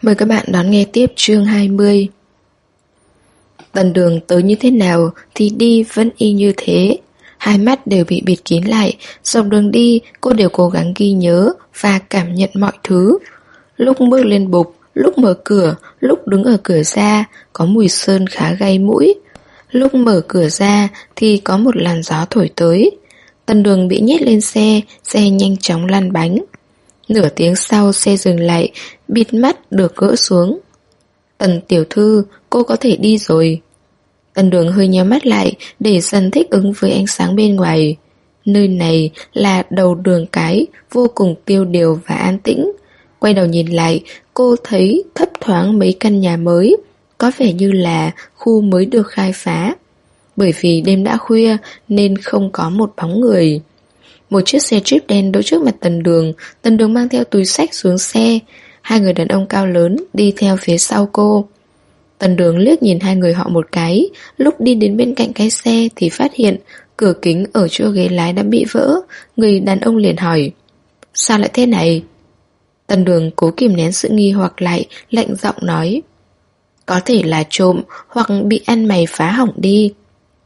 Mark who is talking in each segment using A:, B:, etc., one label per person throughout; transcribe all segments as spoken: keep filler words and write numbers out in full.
A: Mời các bạn đón nghe tiếp chương hai mươi. Tần Đường tới như thế nào thì đi vẫn y như thế. Hai mắt đều bị bịt kín lại. Dọc đường đi cô đều cố gắng ghi nhớ và cảm nhận mọi thứ. Lúc bước lên bục, lúc mở cửa, lúc đứng ở cửa ra, có mùi sơn khá gây mũi. Lúc mở cửa ra thì có một làn gió thổi tới. Tần Đường bị nhét lên xe, xe nhanh chóng lăn bánh. Nửa tiếng sau xe dừng lại, bịt mắt được gỡ xuống. Tần tiểu thư, cô có thể đi rồi. Tần Đường hơi nhắm mắt lại để dần thích ứng với ánh sáng bên ngoài. Nơi này là đầu đường cái, vô cùng tiêu điều và an tĩnh. Quay đầu nhìn lại, cô thấy thấp thoáng mấy căn nhà mới, có vẻ như là khu mới được khai phá. Bởi vì đêm đã khuya nên không có một bóng người. Một chiếc xe Jeep đen đỗ trước mặt Tần Đường. Tần Đường mang theo túi xách xuống xe. Hai người đàn ông cao lớn đi theo phía sau cô. Tần Đường liếc nhìn hai người họ một cái. Lúc đi đến bên cạnh cái xe thì phát hiện cửa kính ở chỗ ghế lái đã bị vỡ. Người đàn ông liền hỏi: sao lại thế này? Tần Đường cố kìm nén sự nghi hoặc lại, lạnh giọng nói: có thể là trộm hoặc bị ăn mày phá hỏng đi.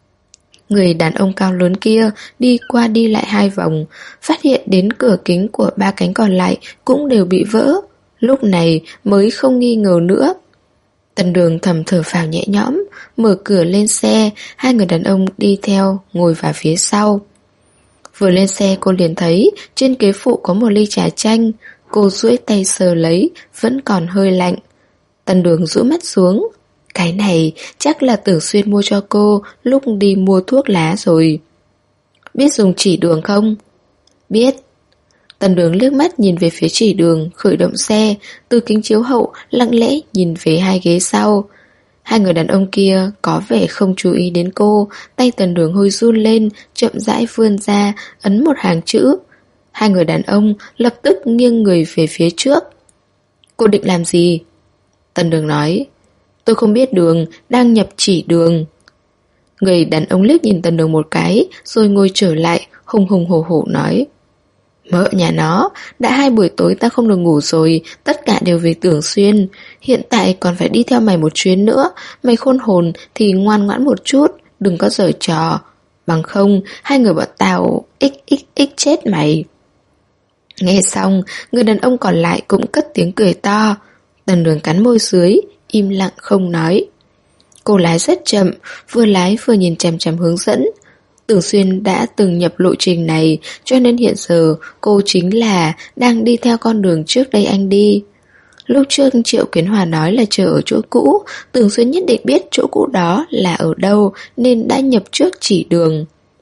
A: Người đàn ông cao lớn kia đi qua đi lại hai vòng, phát hiện đến cửa kính của ba cánh còn lại cũng đều bị vỡ. Lúc này mới không nghi ngờ nữa. Tần Đường thầm thở phào nhẹ nhõm, mở cửa lên xe. Hai người đàn ông đi theo, ngồi vào phía sau. Vừa lên xe cô liền thấy trên ghế phụ có một ly trà chanh. Cô duỗi tay sờ lấy, vẫn còn hơi lạnh. Tần Đường rũ mắt xuống. Cái này chắc là Tưởng Xuyên mua cho cô lúc đi mua thuốc lá rồi. Biết dùng chỉ đường không? Biết. Tần Đường liếc mắt nhìn về phía chỉ đường, khởi động xe. Từ kính chiếu hậu lặng lẽ nhìn về hai ghế sau. Hai người đàn ông kia có vẻ không chú ý đến cô. Tay Tần Đường hơi run lên, chậm rãi vươn ra, ấn một hàng chữ. Hai người đàn ông lập tức nghiêng người về phía trước. Cô định làm gì? Tần Đường nói: tôi không biết đường, đang nhập chỉ đường. Người đàn ông liếc nhìn Tần Đường một cái, rồi ngồi trở lại, hùng hùng hổ hổ nói: mợ nhà nó, đã hai buổi tối ta không được ngủ rồi, tất cả đều về Tưởng Xuyên. Hiện tại còn phải đi theo mày một chuyến nữa. Mày khôn hồn thì ngoan ngoãn một chút, đừng có giở trò. Bằng không, hai người bọn tao xxx chết mày. Nghe xong, người đàn ông còn lại cũng cất tiếng cười to. Tần Đường cắn môi dưới, im lặng không nói. Cô lái rất chậm, vừa lái vừa nhìn chằm chằm hướng dẫn. Tưởng Xuyên đã từng nhập lộ trình này, cho nên hiện giờ cô chính là đang đi theo con đường trước đây anh đi. Lúc trước Triệu Kiến Hòa nói là chờ ở chỗ cũ, Tưởng Xuyên nhất định biết chỗ cũ đó là ở đâu nên đã nhập trước chỉ đường.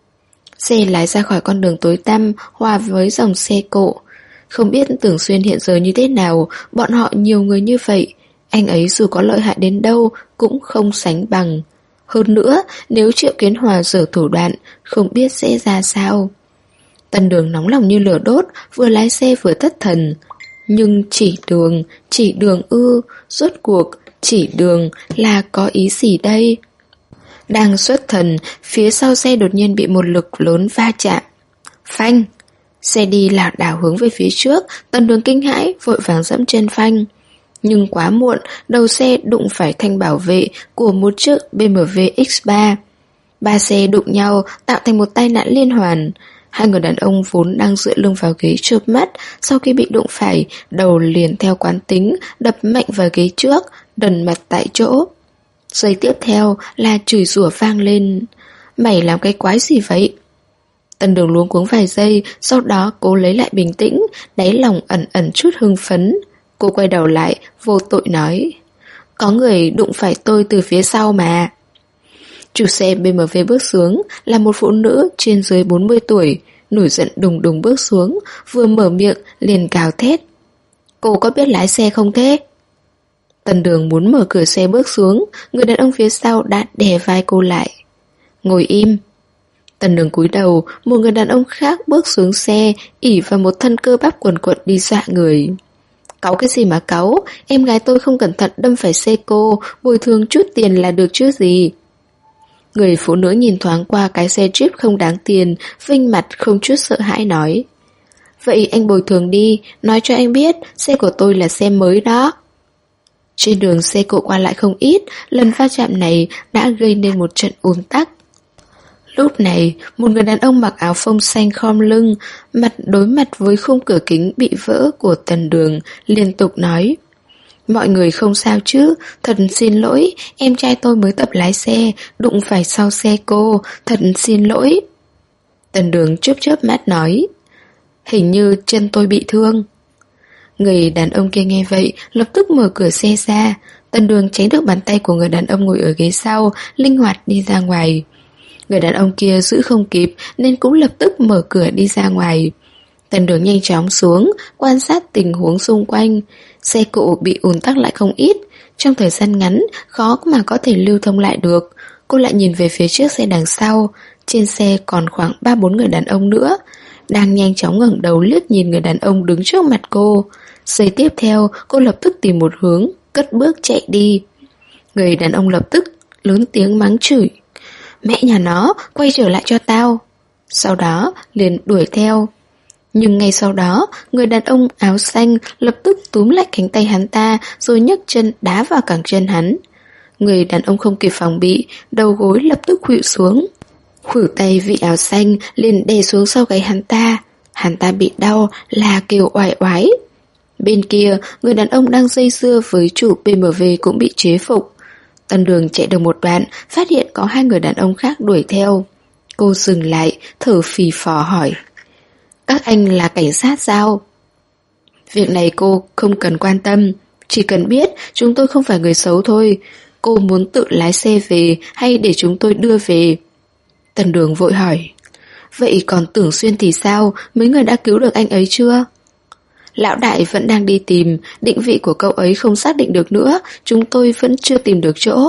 A: Xe lái ra khỏi con đường tối tăm, hòa với dòng xe cộ. Không biết Tưởng Xuyên hiện giờ như thế nào, bọn họ nhiều người như vậy. Anh ấy dù có lợi hại đến đâu cũng không sánh bằng. Hơn nữa, nếu Triệu Kiến Hòa giở thủ đoạn, không biết sẽ ra sao. Tần Đường nóng lòng như lửa đốt, vừa lái xe vừa thất thần. Nhưng chỉ đường, chỉ đường ư, rốt cuộc chỉ đường là có ý gì đây? Đang xuất thần, phía sau xe đột nhiên bị một lực lớn va chạm. Phanh! Xe đi lảo đảo hướng về phía trước. Tần Đường kinh hãi, vội vàng dẫm chân phanh. Nhưng quá muộn, đầu xe đụng phải thanh bảo vệ của một chiếc bê em vê ích ba. Ba xe đụng nhau tạo thành một tai nạn liên hoàn. Hai người đàn ông vốn đang dựa lưng vào ghế chợp mắt, sau khi bị đụng phải, đầu liền theo quán tính đập mạnh vào ghế trước, đần mặt tại chỗ. Giây tiếp theo là chửi rủa vang lên: mày làm cái quái gì vậy? Tần Đường luống cuống vài giây, sau đó cố lấy lại bình tĩnh, đáy lòng ẩn ẩn chút hưng phấn. Cô quay đầu lại, vô tội nói: có người đụng phải tôi từ phía sau mà. Chủ xe bê em vê bước xuống, là một phụ nữ trên dưới bốn mươi tuổi, nổi giận đùng đùng bước xuống, vừa mở miệng liền gào thét: cô có biết lái xe không thế? Tần Đường muốn mở cửa xe bước xuống, người đàn ông phía sau đã đè vai cô lại. Ngồi im. Tần Đường cúi đầu, một người đàn ông khác bước xuống xe, ỉ vào một thân cơ bắp quần quật đi dọa người. Cáu cái gì mà cáu, em gái tôi không cẩn thận đâm phải xe cô, bồi thường chút tiền là được chứ gì. Người phụ nữ nhìn thoáng qua cái xe Jeep không đáng tiền, vinh mặt không chút sợ hãi nói: vậy anh bồi thường đi, nói cho anh biết xe của tôi là xe mới đó. Trên đường xe cộ qua lại không ít, lần va chạm này đã gây nên một trận ùn tắc. Lúc này, một người đàn ông mặc áo phông xanh khom lưng, mặt đối mặt với khung cửa kính bị vỡ của Tần Đường, liên tục nói: "Mọi người không sao chứ, thật xin lỗi, em trai tôi mới tập lái xe, đụng phải sau xe cô, thật xin lỗi." Tần Đường chớp chớp mắt nói: "Hình như chân tôi bị thương." Người đàn ông kia nghe vậy, lập tức mở cửa xe ra. Tần Đường tránh được bàn tay của người đàn ông ngồi ở ghế sau, linh hoạt đi ra ngoài. Người đàn ông kia giữ không kịp nên cũng lập tức mở cửa đi ra ngoài. Tần Đường nhanh chóng xuống, quan sát tình huống xung quanh. Xe cộ bị ùn tắc lại không ít, trong thời gian ngắn khó mà có thể lưu thông lại được. Cô lại nhìn về phía trước xe đằng sau, trên xe còn khoảng ba bốn người đàn ông nữa. Đang nhanh chóng ngẩng đầu liếc nhìn người đàn ông đứng trước mặt cô. Giây tiếp theo, cô lập tức tìm một hướng, cất bước chạy đi. Người đàn ông lập tức lớn tiếng mắng chửi: "Mẹ nhà nó, quay trở lại cho tao!" Sau đó liền đuổi theo. Nhưng ngay sau đó, người đàn ông áo xanh lập tức túm lại cánh tay hắn ta rồi nhấc chân đá vào cẳng chân hắn. Người đàn ông không kịp phòng bị, đầu gối lập tức khuỵu xuống. Khuỷu tay vị áo xanh liền đè xuống sau gáy hắn ta. Hắn ta bị đau, là kêu oải oái. Bên kia, người đàn ông đang dây dưa với chủ bê em vê cũng bị chế phục. Tần Đường chạy được một đoạn, phát hiện có hai người đàn ông khác đuổi theo. Cô dừng lại, thở phì phò hỏi: "Các anh là cảnh sát sao?" "Việc này cô không cần quan tâm, chỉ cần biết chúng tôi không phải người xấu thôi. Cô muốn tự lái xe về hay để chúng tôi đưa về?" Tần Đường vội hỏi: "Vậy còn Tưởng Xuyên thì sao? Mấy người đã cứu được anh ấy chưa?" "Lão đại vẫn đang đi tìm, định vị của cậu ấy không xác định được nữa, chúng tôi vẫn chưa tìm được chỗ."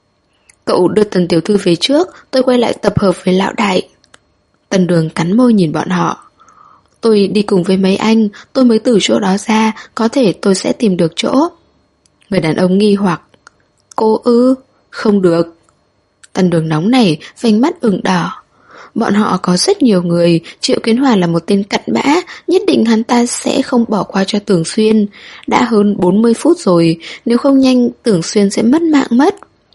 A: "Cậu đưa Tần tiểu thư về trước, tôi quay lại tập hợp với lão đại." Tần Đường cắn môi nhìn bọn họ. "Tôi đi cùng với mấy anh, tôi mới từ chỗ đó ra, có thể tôi sẽ tìm được chỗ." Người đàn ông nghi hoặc: "Cô ư? Không được." Tần Đường nóng nảy, vành mắt ửng đỏ. Bọn họ có rất nhiều người, Triệu Kiến Hòa là một tên cặn bã, nhất định hắn ta sẽ không bỏ qua cho Tưởng Xuyên. Đã hơn bốn mươi phút rồi, nếu không nhanh Tưởng Xuyên sẽ mất mạng mất.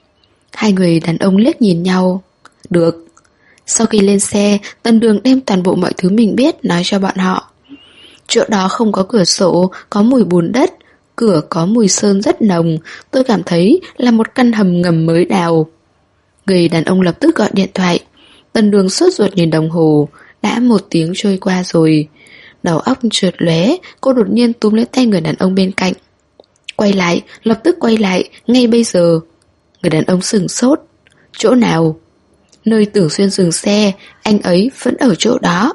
A: Hai người đàn ông liếc nhìn nhau. Được. Sau khi lên xe, Tần Đường đem toàn bộ mọi thứ mình biết nói cho bọn họ. Chỗ đó không có cửa sổ, có mùi bùn đất, cửa có mùi sơn rất nồng, tôi cảm thấy là một căn hầm ngầm mới đào. Người đàn ông lập tức gọi điện thoại. Tần Đường sốt ruột nhìn đồng hồ, đã một tiếng trôi qua rồi. Đầu óc trượt lóe, cô đột nhiên túm lấy tay người đàn ông bên cạnh. "Quay lại, lập tức quay lại, ngay bây giờ." Người đàn ông sửng sốt. "Chỗ nào?" "Nơi Tưởng Xuyên dừng xe, anh ấy vẫn ở chỗ đó."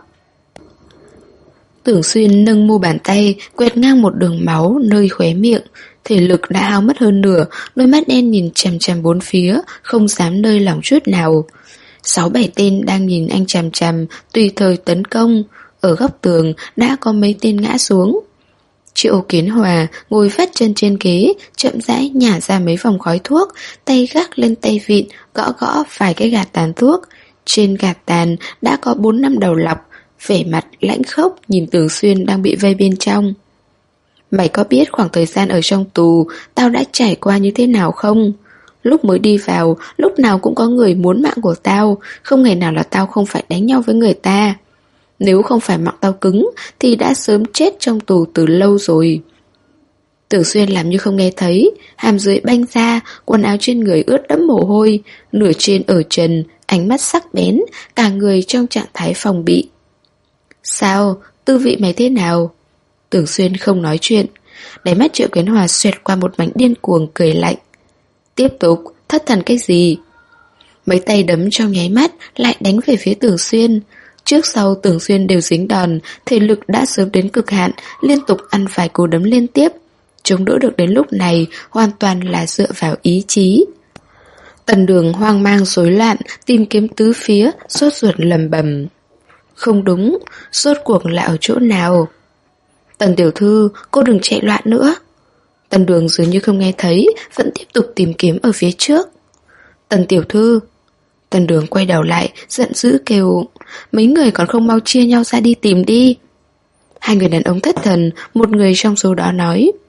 A: Tưởng Xuyên nâng mu bàn tay, quẹt ngang một đường máu nơi khóe miệng. Thể lực đã hao mất hơn nửa, đôi mắt đen nhìn chằm chằm bốn phía, không dám nơi lỏng chút nào. Sáu bảy tên đang nhìn anh chằm chằm, tùy thời tấn công. Ở góc tường đã có mấy tên ngã xuống. Triệu Kiến Hòa ngồi vắt chân trên ghế, chậm rãi nhả ra mấy vòng khói thuốc, tay gác lên tay vịn, gõ gõ vài cái gạt tàn thuốc. Trên gạt tàn đã có bốn năm đầu lọc, vẻ mặt lãnh khốc nhìn Tưởng Xuyên đang bị vây bên trong. "Mày có biết khoảng thời gian ở trong tù tao đã trải qua như thế nào không? Lúc mới đi vào, lúc nào cũng có người muốn mạng của tao, không ngày nào là tao không phải đánh nhau với người ta. Nếu không phải mạng tao cứng thì đã sớm chết trong tù từ lâu rồi." Tưởng Xuyên làm như không nghe thấy, hàm dưới banh ra, quần áo trên người ướt đẫm mồ hôi, nửa trên ở trần, ánh mắt sắc bén, cả người trong trạng thái phòng bị. "Sao? Tư vị mày thế nào?" Tưởng Xuyên không nói chuyện. Đáy mắt Triệu Kiến Hòa xoẹt qua một mảnh điên cuồng cười lạnh. "Tiếp tục, thất thần cái gì?" Mấy tay đấm trong nháy mắt lại đánh về phía Tưởng Xuyên. Trước sau Tưởng Xuyên đều dính đòn, thể lực đã sớm đến cực hạn, liên tục ăn vài cú đấm liên tiếp. Chống đỡ được đến lúc này hoàn toàn là dựa vào ý chí. Tần Đường hoang mang rối loạn, tìm kiếm tứ phía, sốt ruột lầm bầm. Không đúng, rốt cuộc là ở chỗ nào? "Tần tiểu thư, cô đừng chạy loạn nữa." Tần Đường dường như không nghe thấy, vẫn tiếp tục tìm kiếm ở phía trước. "Tần tiểu thư." Tần Đường quay đầu lại, giận dữ kêu: "Mấy người còn không mau chia nhau ra đi tìm đi." Hai người đàn ông thất thần, một người trong số đó nói: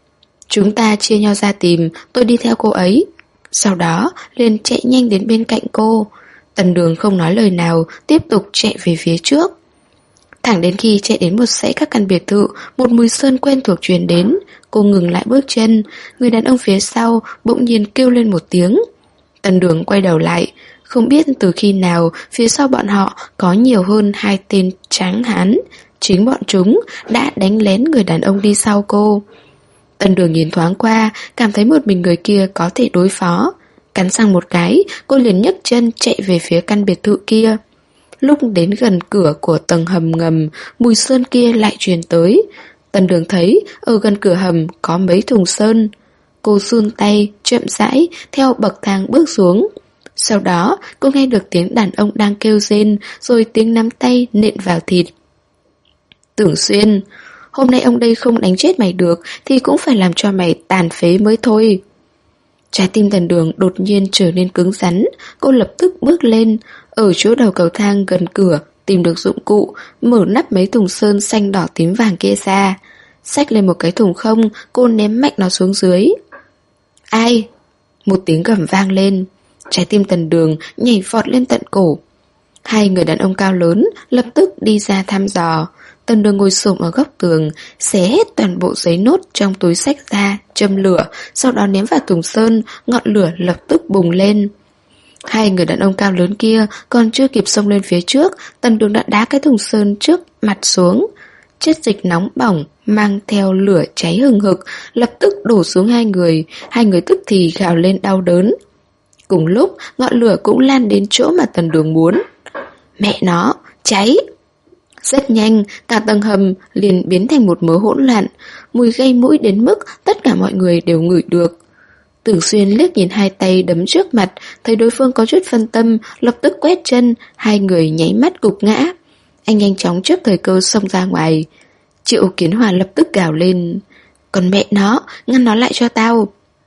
A: Chúng ta chia nhau ra tìm, tôi đi theo cô ấy. Sau đó liền chạy nhanh đến bên cạnh cô. Tần Đường không nói lời nào, tiếp tục chạy về phía trước. Thẳng đến khi chạy đến một dãy các căn biệt thự, một mùi sơn quen thuộc truyền đến. Cô ngừng lại bước chân. Người đàn ông phía sau bỗng nhiên kêu lên một tiếng. Tần Đường quay đầu lại. Không biết từ khi nào phía sau bọn họ có nhiều hơn hai tên tráng hán. Chính bọn chúng đã đánh lén người đàn ông đi sau cô. Tần Đường nhìn thoáng qua, cảm thấy một mình người kia có thể đối phó. Cắn răng một cái, cô liền nhấc chân chạy về phía căn biệt thự kia. Lúc đến gần cửa của tầng hầm ngầm, mùi sơn kia lại truyền tới. Tần Đường thấy ở gần cửa hầm có mấy thùng sơn. Cô giương tay, chậm rãi, theo bậc thang bước xuống. Sau đó, cô nghe được tiếng đàn ông đang kêu rên, rồi tiếng nắm tay nện vào thịt. Tưởng Xuyên, hôm nay ông đây không đánh chết mày được thì cũng phải làm cho mày tàn phế mới thôi. Trái tim Tần Đường đột nhiên trở nên cứng rắn. Cô lập tức bước lên, ở chỗ đầu cầu thang gần cửa tìm được dụng cụ, mở nắp mấy thùng sơn xanh đỏ tím vàng kia ra. Xách lên một cái thùng không, cô ném mạnh nó xuống dưới. Ai? Một tiếng gầm vang lên. Trái tim Tần Đường nhảy vọt lên tận cổ. Hai người đàn ông cao lớn lập tức đi ra thăm dò. Tần Đường ngồi xổm ở góc tường, xé hết toàn bộ giấy nốt trong túi xách ra, châm lửa, sau đó ném vào thùng sơn, ngọn lửa lập tức bùng lên. Hai người đàn ông cao lớn kia còn chưa kịp xông lên phía trước, Tần Đường đã đá cái thùng sơn trước mặt xuống. Chất dịch nóng bỏng mang theo lửa cháy hừng hực lập tức đổ xuống hai người. Hai người tức thì gào lên đau đớn. Cùng lúc ngọn lửa cũng lan đến chỗ mà Tần Đường muốn. Mẹ nó, cháy! Rất nhanh, cả tầng hầm liền biến thành một mớ hỗn loạn. Mùi gây mũi đến mức tất cả mọi người đều ngửi được. Tưởng Xuyên liếc nhìn hai tay đấm trước mặt, thấy đối phương có chút phân tâm, lập tức quét chân, hai người nháy mắt gục ngã. Anh nhanh chóng trước thời cơ xông ra ngoài. Triệu Kiến Hòa lập tức gào lên. Còn mẹ nó, ngăn nó lại cho tao.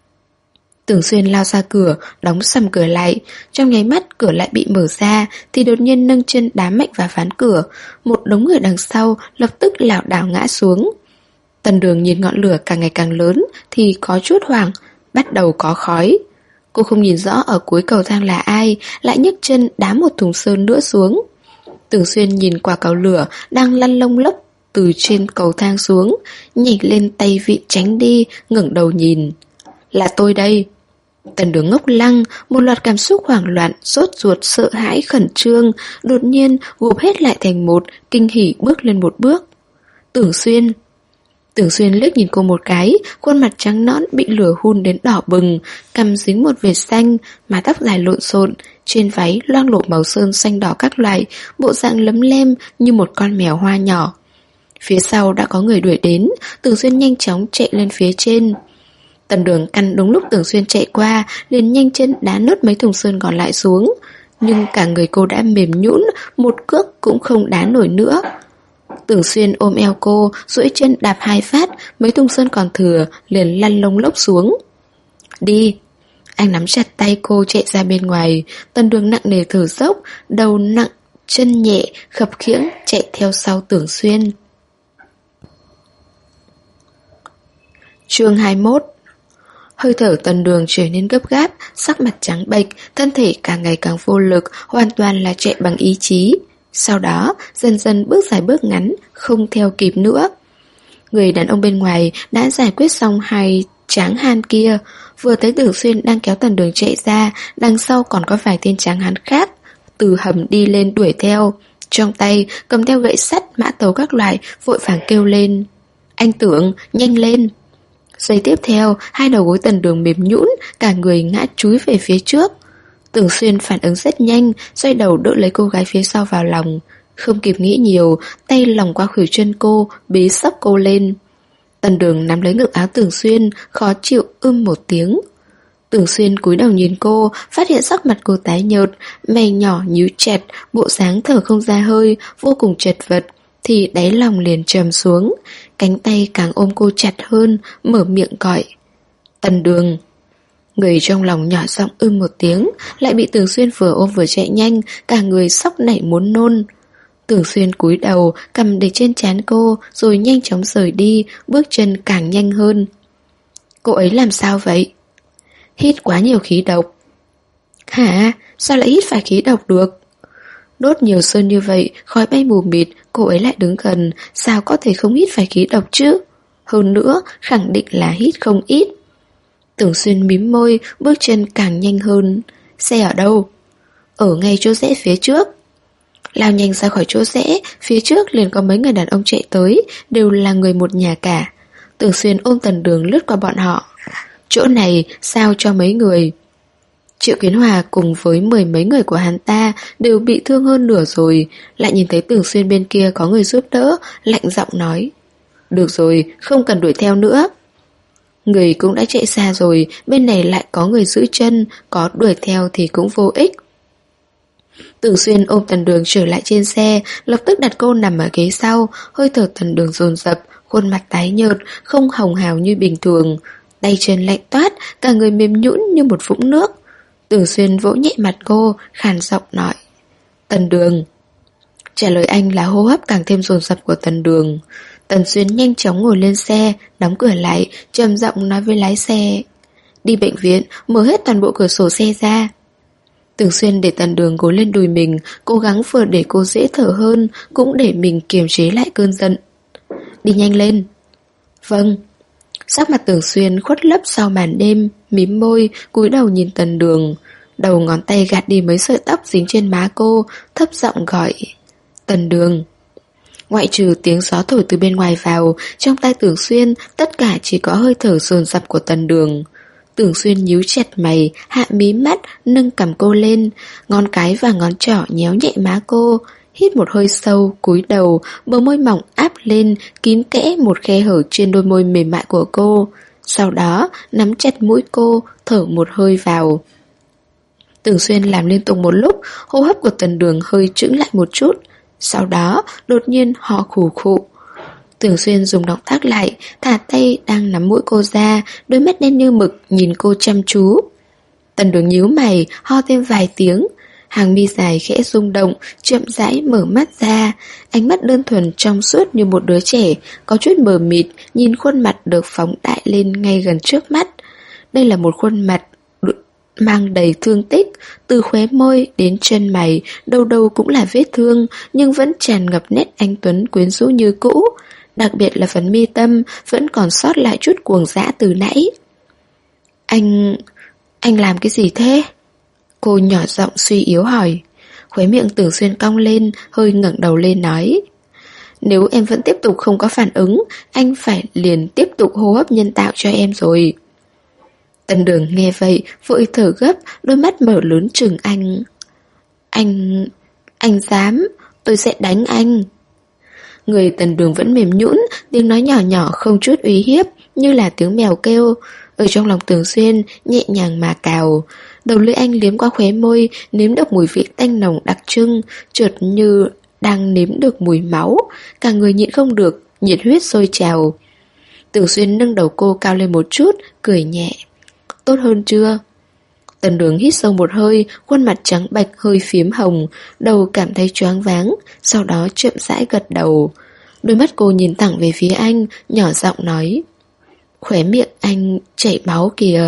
A: Tưởng Xuyên lao ra cửa, đóng sầm cửa lại. Trong nháy mắt cửa lại bị mở ra, thì đột nhiên nâng chân đá mạnh vào ván cửa. Một đống người đằng sau lập tức lảo đảo ngã xuống. Tần Đường nhìn ngọn lửa càng ngày càng lớn thì có chút hoảng, bắt đầu có khói. Cô không nhìn rõ ở cuối cầu thang là ai, lại nhấc chân đá một thùng sơn nữa xuống. Tưởng Xuyên nhìn quả cầu lửa đang lăn lông lốc từ trên cầu thang xuống, nhảy lên tay vịn tránh đi, ngẩng đầu nhìn. Là tôi đây. Tần Đường ngốc lăng, một loạt cảm xúc hoảng loạn, sốt ruột, sợ hãi, khẩn trương, đột nhiên gộp hết lại thành một, kinh hỉ bước lên một bước. Tưởng Xuyên. Tưởng Xuyên liếc nhìn cô một cái, khuôn mặt trắng nõn bị lửa hun đến đỏ bừng, cằm dính một vệt xanh, mái tóc dài lộn xộn, trên váy loang lổ màu sơn xanh đỏ các loại, bộ dạng lấm lem như một con mèo hoa nhỏ. Phía sau đã có người đuổi đến, Tưởng Xuyên nhanh chóng chạy lên phía trên. Tần Đường căn đúng lúc Tưởng Xuyên chạy qua, liền nhanh chân đá nốt mấy thùng sơn còn lại xuống. Nhưng cả người cô đã mềm nhũn, một cước cũng không đá nổi nữa. Tưởng Xuyên ôm eo cô, duỗi chân đạp hai phát, mấy thùng sơn còn thừa liền lăn lông lốc xuống. Đi! Anh nắm chặt tay cô chạy ra bên ngoài. Tần Đường nặng nề thở dốc, đầu nặng, chân nhẹ, khập khiễng chạy theo sau Tưởng Xuyên. Chương hai mươi mốt. Hơi thở Tần Đường trở nên gấp gáp, sắc mặt trắng bệch, thân thể càng ngày càng vô lực, hoàn toàn là chạy bằng ý chí. Sau đó, dần dần bước dài bước ngắn, không theo kịp nữa. Người đàn ông bên ngoài đã giải quyết xong hai tráng hán kia. Vừa thấy Tưởng Xuyên đang kéo Tần Đường chạy ra, đằng sau còn có vài tên tráng hán khác từ hầm đi lên đuổi theo. Trong tay cầm theo gậy sắt, mã tấu các loại, vội vàng kêu lên. Anh Tưởng, nhanh lên! Giây tiếp theo, hai đầu gối Tần Đường mềm nhũn, cả người ngã chúi về phía trước. Tưởng Xuyên phản ứng rất nhanh, xoay đầu đỡ lấy cô gái phía sau vào lòng. Không kịp nghĩ nhiều, tay lòng qua khuỷu chân cô, bế sốc cô lên. Tần Đường nắm lấy ngực áo Tưởng Xuyên, khó chịu ưm một tiếng. Tưởng Xuyên cúi đầu nhìn cô, phát hiện sắc mặt cô tái nhợt, mày nhỏ nhíu chặt, bộ dáng thở không ra hơi, vô cùng chật vật, thì đáy lòng liền trầm xuống. Cánh tay càng ôm cô chặt hơn, mở miệng gọi. Tần Đường. Người trong lòng nhỏ giọng ưm một tiếng, lại bị Tưởng Xuyên vừa ôm vừa chạy nhanh, cả người sốc nảy muốn nôn. Tưởng Xuyên cúi đầu, cầm để trên trán cô, rồi nhanh chóng rời đi, bước chân càng nhanh hơn. Cô ấy làm sao vậy? Hít quá nhiều khí độc. Hả? Sao lại hít phải khí độc được? Đốt nhiều sơn như vậy, khói bay mù mịt, cô ấy lại đứng gần, sao có thể không hít phải khí độc chứ? Hơn nữa, khẳng định là hít không ít. Tưởng Xuyên mím môi, bước chân càng nhanh hơn. Xe ở đâu? Ở ngay chỗ rẽ phía trước. Lao nhanh ra khỏi chỗ rẽ, phía trước liền có mấy người đàn ông chạy tới, đều là người một nhà cả. Tưởng Xuyên ôm Tần Đường lướt qua bọn họ. Chỗ này sao cho mấy người? Triệu Kiến Hòa cùng với mười mấy người của hắn ta đều bị thương hơn nửa rồi, lại nhìn thấy Tưởng Xuyên bên kia có người giúp đỡ, lạnh giọng nói: được rồi, không cần đuổi theo nữa. Người cũng đã chạy xa rồi, bên này lại có người giữ chân, có đuổi theo thì cũng vô ích. Tưởng Xuyên ôm Tần Đường trở lại trên xe, lập tức đặt cô nằm ở ghế sau, hơi thở Tần Đường dồn dập, khuôn mặt tái nhợt, không hồng hào như bình thường, tay chân lạnh toát, cả người mềm nhũn như một vũng nước. Tưởng Xuyên vỗ nhẹ mặt cô, khàn giọng nói: Tần Đường. Trả lời anh là hô hấp càng thêm dồn dập của Tần Đường. Tần Xuyên nhanh chóng ngồi lên xe, đóng cửa lại, trầm giọng nói với lái xe: đi bệnh viện, mở hết toàn bộ cửa sổ xe ra. Tưởng Xuyên để Tần Đường gối lên đùi mình, cố gắng vừa để cô dễ thở hơn, cũng để mình kiềm chế lại cơn giận. Đi nhanh lên. Vâng. Sắc mặt Tưởng Xuyên khuất lấp sau màn đêm, mím môi, cúi đầu nhìn Tần Đường. Đầu ngón tay gạt đi mấy sợi tóc dính trên má cô, thấp giọng gọi: Tần Đường. Ngoại trừ tiếng gió thổi từ bên ngoài vào, trong tai Tưởng Xuyên tất cả chỉ có hơi thở dồn dập của Tần Đường. Tưởng Xuyên nhíu chặt mày, hạ mí mắt, nâng cằm cô lên, ngón cái và ngón trỏ nhéo nhẹ má cô, hít một hơi sâu, cúi đầu, bờ môi mỏng áp lên, kín kẽ một khe hở trên đôi môi mềm mại của cô. Sau đó, nắm chặt mũi cô, thở một hơi vào. Tưởng Xuyên làm liên tục một lúc, hô hấp của Tần Đường hơi chững lại một chút. Sau đó, đột nhiên ho khủ khụ. Tưởng Xuyên dùng động tác lại, thả tay đang nắm mũi cô ra, đôi mắt đen như mực nhìn cô chăm chú. Tần Đường nhíu mày, ho thêm vài tiếng, hàng mi dài khẽ rung động, chậm rãi mở mắt ra, ánh mắt đơn thuần trong suốt như một đứa trẻ, có chút mờ mịt, nhìn khuôn mặt được phóng đại lên ngay gần trước mắt. Đây là một khuôn mặt mang đầy thương tích, từ khóe môi đến chân mày, đâu đâu cũng là vết thương, nhưng vẫn tràn ngập nét anh tuấn quyến rũ như cũ. Đặc biệt là phần mi tâm vẫn còn sót lại chút cuồng dã từ nãy. Anh... anh làm cái gì thế? Cô nhỏ giọng suy yếu hỏi. Khóe miệng Tưởng Xuyên cong lên, hơi ngẩng đầu lên nói: nếu em vẫn tiếp tục không có phản ứng, anh phải liền tiếp tục hô hấp nhân tạo cho em rồi. Tần Đường nghe vậy, vội thở gấp, đôi mắt mở lớn trừng anh. Anh... anh dám, tôi sẽ đánh anh. Người Tần Đường vẫn mềm nhũn, tiếng nói nhỏ nhỏ không chút uy hiếp, như là tiếng mèo kêu. Ở trong lòng Tưởng Xuyên, nhẹ nhàng mà cào. Đầu lưỡi anh liếm qua khóe môi, nếm được mùi vị tanh nồng đặc trưng, chợt như đang nếm được mùi máu. Cả người nhịn không được, nhiệt huyết sôi trào. Tưởng Xuyên nâng đầu cô cao lên một chút, cười nhẹ. Tốt hơn chưa? Tần Đường hít sâu một hơi, khuôn mặt trắng bạch hơi phím hồng, đầu cảm thấy choáng váng, sau đó chậm rãi gật đầu. Đôi mắt cô nhìn thẳng về phía anh, nhỏ giọng nói: khóe miệng anh chảy máu kìa.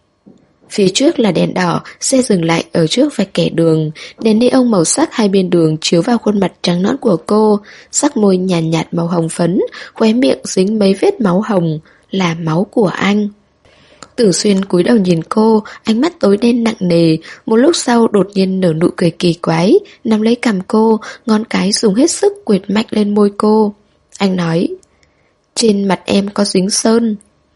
A: Phía trước là đèn đỏ, xe dừng lại ở trước vạch kẻ đường. Đèn neon màu sắc hai bên đường chiếu vào khuôn mặt trắng nõn của cô, sắc môi nhàn nhạt, nhạt màu hồng phấn, khóe miệng dính mấy vết máu hồng, là máu của anh. Tưởng Xuyên cúi đầu nhìn cô, ánh mắt tối đen nặng nề, một lúc sau đột nhiên nở nụ cười kỳ quái, nắm lấy cằm cô, ngón cái dùng hết sức quệt mạnh lên môi cô. Anh nói: trên mặt em có dính sơn.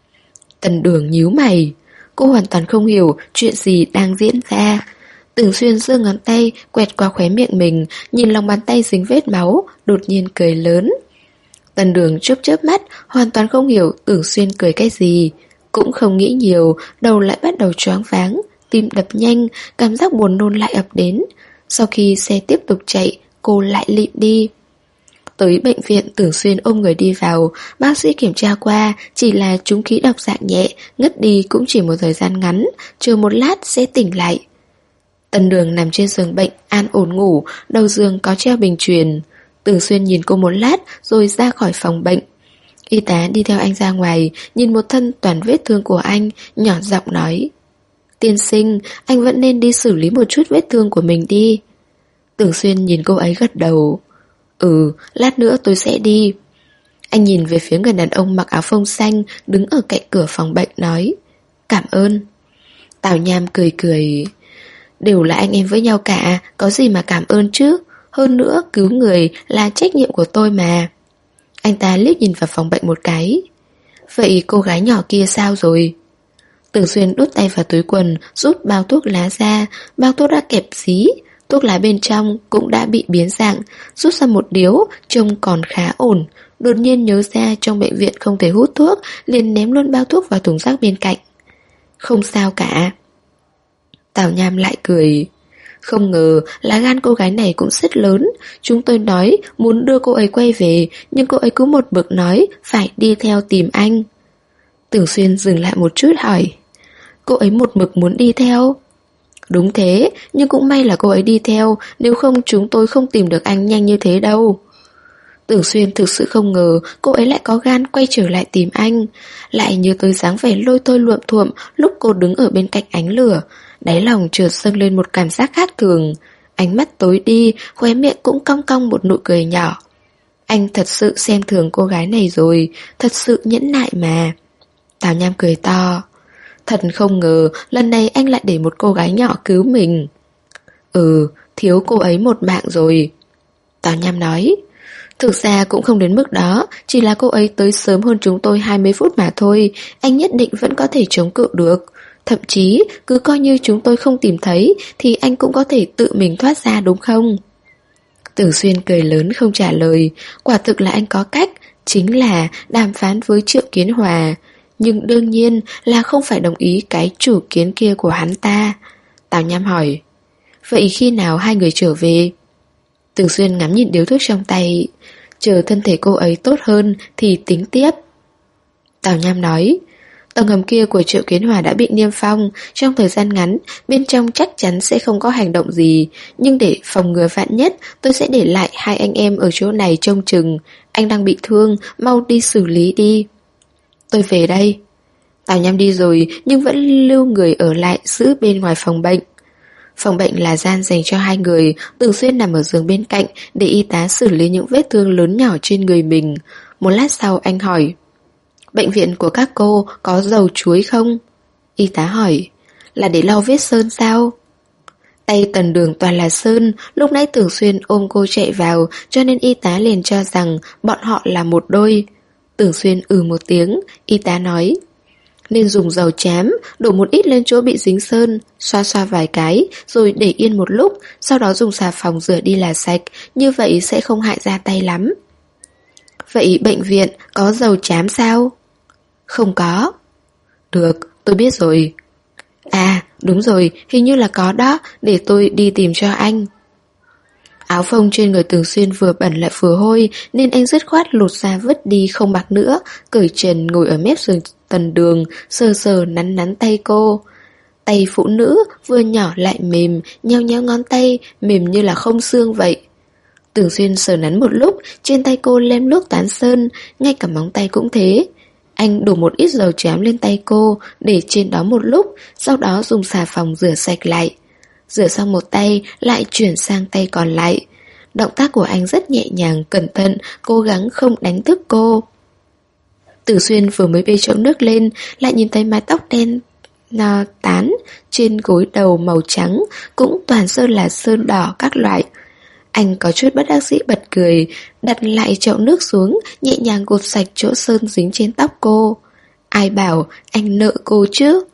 A: Tần Đường nhíu mày, cô hoàn toàn không hiểu chuyện gì đang diễn ra. Tưởng Xuyên giơ ngón tay quẹt qua khóe miệng mình, nhìn lòng bàn tay dính vết máu, đột nhiên cười lớn. Tần Đường chớp chớp mắt, hoàn toàn không hiểu Tưởng Xuyên cười cái gì. Cũng không nghĩ nhiều, đầu lại bắt đầu choáng váng, tim đập nhanh, cảm giác buồn nôn lại ập đến. Sau khi xe tiếp tục chạy, cô lại lịm đi. Tới bệnh viện, Tưởng Xuyên ôm người đi vào, bác sĩ kiểm tra qua, chỉ là trúng khí độc dạng nhẹ, ngất đi cũng chỉ một thời gian ngắn, chờ một lát sẽ tỉnh lại. Tần Đường nằm trên giường bệnh, an ổn ngủ, đầu giường có treo bình truyền. Tưởng Xuyên nhìn cô một lát rồi ra khỏi phòng bệnh. Y tá đi theo anh ra ngoài, nhìn một thân toàn vết thương của anh, nhỏ giọng nói: Tiên sinh, anh vẫn nên đi xử lý một chút vết thương của mình đi. Tưởng Xuyên nhìn cô ấy gật đầu. Ừ, lát nữa tôi sẽ đi. Anh nhìn về phía người đàn ông mặc áo phông xanh đứng ở cạnh cửa phòng bệnh nói: Cảm ơn. Tào Nham cười cười: Đều là anh em với nhau cả, có gì mà cảm ơn chứ. Hơn nữa, cứu người là trách nhiệm của tôi mà. Anh ta liếc nhìn vào phòng bệnh một cái. Vậy cô gái nhỏ kia sao rồi? Tưởng Xuyên đút tay vào túi quần, rút bao thuốc lá ra. Bao thuốc đã kẹp dí, thuốc lá bên trong cũng đã bị biến dạng. Rút ra một điếu, trông còn khá ổn. Đột nhiên nhớ ra trong bệnh viện không thể hút thuốc, liền ném luôn bao thuốc vào thùng rác bên cạnh. Không sao cả. Tào Nham lại cười. Không ngờ lá gan cô gái này cũng rất lớn. Chúng tôi nói muốn đưa cô ấy quay về, nhưng cô ấy cứ một mực nói phải đi theo tìm anh. Tưởng Xuyên dừng lại một chút hỏi: Cô ấy một mực muốn đi theo? Đúng thế, nhưng cũng may là cô ấy đi theo, nếu không chúng tôi không tìm được anh nhanh như thế đâu. Tưởng Xuyên thực sự không ngờ cô ấy lại có gan quay trở lại tìm anh. Lại nhớ tới dáng vẻ lôi thôi luộm thuộm lúc cô đứng ở bên cạnh ánh lửa. Đáy lòng chợt dâng lên một cảm giác khác thường. Ánh mắt tối đi, khóe miệng cũng cong cong một nụ cười nhỏ. Anh thật sự xem thường cô gái này rồi, thật sự nhẫn nại mà. Tào Nham cười to. Thật không ngờ lần này anh lại để một cô gái nhỏ cứu mình. Ừ, thiếu cô ấy một mạng rồi. Tào Nham nói. Thực ra cũng không đến mức đó, chỉ là cô ấy tới sớm hơn chúng tôi hai mươi phút mà thôi. Anh nhất định vẫn có thể chống cự được. Thậm chí cứ coi như chúng tôi không tìm thấy thì anh cũng có thể tự mình thoát ra đúng không? Tưởng Xuyên cười lớn không trả lời. Quả thực là anh có cách, chính là đàm phán với Triệu Kiến Hòa. Nhưng đương nhiên là không phải đồng ý cái chủ kiến kia của hắn ta. Tào Nham hỏi: Vậy khi nào hai người trở về? Tưởng Xuyên ngắm nhìn điếu thuốc trong tay. Chờ thân thể cô ấy tốt hơn thì tính tiếp. Tào Nham nói: Tầng hầm kia của Triệu Kiến Hòa đã bị niêm phong. Trong thời gian ngắn, bên trong chắc chắn sẽ không có hành động gì. Nhưng để phòng ngừa vạn nhất, tôi sẽ để lại hai anh em ở chỗ này trông chừng. Anh đang bị thương, mau đi xử lý đi. Tôi về đây. Tào Nham đi rồi nhưng vẫn lưu người ở lại giữ bên ngoài phòng bệnh. Phòng bệnh là gian dành cho hai người. Tưởng Xuyên nằm ở giường bên cạnh để y tá xử lý những vết thương lớn nhỏ trên người mình. Một lát sau anh hỏi: Bệnh viện của các cô có dầu chuối không? Y tá hỏi: Là để lau vết sơn sao? Tay Tần Đường toàn là sơn. Lúc nãy Tưởng Xuyên ôm cô chạy vào, cho nên y tá liền cho rằng bọn họ là một đôi. Tưởng Xuyên ừ một tiếng. Y tá nói: Nên dùng dầu chám, đổ một ít lên chỗ bị dính sơn, xoa xoa vài cái, rồi để yên một lúc, sau đó dùng xà phòng rửa đi là sạch. Như vậy sẽ không hại da tay lắm. Vậy bệnh viện có dầu chám sao? Không có. Được, tôi biết rồi. À, đúng rồi, hình như là có đó, để tôi đi tìm cho anh. Áo phông trên người Tưởng Xuyên vừa bẩn lại vừa hôi, nên anh dứt khoát lột ra vứt đi không mặc nữa, cởi trần ngồi ở mép giường Tần Đường, sờ sờ nắn nắn tay cô. Tay phụ nữ vừa nhỏ lại mềm, nheo nheo ngón tay, mềm như là không xương vậy. Tưởng Xuyên sờ nắn một lúc, trên tay cô lem luốc tán sơn, ngay cả móng tay cũng thế. Anh đổ một ít dầu chám lên tay cô, để trên đó một lúc, sau đó dùng xà phòng rửa sạch lại. Rửa xong một tay, lại chuyển sang tay còn lại. Động tác của anh rất nhẹ nhàng, cẩn thận, cố gắng không đánh thức cô. Tưởng Xuyên vừa mới bê chậu nước lên, lại nhìn thấy mái tóc đen à, tán trên gối đầu màu trắng, cũng toàn sơn là sơn đỏ các loại. Anh có chút bất đắc dĩ bật cười, đặt lại chậu nước xuống, nhẹ nhàng gột sạch chỗ sơn dính trên tóc cô. Ai bảo anh nợ cô chứ?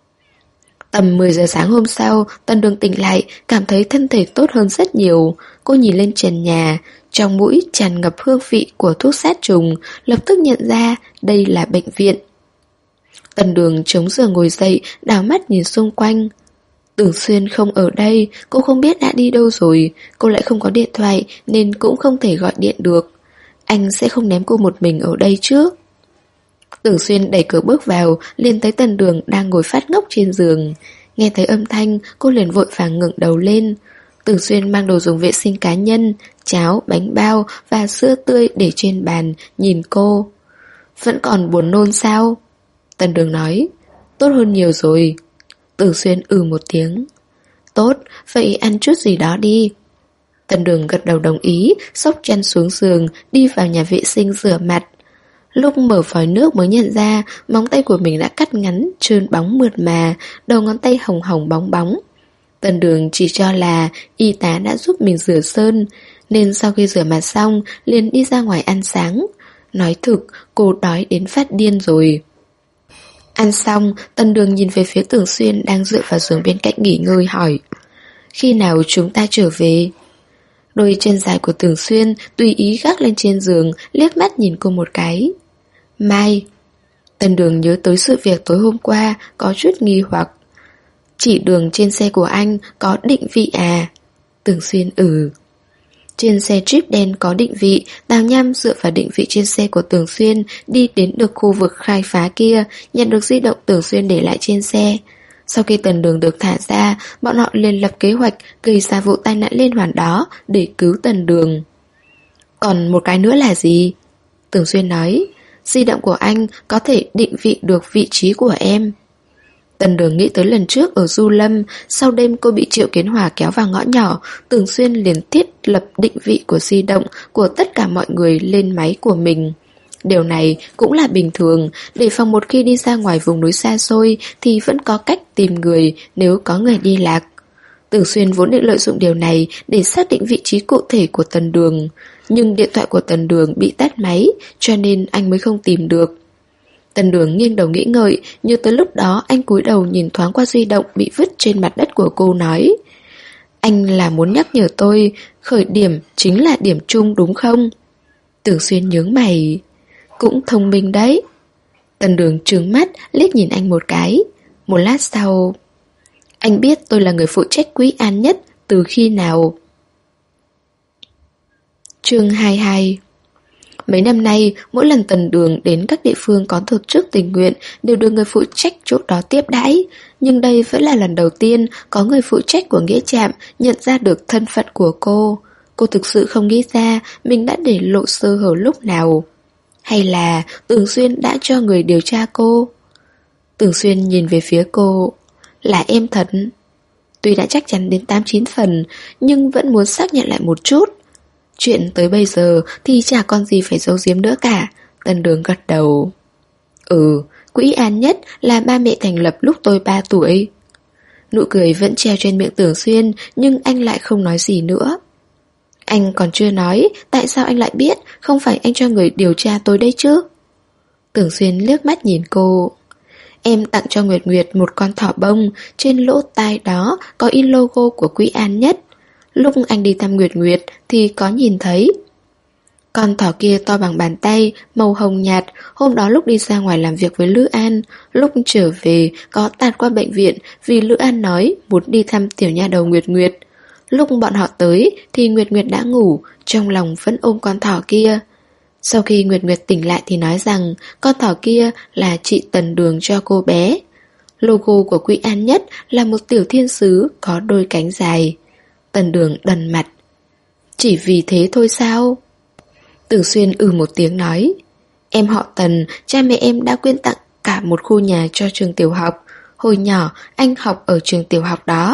A: Tầm mười giờ sáng hôm sau, Tần Đường tỉnh lại, cảm thấy thân thể tốt hơn rất nhiều. Cô nhìn lên trần nhà, trong mũi tràn ngập hương vị của thuốc sát trùng, lập tức nhận ra đây là bệnh viện. Tần Đường chống giường ngồi dậy, đảo mắt nhìn xung quanh. Tưởng Xuyên không ở đây, cô không biết đã đi đâu rồi. Cô lại không có điện thoại nên cũng không thể gọi điện được. Anh sẽ không ném cô một mình ở đây chứ? Tưởng Xuyên đẩy cửa bước vào, liền thấy Tần Đường đang ngồi phát ngốc trên giường. Nghe thấy âm thanh, cô liền vội vàng ngẩng đầu lên. Tưởng Xuyên mang đồ dùng vệ sinh cá nhân, cháo, bánh bao và sữa tươi để trên bàn, nhìn cô. Vẫn còn buồn nôn sao? Tần Đường nói. Tốt hơn nhiều rồi. Tưởng Xuyên ừ một tiếng. Tốt, vậy ăn chút gì đó đi. Tần Đường gật đầu đồng ý, xốc chăn xuống giường, đi vào nhà vệ sinh rửa mặt. Lúc mở vòi nước mới nhận ra móng tay của mình đã cắt ngắn, trơn bóng mượt mà, đầu ngón tay hồng hồng bóng bóng. Tần Đường chỉ cho là y tá đã giúp mình rửa sơn, nên sau khi rửa mặt xong liền đi ra ngoài ăn sáng. Nói thực, cô đói đến phát điên rồi. Ăn xong, Tần Đường nhìn về phía Tưởng Xuyên đang dựa vào giường bên cạnh nghỉ ngơi hỏi: Khi nào chúng ta trở về? Đôi chân dài của Tưởng Xuyên tùy ý gác lên trên giường, liếc mắt nhìn cô một cái. Mai. Tần Đường nhớ tới sự việc tối hôm qua, có chút nghi hoặc. Chỉ đường trên xe của anh có định vị à? Tưởng Xuyên ừ. Trên xe Jeep đen có định vị, Tào Nham dựa vào định vị trên xe của Tưởng Xuyên đi đến được khu vực khai phá kia, nhận được di động Tưởng Xuyên để lại trên xe. Sau khi Tần Đường được thả ra, bọn họ liền lập kế hoạch gây ra vụ tai nạn liên hoàn đó để cứu Tần Đường. Còn một cái nữa là gì? Tưởng Xuyên nói, di động của anh có thể định vị được vị trí của em. Tần Đường nghĩ tới lần trước ở Du Lâm, sau đêm cô bị Triệu Kiến Hòa kéo vào ngõ nhỏ, Tưởng Xuyên liền thiết lập định vị của di động của tất cả mọi người lên máy của mình. Điều này cũng là bình thường, để phòng một khi đi ra ngoài vùng núi xa xôi thì vẫn có cách tìm người nếu có người đi lạc. Tưởng Xuyên vốn định lợi dụng điều này để xác định vị trí cụ thể của Tần Đường, nhưng điện thoại của Tần Đường bị tắt máy, cho nên anh mới không tìm được. Tần Đường nghiêng đầu nghĩ ngợi, như tới lúc đó anh cúi đầu nhìn thoáng qua di động bị vứt trên mặt đất của cô nói: Anh là muốn nhắc nhở tôi, khởi điểm chính là điểm chung đúng không? Tưởng Xuyên nhướng mày. Cũng thông minh đấy. Tần Đường trừng mắt, liếc nhìn anh một cái. Một lát sau: Anh biết tôi là người phụ trách Quý An Nhất từ khi nào? Chương hai mươi hai. Mấy năm nay, mỗi lần Tần Đường đến các địa phương có tổ chức tình nguyện đều được người phụ trách chỗ đó tiếp đãi. Nhưng đây vẫn là lần đầu tiên có người phụ trách của nghĩa trạm nhận ra được thân phận của cô. Cô thực sự không nghĩ ra mình đã để lộ sơ hở lúc nào. Hay là Tưởng Xuyên đã cho người điều tra cô? Tưởng Xuyên nhìn về phía cô. Là em thật. Tuy đã chắc chắn đến tám chín phần, nhưng vẫn muốn xác nhận lại một chút. Chuyện tới bây giờ thì chả còn gì phải giấu giếm nữa cả. Tần Đường gật đầu. Ừ, Quỹ An Nhất là ba mẹ thành lập lúc tôi ba tuổi. Nụ cười vẫn treo trên miệng Tưởng Xuyên, nhưng anh lại không nói gì nữa. Anh còn chưa nói, tại sao anh lại biết? Không phải anh cho người điều tra tôi đây chứ? Tưởng Xuyên liếc mắt nhìn cô. Em tặng cho Nguyệt Nguyệt một con thỏ bông, trên lỗ tai đó có in logo của Quỹ An Nhất. Lúc anh đi thăm Nguyệt Nguyệt thì có nhìn thấy. Con thỏ kia to bằng bàn tay, màu hồng nhạt. Hôm đó lúc đi ra ngoài làm việc với Lữ An, lúc trở về có tạt qua bệnh viện vì Lữ An nói muốn đi thăm tiểu nha đầu Nguyệt Nguyệt. Lúc bọn họ tới thì Nguyệt Nguyệt đã ngủ, trong lòng vẫn ôm con thỏ kia. Sau khi Nguyệt Nguyệt tỉnh lại thì nói rằng con thỏ kia là chị Tần Đường cho cô bé. Logo của Quỹ An Nhất là một tiểu thiên sứ có đôi cánh dài. Tần Đường đần mặt. Chỉ vì thế thôi sao? Tưởng Xuyên ừ một tiếng nói. Em họ Tần, cha mẹ em đã quyên tặng cả một khu nhà cho trường tiểu học. Hồi nhỏ anh học ở trường tiểu học đó.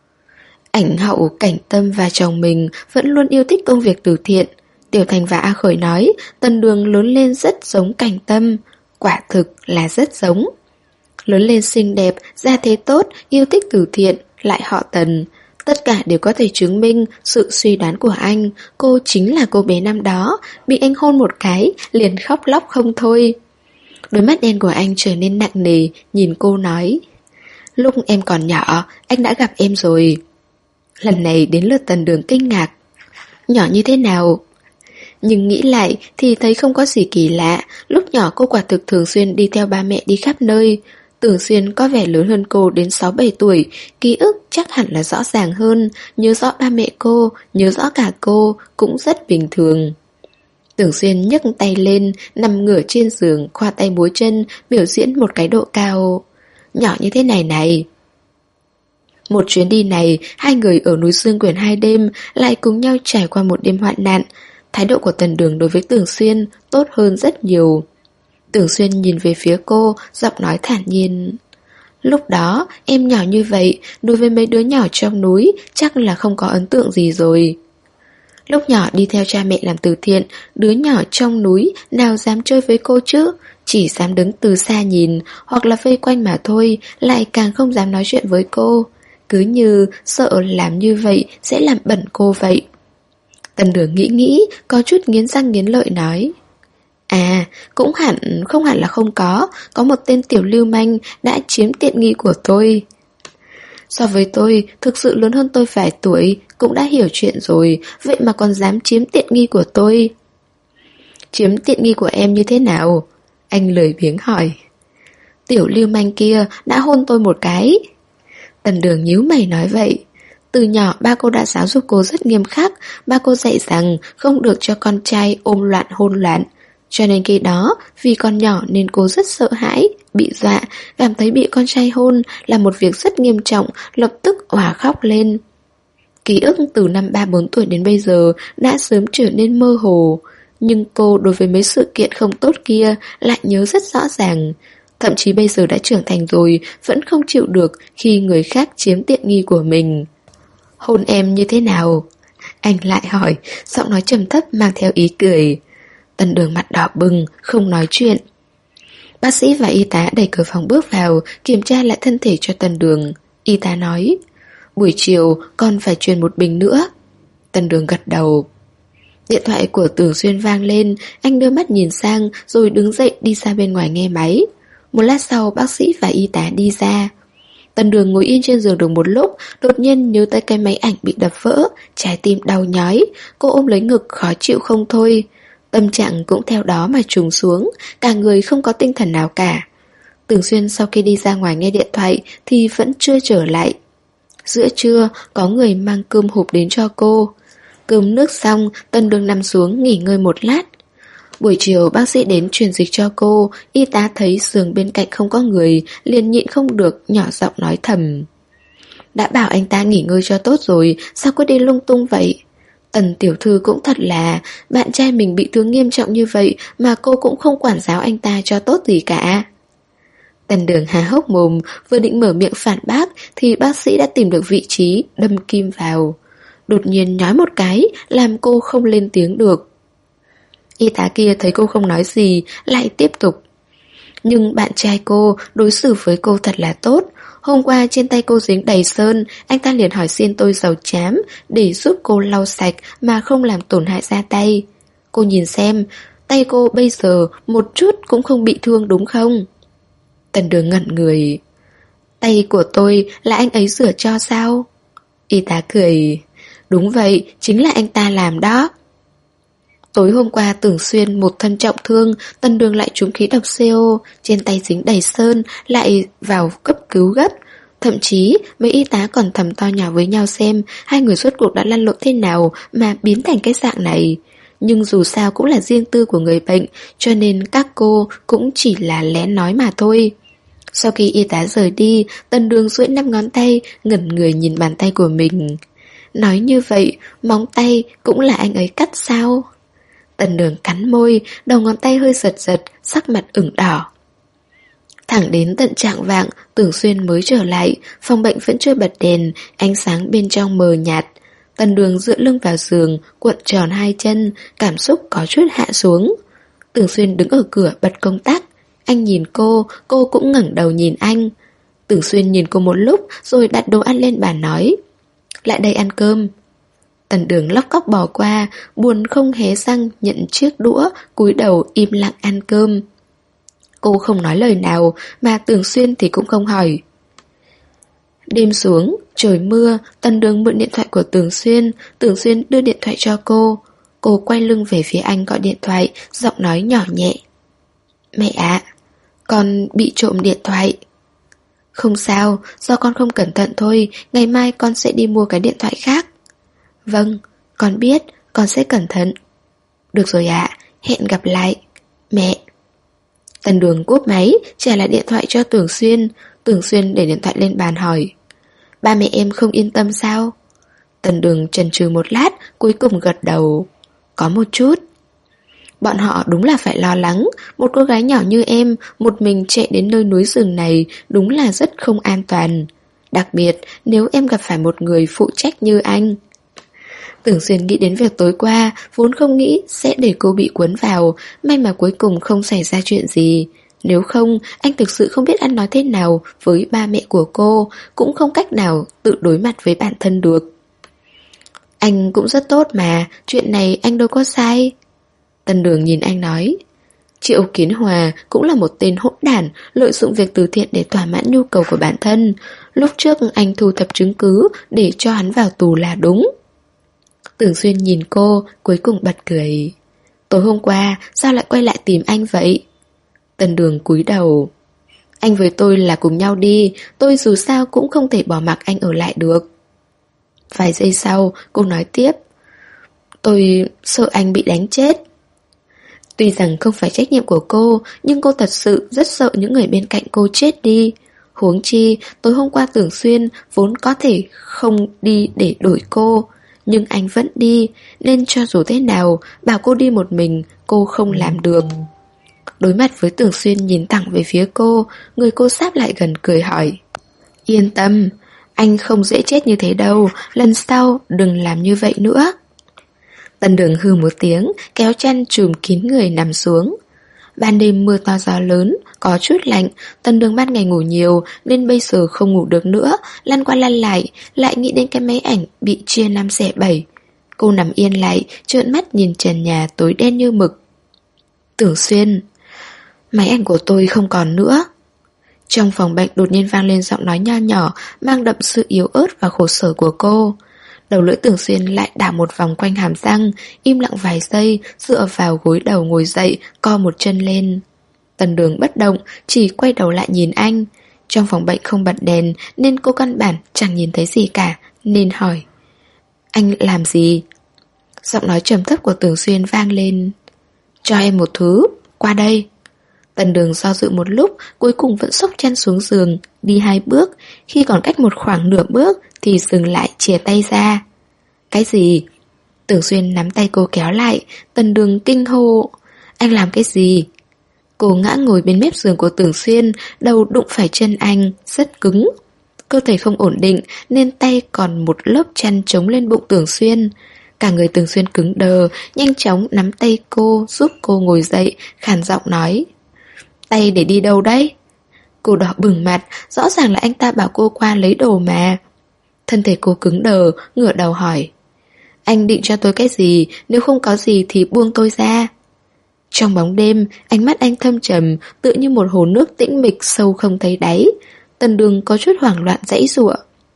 A: Ảnh hậu Cảnh Tâm và chồng mình vẫn luôn yêu thích công việc từ thiện. Tiểu Thành và A Khởi nói Tần Đường lớn lên rất giống Cảnh Tâm. Quả thực là rất giống. Lớn lên xinh đẹp, gia thế tốt, yêu thích từ thiện, lại họ Tần. Tất cả đều có thể chứng minh sự suy đoán của anh. Cô chính là cô bé năm đó, bị anh hôn một cái, liền khóc lóc không thôi. Đôi mắt đen của anh trở nên nặng nề, nhìn cô nói. Lúc em còn nhỏ, anh đã gặp em rồi. Lần này đến lượt Tần Đường kinh ngạc. Nhỏ như thế nào? Nhưng nghĩ lại thì thấy không có gì kỳ lạ. Lúc nhỏ cô quả thực thường xuyên đi theo ba mẹ đi khắp nơi. Tưởng Xuyên có vẻ lớn hơn cô đến sáu bảy tuổi, ký ức chắc hẳn là rõ ràng hơn, nhớ rõ ba mẹ cô, nhớ rõ cả cô, cũng rất bình thường. Tưởng Xuyên nhấc tay lên, nằm ngửa trên giường, khoa tay múa chân, biểu diễn một cái độ cao. Nhỏ như thế này này. Một chuyến đi này, hai người ở núi Dương Quyền hai đêm, lại cùng nhau trải qua một đêm hoạn nạn. Thái độ của Tần Đường đối với Tưởng Xuyên tốt hơn rất nhiều. Tưởng Xuyên nhìn về phía cô, giọng nói thản nhiên. Lúc đó, em nhỏ như vậy, đối với mấy đứa nhỏ trong núi, chắc là không có ấn tượng gì rồi. Lúc nhỏ đi theo cha mẹ làm từ thiện, đứa nhỏ trong núi nào dám chơi với cô chứ, chỉ dám đứng từ xa nhìn, hoặc là vây quanh mà thôi, lại càng không dám nói chuyện với cô. Cứ như sợ làm như vậy sẽ làm bẩn cô vậy. Tần Đường nghĩ nghĩ, có chút nghiến răng nghiến lợi nói. À, cũng hẳn, không hẳn là không có, có một tên tiểu lưu manh đã chiếm tiện nghi của tôi. So với tôi, thực sự lớn hơn tôi vài tuổi, cũng đã hiểu chuyện rồi, vậy mà còn dám chiếm tiện nghi của tôi. Chiếm tiện nghi của em như thế nào? Anh lười biếng hỏi. Tiểu lưu manh kia đã hôn tôi một cái. Tần Đường nhíu mày nói vậy. Từ nhỏ ba cô đã giáo dục cô rất nghiêm khắc, ba cô dạy rằng không được cho con trai ôm loạn hôn loạn. Cho nên khi đó, vì còn nhỏ nên cô rất sợ hãi, bị dọa, cảm thấy bị con trai hôn là một việc rất nghiêm trọng, lập tức òa khóc lên. Ký ức từ năm ba bốn tuổi đến bây giờ đã sớm trở nên mơ hồ, nhưng cô đối với mấy sự kiện không tốt kia lại nhớ rất rõ ràng. Thậm chí bây giờ đã trưởng thành rồi, vẫn không chịu được khi người khác chiếm tiện nghi của mình. Hôn em như thế nào? Anh lại hỏi, giọng nói trầm thấp mang theo ý cười. Tần Đường mặt đỏ bừng, không nói chuyện. Bác sĩ và y tá đẩy cửa phòng bước vào, kiểm tra lại thân thể cho Tần Đường. Y tá nói, buổi chiều con phải truyền một bình nữa. Tần Đường gật đầu. Điện thoại của Tưởng Xuyên vang lên, anh đưa mắt nhìn sang rồi đứng dậy đi ra bên ngoài nghe máy. Một lát sau bác sĩ và y tá đi ra. Tần Đường ngồi yên trên giường được một lúc, đột nhiên nhớ tới cái máy ảnh bị đập vỡ, trái tim đau nhói, cô ôm lấy ngực khó chịu không thôi. Tâm trạng cũng theo đó mà trùng xuống, cả người không có tinh thần nào cả. Tưởng Xuyên sau khi đi ra ngoài nghe điện thoại thì vẫn chưa trở lại. Giữa trưa có người mang cơm hộp đến cho cô. Cơm nước xong, Tần Đường nằm xuống nghỉ ngơi một lát. Buổi chiều bác sĩ đến truyền dịch cho cô, y tá thấy giường bên cạnh không có người, liền nhịn không được, nhỏ giọng nói thầm. Đã bảo anh ta nghỉ ngơi cho tốt rồi, sao cứ đi lung tung vậy? Tần tiểu thư cũng thật là, bạn trai mình bị thương nghiêm trọng như vậy mà cô cũng không quản giáo anh ta cho tốt gì cả. Tần Đường há hốc mồm, vừa định mở miệng phản bác thì bác sĩ đã tìm được vị trí, đâm kim vào. Đột nhiên nói một cái, làm cô không lên tiếng được. Y tá kia thấy cô không nói gì, lại tiếp tục. Nhưng bạn trai cô đối xử với cô thật là tốt. Hôm qua trên tay cô dính đầy sơn, anh ta liền hỏi xin tôi dầu chám để giúp cô lau sạch mà không làm tổn hại da tay. Cô nhìn xem, tay cô bây giờ một chút cũng không bị thương đúng không? Tần Đường ngẩn người. Tay của tôi là anh ấy rửa cho sao? Y tá cười. Đúng vậy, chính là anh ta làm đó. Tối hôm qua Tưởng Xuyên một thân trọng thương, Tần Đường lại trúng khí độc xê ô, trên tay dính đầy sơn, lại vào cấp cứu gấp. Thậm chí mấy y tá còn thầm to nhỏ với nhau xem hai người rốt cuộc đã lăn lộn thế nào mà biến thành cái dạng này. Nhưng dù sao cũng là riêng tư của người bệnh, cho nên các cô cũng chỉ là lén nói mà thôi. Sau khi y tá rời đi, Tần Đường duỗi năm ngón tay, ngẩn người nhìn bàn tay của mình. Nói như vậy, móng tay cũng là anh ấy cắt sao? Tần Đường cắn môi, đầu ngón tay hơi giật giật, sắc mặt ửng đỏ. Thẳng đến tận trạng vạng, Tưởng Xuyên mới trở lại, phòng bệnh vẫn chưa bật đèn, ánh sáng bên trong mờ nhạt. Tần Đường dựa lưng vào giường, cuộn tròn hai chân, cảm xúc có chút hạ xuống. Tưởng Xuyên đứng ở cửa bật công tắc. Anh nhìn cô, cô cũng ngẩng đầu nhìn anh. Tưởng Xuyên nhìn cô một lúc rồi đặt đồ ăn lên bàn nói. Lại đây ăn cơm. Tần Đường lóc cóc bỏ qua, buồn không hé răng nhận chiếc đũa, cúi đầu im lặng ăn cơm. Cô không nói lời nào, mà Tưởng Xuyên thì cũng không hỏi. Đêm xuống, trời mưa, Tần Đường mượn điện thoại của Tưởng Xuyên, Tưởng Xuyên đưa điện thoại cho cô. Cô quay lưng về phía anh gọi điện thoại, giọng nói nhỏ nhẹ. Mẹ ạ, con bị trộm điện thoại. Không sao, do con không cẩn thận thôi, ngày mai con sẽ đi mua cái điện thoại khác. Vâng, con biết, con sẽ cẩn thận. Được rồi ạ, hẹn gặp lại. Mẹ. Tần Đường cúp máy, trả lại điện thoại cho Tưởng Xuyên. Tưởng Xuyên để điện thoại lên bàn hỏi. Ba mẹ em không yên tâm sao? Tần Đường chần chừ một lát, cuối cùng gật đầu. Có một chút. Bọn họ đúng là phải lo lắng. Một cô gái nhỏ như em một mình chạy đến nơi núi rừng này đúng là rất không an toàn. Đặc biệt nếu em gặp phải một người phụ trách như anh. Tưởng Xuyên nghĩ đến việc tối qua, vốn không nghĩ sẽ để cô bị cuốn vào. May mà cuối cùng không xảy ra chuyện gì. Nếu không, anh thực sự không biết ăn nói thế nào với ba mẹ của cô, cũng không cách nào tự đối mặt với bản thân được. Anh cũng rất tốt mà, chuyện này anh đâu có sai. Tân Đường nhìn anh nói. Triệu Kiến Hòa cũng là một tên hỗn đản, lợi dụng việc từ thiện để thỏa mãn nhu cầu của bản thân. Lúc trước anh thu thập chứng cứ để cho hắn vào tù là đúng. Tưởng Xuyên nhìn cô, cuối cùng bật cười. Tối hôm qua, sao lại quay lại tìm anh vậy? Tân Đường cúi đầu. Anh với tôi là cùng nhau đi, tôi dù sao cũng không thể bỏ mặc anh ở lại được. Vài giây sau, cô nói tiếp. Tôi sợ anh bị đánh chết. Tuy rằng không phải trách nhiệm của cô, nhưng cô thật sự rất sợ những người bên cạnh cô chết đi. Huống chi, tối hôm qua Tưởng Xuyên vốn có thể không đi để đổi cô, nhưng anh vẫn đi, nên cho dù thế nào, bảo cô đi một mình, cô không làm được. Đối mặt với Tưởng Xuyên nhìn thẳng về phía cô, người cô sáp lại gần cười hỏi. Yên tâm, anh không dễ chết như thế đâu, lần sau đừng làm như vậy nữa. Tân Đường hừ một tiếng, kéo chăn trùm kín người nằm xuống. Ban đêm mưa to gió lớn, có chút lạnh. Tân Đường ban ngày ngủ nhiều nên bây giờ không ngủ được nữa, lăn qua lăn lại, lại nghĩ đến cái máy ảnh bị chia năm xẻ bảy. Cô nằm yên lại, trợn mắt nhìn trần nhà tối đen như mực. Tưởng Xuyên, máy ảnh của tôi không còn nữa. Trong phòng bệnh đột nhiên vang lên giọng nói nho nhỏ, mang đậm sự yếu ớt và khổ sở của cô. Đầu lưỡi Tưởng Xuyên lại đảo một vòng quanh hàm răng, im lặng vài giây, dựa vào gối đầu ngồi dậy, co một chân lên. Tần Đường bất động, chỉ quay đầu lại nhìn anh. Trong phòng bệnh không bật đèn nên cô căn bản chẳng nhìn thấy gì cả, nên hỏi. Anh làm gì? Giọng nói trầm thấp của Tưởng Xuyên vang lên. Cho em một thứ, qua đây. Tần Đường do dự một lúc, cuối cùng vẫn xốc chân xuống giường, đi hai bước. Khi còn cách một khoảng nửa bước thì dừng lại, chìa tay ra. Cái gì? Tưởng Xuyên nắm tay cô kéo lại. Tần Đường kinh hô. Anh làm cái gì? Cô ngã ngồi bên mép giường của Tưởng Xuyên, đầu đụng phải chân anh, rất cứng. Cơ thể không ổn định nên tay còn một lớp chăn chống lên bụng Tưởng Xuyên. Cả người Tưởng Xuyên cứng đờ, nhanh chóng nắm tay cô, giúp cô ngồi dậy, khàn giọng nói. Tay để đi đâu đấy? Cô đỏ bừng mặt, rõ ràng là anh ta bảo cô qua lấy đồ mà. Thân thể cô cứng đờ, ngửa đầu hỏi. Anh định cho tôi cái gì, nếu không có gì thì buông tôi ra. Trong bóng đêm, ánh mắt anh thâm trầm, tựa như một hồ nước tĩnh mịch sâu không thấy đáy. Tần Đường có chút hoảng loạn giãy giụa.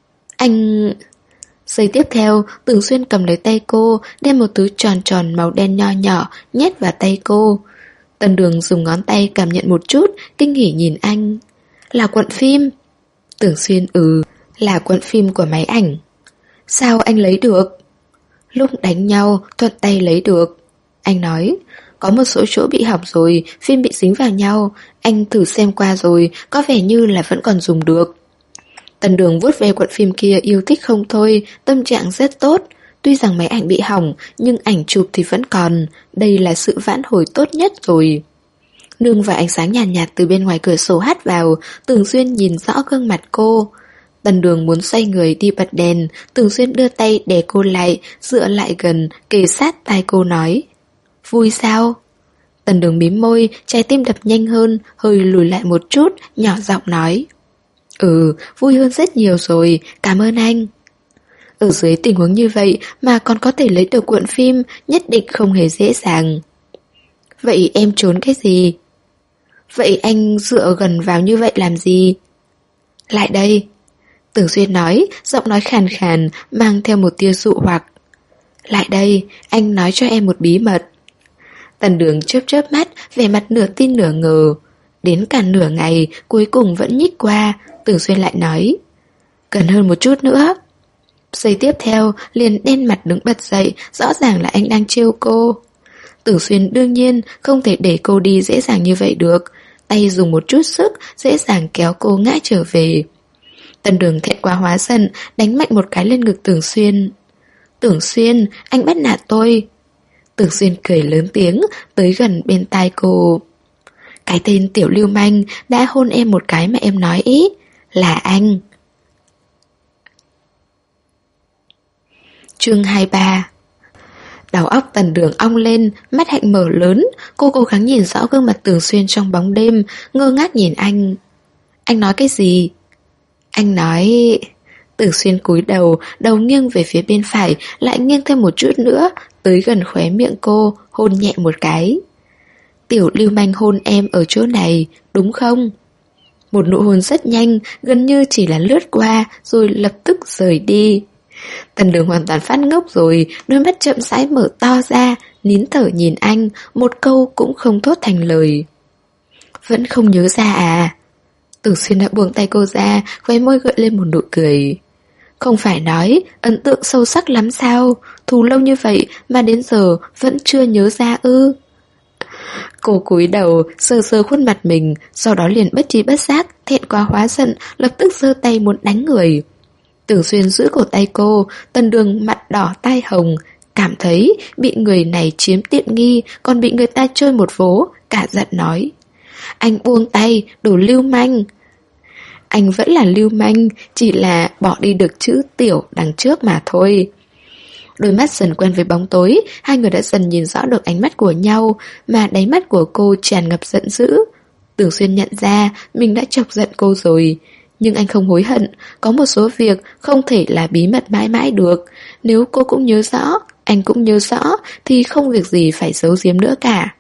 A: Anh... Giây tiếp theo, Tưởng Xuyên cầm lấy tay cô, đem một thứ tròn tròn màu đen nho nhỏ nhét vào tay cô. Tần Đường dùng ngón tay cảm nhận một chút, kinh hỉ nhìn anh. Là cuộn phim. Tưởng Xuyên ừ, là cuộn phim của máy ảnh. Sao anh lấy được? Lúc đánh nhau, thuận tay lấy được. Anh nói, có một số chỗ bị hỏng rồi, phim bị dính vào nhau. Anh thử xem qua rồi, có vẻ như là vẫn còn dùng được. Tần Đường vuốt về cuộn phim kia yêu thích không thôi, tâm trạng rất tốt. Tuy rằng máy ảnh bị hỏng, nhưng ảnh chụp thì vẫn còn. Đây là sự vãn hồi tốt nhất rồi. Nương vào ánh sáng nhàn nhạt, nhạt từ bên ngoài cửa sổ hắt vào, Tưởng Xuyên nhìn rõ gương mặt cô. Tần Đường muốn xoay người đi bật đèn, Tưởng Xuyên đưa tay đè cô lại, dựa lại gần, kề sát tai cô nói. Vui sao? Tần Đường mím môi, trái tim đập nhanh hơn, hơi lùi lại một chút, nhỏ giọng nói. Ừ, vui hơn rất nhiều rồi, cảm ơn anh. Ở dưới tình huống như vậy mà còn có thể lấy được cuộn phim, nhất định không hề dễ dàng. Vậy em trốn cái gì? Vậy anh dựa gần vào như vậy làm gì? Lại đây. Tưởng Xuyên nói, giọng nói khàn khàn, mang theo một tia dụ hoặc. Lại đây, anh nói cho em một bí mật. Tần Đường chớp chớp mắt, vẻ mặt nửa tin nửa ngờ. Đến cả nửa ngày, cuối cùng vẫn nhích qua. Tưởng Xuyên lại nói. Gần hơn một chút nữa. Giây tiếp theo, liền đen mặt đứng bật dậy, rõ ràng là anh đang trêu cô. Tưởng Xuyên đương nhiên không thể để cô đi dễ dàng như vậy được. Tay dùng một chút sức, dễ dàng kéo cô ngã trở về. Tần Đường thẹn quá hóa giận, đánh mạnh một cái lên ngực Tưởng Xuyên. Tưởng Xuyên, anh bắt nạt tôi. Tưởng Xuyên cười lớn tiếng, tới gần bên tai cô. Cái tên tiểu lưu manh đã hôn em một cái mà em nói ý, là anh. Chương hai mươi ba. Đầu óc Tần Đường ong lên, mắt hạnh mở lớn. Cô cố gắng nhìn rõ gương mặt Tưởng Xuyên trong bóng đêm, ngơ ngác nhìn anh. Anh nói cái gì? Anh nói... Tưởng Xuyên cúi đầu, đầu nghiêng về phía bên phải, lại nghiêng thêm một chút nữa, tới gần khóe miệng cô, hôn nhẹ một cái. Tiểu lưu manh hôn em ở chỗ này, đúng không? Một nụ hôn rất nhanh, gần như chỉ là lướt qua, rồi lập tức rời đi. Tần Đường hoàn toàn phát ngốc rồi, đôi mắt chậm rãi mở to ra, nín thở nhìn anh, một câu cũng không thốt thành lời. Vẫn không nhớ ra à? Tưởng Xuyên đã buông tay cô ra, khóe môi gợi lên một nụ cười. Không phải nói, ấn tượng sâu sắc lắm sao? Thù lâu như vậy mà đến giờ vẫn chưa nhớ ra ư? Cô cúi đầu, sờ sờ khuôn mặt mình, sau đó liền bất trí bất giác, thẹn quá hóa giận, lập tức giơ tay muốn đánh người. Tưởng Xuyên giữ cổ tay cô, Tần Đường mặt đỏ tai hồng, cảm thấy bị người này chiếm tiện nghi, còn bị người ta chơi một vố, cả giận nói. Anh buông tay, đồ lưu manh. Anh vẫn là lưu manh, chỉ là bỏ đi được chữ tiểu đằng trước mà thôi. Đôi mắt dần quen với bóng tối, hai người đã dần nhìn rõ được ánh mắt của nhau, mà đáy mắt của cô tràn ngập giận dữ. Tưởng Xuyên nhận ra mình đã chọc giận cô rồi, nhưng anh không hối hận, có một số việc không thể là bí mật mãi mãi được. Nếu cô cũng nhớ rõ, anh cũng nhớ rõ, thì không việc gì phải giấu giếm nữa cả.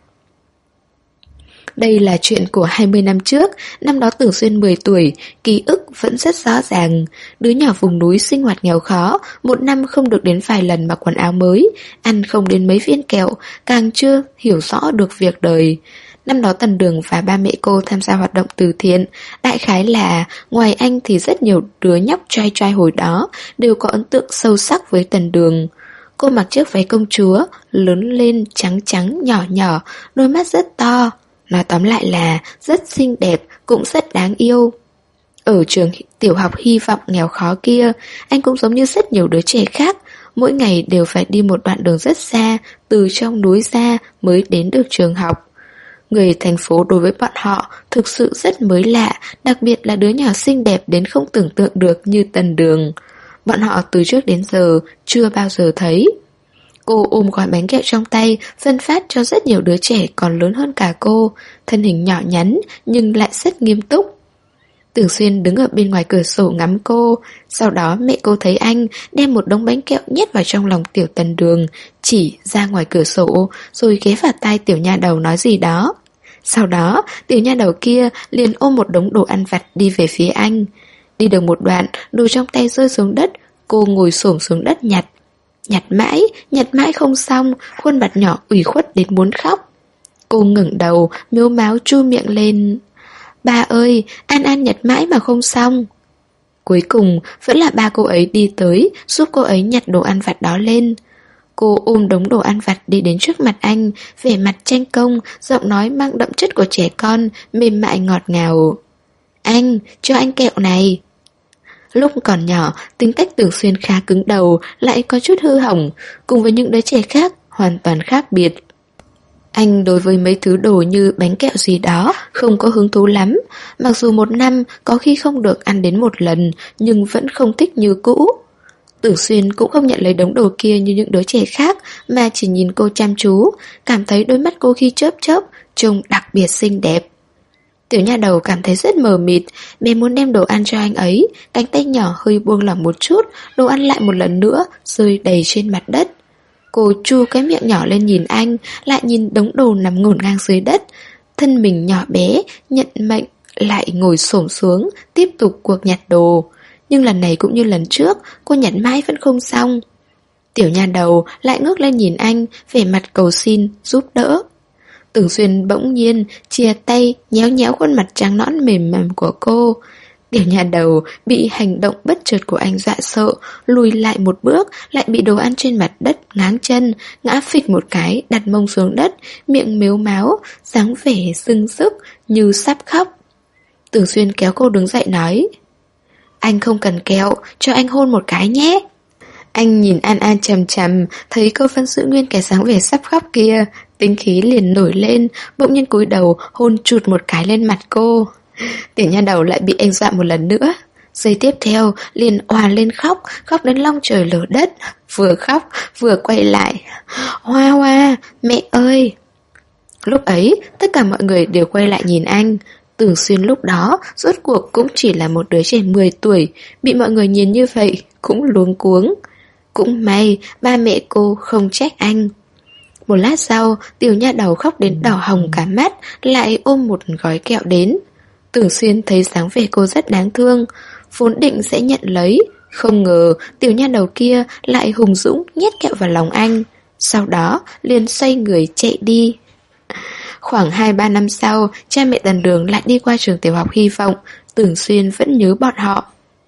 A: Đây là chuyện của hai mươi năm trước, năm đó Tưởng Xuyên mười tuổi, ký ức vẫn rất rõ ràng. Đứa nhỏ vùng núi sinh hoạt nghèo khó, một năm không được đến vài lần mặc quần áo mới, ăn không đến mấy viên kẹo, càng chưa hiểu rõ được việc đời. Năm đó Tần Đường và ba mẹ cô tham gia hoạt động từ thiện, đại khái là ngoài anh thì rất nhiều đứa nhóc trai trai hồi đó đều có ấn tượng sâu sắc với Tần Đường. Cô mặc chiếc váy công chúa, lớn lên trắng trắng nhỏ nhỏ, đôi mắt rất to. Nói tóm lại là rất xinh đẹp, cũng rất đáng yêu. Ở trường tiểu học hy vọng nghèo khó kia, anh cũng giống như rất nhiều đứa trẻ khác, mỗi ngày đều phải đi một đoạn đường rất xa, từ trong núi ra mới đến được trường học. Người thành phố đối với bọn họ thực sự rất mới lạ, đặc biệt là đứa nhỏ xinh đẹp đến không tưởng tượng được như Tần Đường. Bọn họ từ trước đến giờ chưa bao giờ thấy. Cô ôm gói bánh kẹo trong tay, phân phát cho rất nhiều đứa trẻ còn lớn hơn cả cô, thân hình nhỏ nhắn nhưng lại rất nghiêm túc. Tưởng Xuyên đứng ở bên ngoài cửa sổ ngắm cô, sau đó mẹ cô thấy anh đem một đống bánh kẹo nhét vào trong lòng tiểu Tần Đường, chỉ ra ngoài cửa sổ, rồi ghé vào tai tiểu nha đầu nói gì đó. Sau đó, tiểu nha đầu kia liền ôm một đống đồ ăn vặt đi về phía anh. Đi được một đoạn, đồ trong tay rơi xuống đất, cô ngồi xổm xuống đất nhặt. Nhặt mãi, nhặt mãi không xong, khuôn mặt nhỏ ủy khuất đến muốn khóc. Cô ngẩng đầu, mếu máo chu miệng lên. Ba ơi, An An nhặt mãi mà không xong. Cuối cùng, vẫn là ba cô ấy đi tới, giúp cô ấy nhặt đồ ăn vặt đó lên. Cô ôm đống đồ ăn vặt đi đến trước mặt anh, vẻ mặt tranh công, giọng nói mang đậm chất của trẻ con, mềm mại ngọt ngào. Anh, cho anh kẹo này. Lúc còn nhỏ, tính cách Tưởng Xuyên khá cứng đầu, lại có chút hư hỏng, cùng với những đứa trẻ khác, hoàn toàn khác biệt. Anh đối với mấy thứ đồ như bánh kẹo gì đó không có hứng thú lắm, mặc dù một năm có khi không được ăn đến một lần, nhưng vẫn không thích như cũ. Tưởng Xuyên cũng không nhận lấy đống đồ kia như những đứa trẻ khác, mà chỉ nhìn cô chăm chú, cảm thấy đôi mắt cô khi chớp chớp, trông đặc biệt xinh đẹp. Tiểu nha đầu cảm thấy rất mờ mịt, bé muốn đem đồ ăn cho anh ấy, cánh tay nhỏ hơi buông lỏng một chút, đồ ăn lại một lần nữa, rơi đầy trên mặt đất. Cô chu cái miệng nhỏ lên nhìn anh, lại nhìn đống đồ nằm ngổn ngang dưới đất. Thân mình nhỏ bé, nhận mệnh, lại ngồi xổm xuống, tiếp tục cuộc nhặt đồ. Nhưng lần này cũng như lần trước, cô nhặt mãi vẫn không xong. Tiểu nha đầu lại ngước lên nhìn anh, vẻ mặt cầu xin, giúp đỡ. Tưởng Xuyên bỗng nhiên chia tay nhéo nhéo khuôn mặt trắng nõn mềm mềm của cô. Tiểu nha đầu bị hành động bất chợt của anh dọa sợ, lùi lại một bước, lại bị đồ ăn trên mặt đất ngáng chân, ngã phịch một cái, đặt mông xuống đất, miệng mếu máo, dáng vẻ sưng sức như sắp khóc. Tưởng Xuyên kéo cô đứng dậy nói: Anh không cần kẹo, cho anh hôn một cái nhé. Anh nhìn An An chằm chằm, thấy cô vẫn giữ nguyên cái dáng vẻ sắp khóc kia, tính khí liền nổi lên, bỗng nhiên cúi đầu hôn chụt một cái lên mặt cô. Tiểu nha đầu lại bị anh dọa một lần nữa. Giây tiếp theo liền òa lên khóc, khóc đến long trời lở đất, vừa khóc vừa quay lại. Hoa Hoa, mẹ ơi! Lúc ấy, tất cả mọi người đều quay lại nhìn anh. Tưởng Xuyên lúc đó, rốt cuộc cũng chỉ là một đứa trẻ mười tuổi, bị mọi người nhìn như vậy, cũng luống cuống. Cũng may, ba mẹ cô không trách anh. Một lát sau, tiểu nha đầu khóc đến đỏ hồng cả mắt, lại ôm một gói kẹo đến. Tưởng Xuyên thấy dáng vẻ cô rất đáng thương, vốn định sẽ nhận lấy, không ngờ tiểu nha đầu kia lại hùng dũng nhét kẹo vào lòng anh. Sau đó liền xoay người chạy đi. Khoảng hai ba năm sau, cha mẹ Tần Đường lại đi qua trường tiểu học Hy Vọng. Tưởng Xuyên vẫn nhớ bọn họ.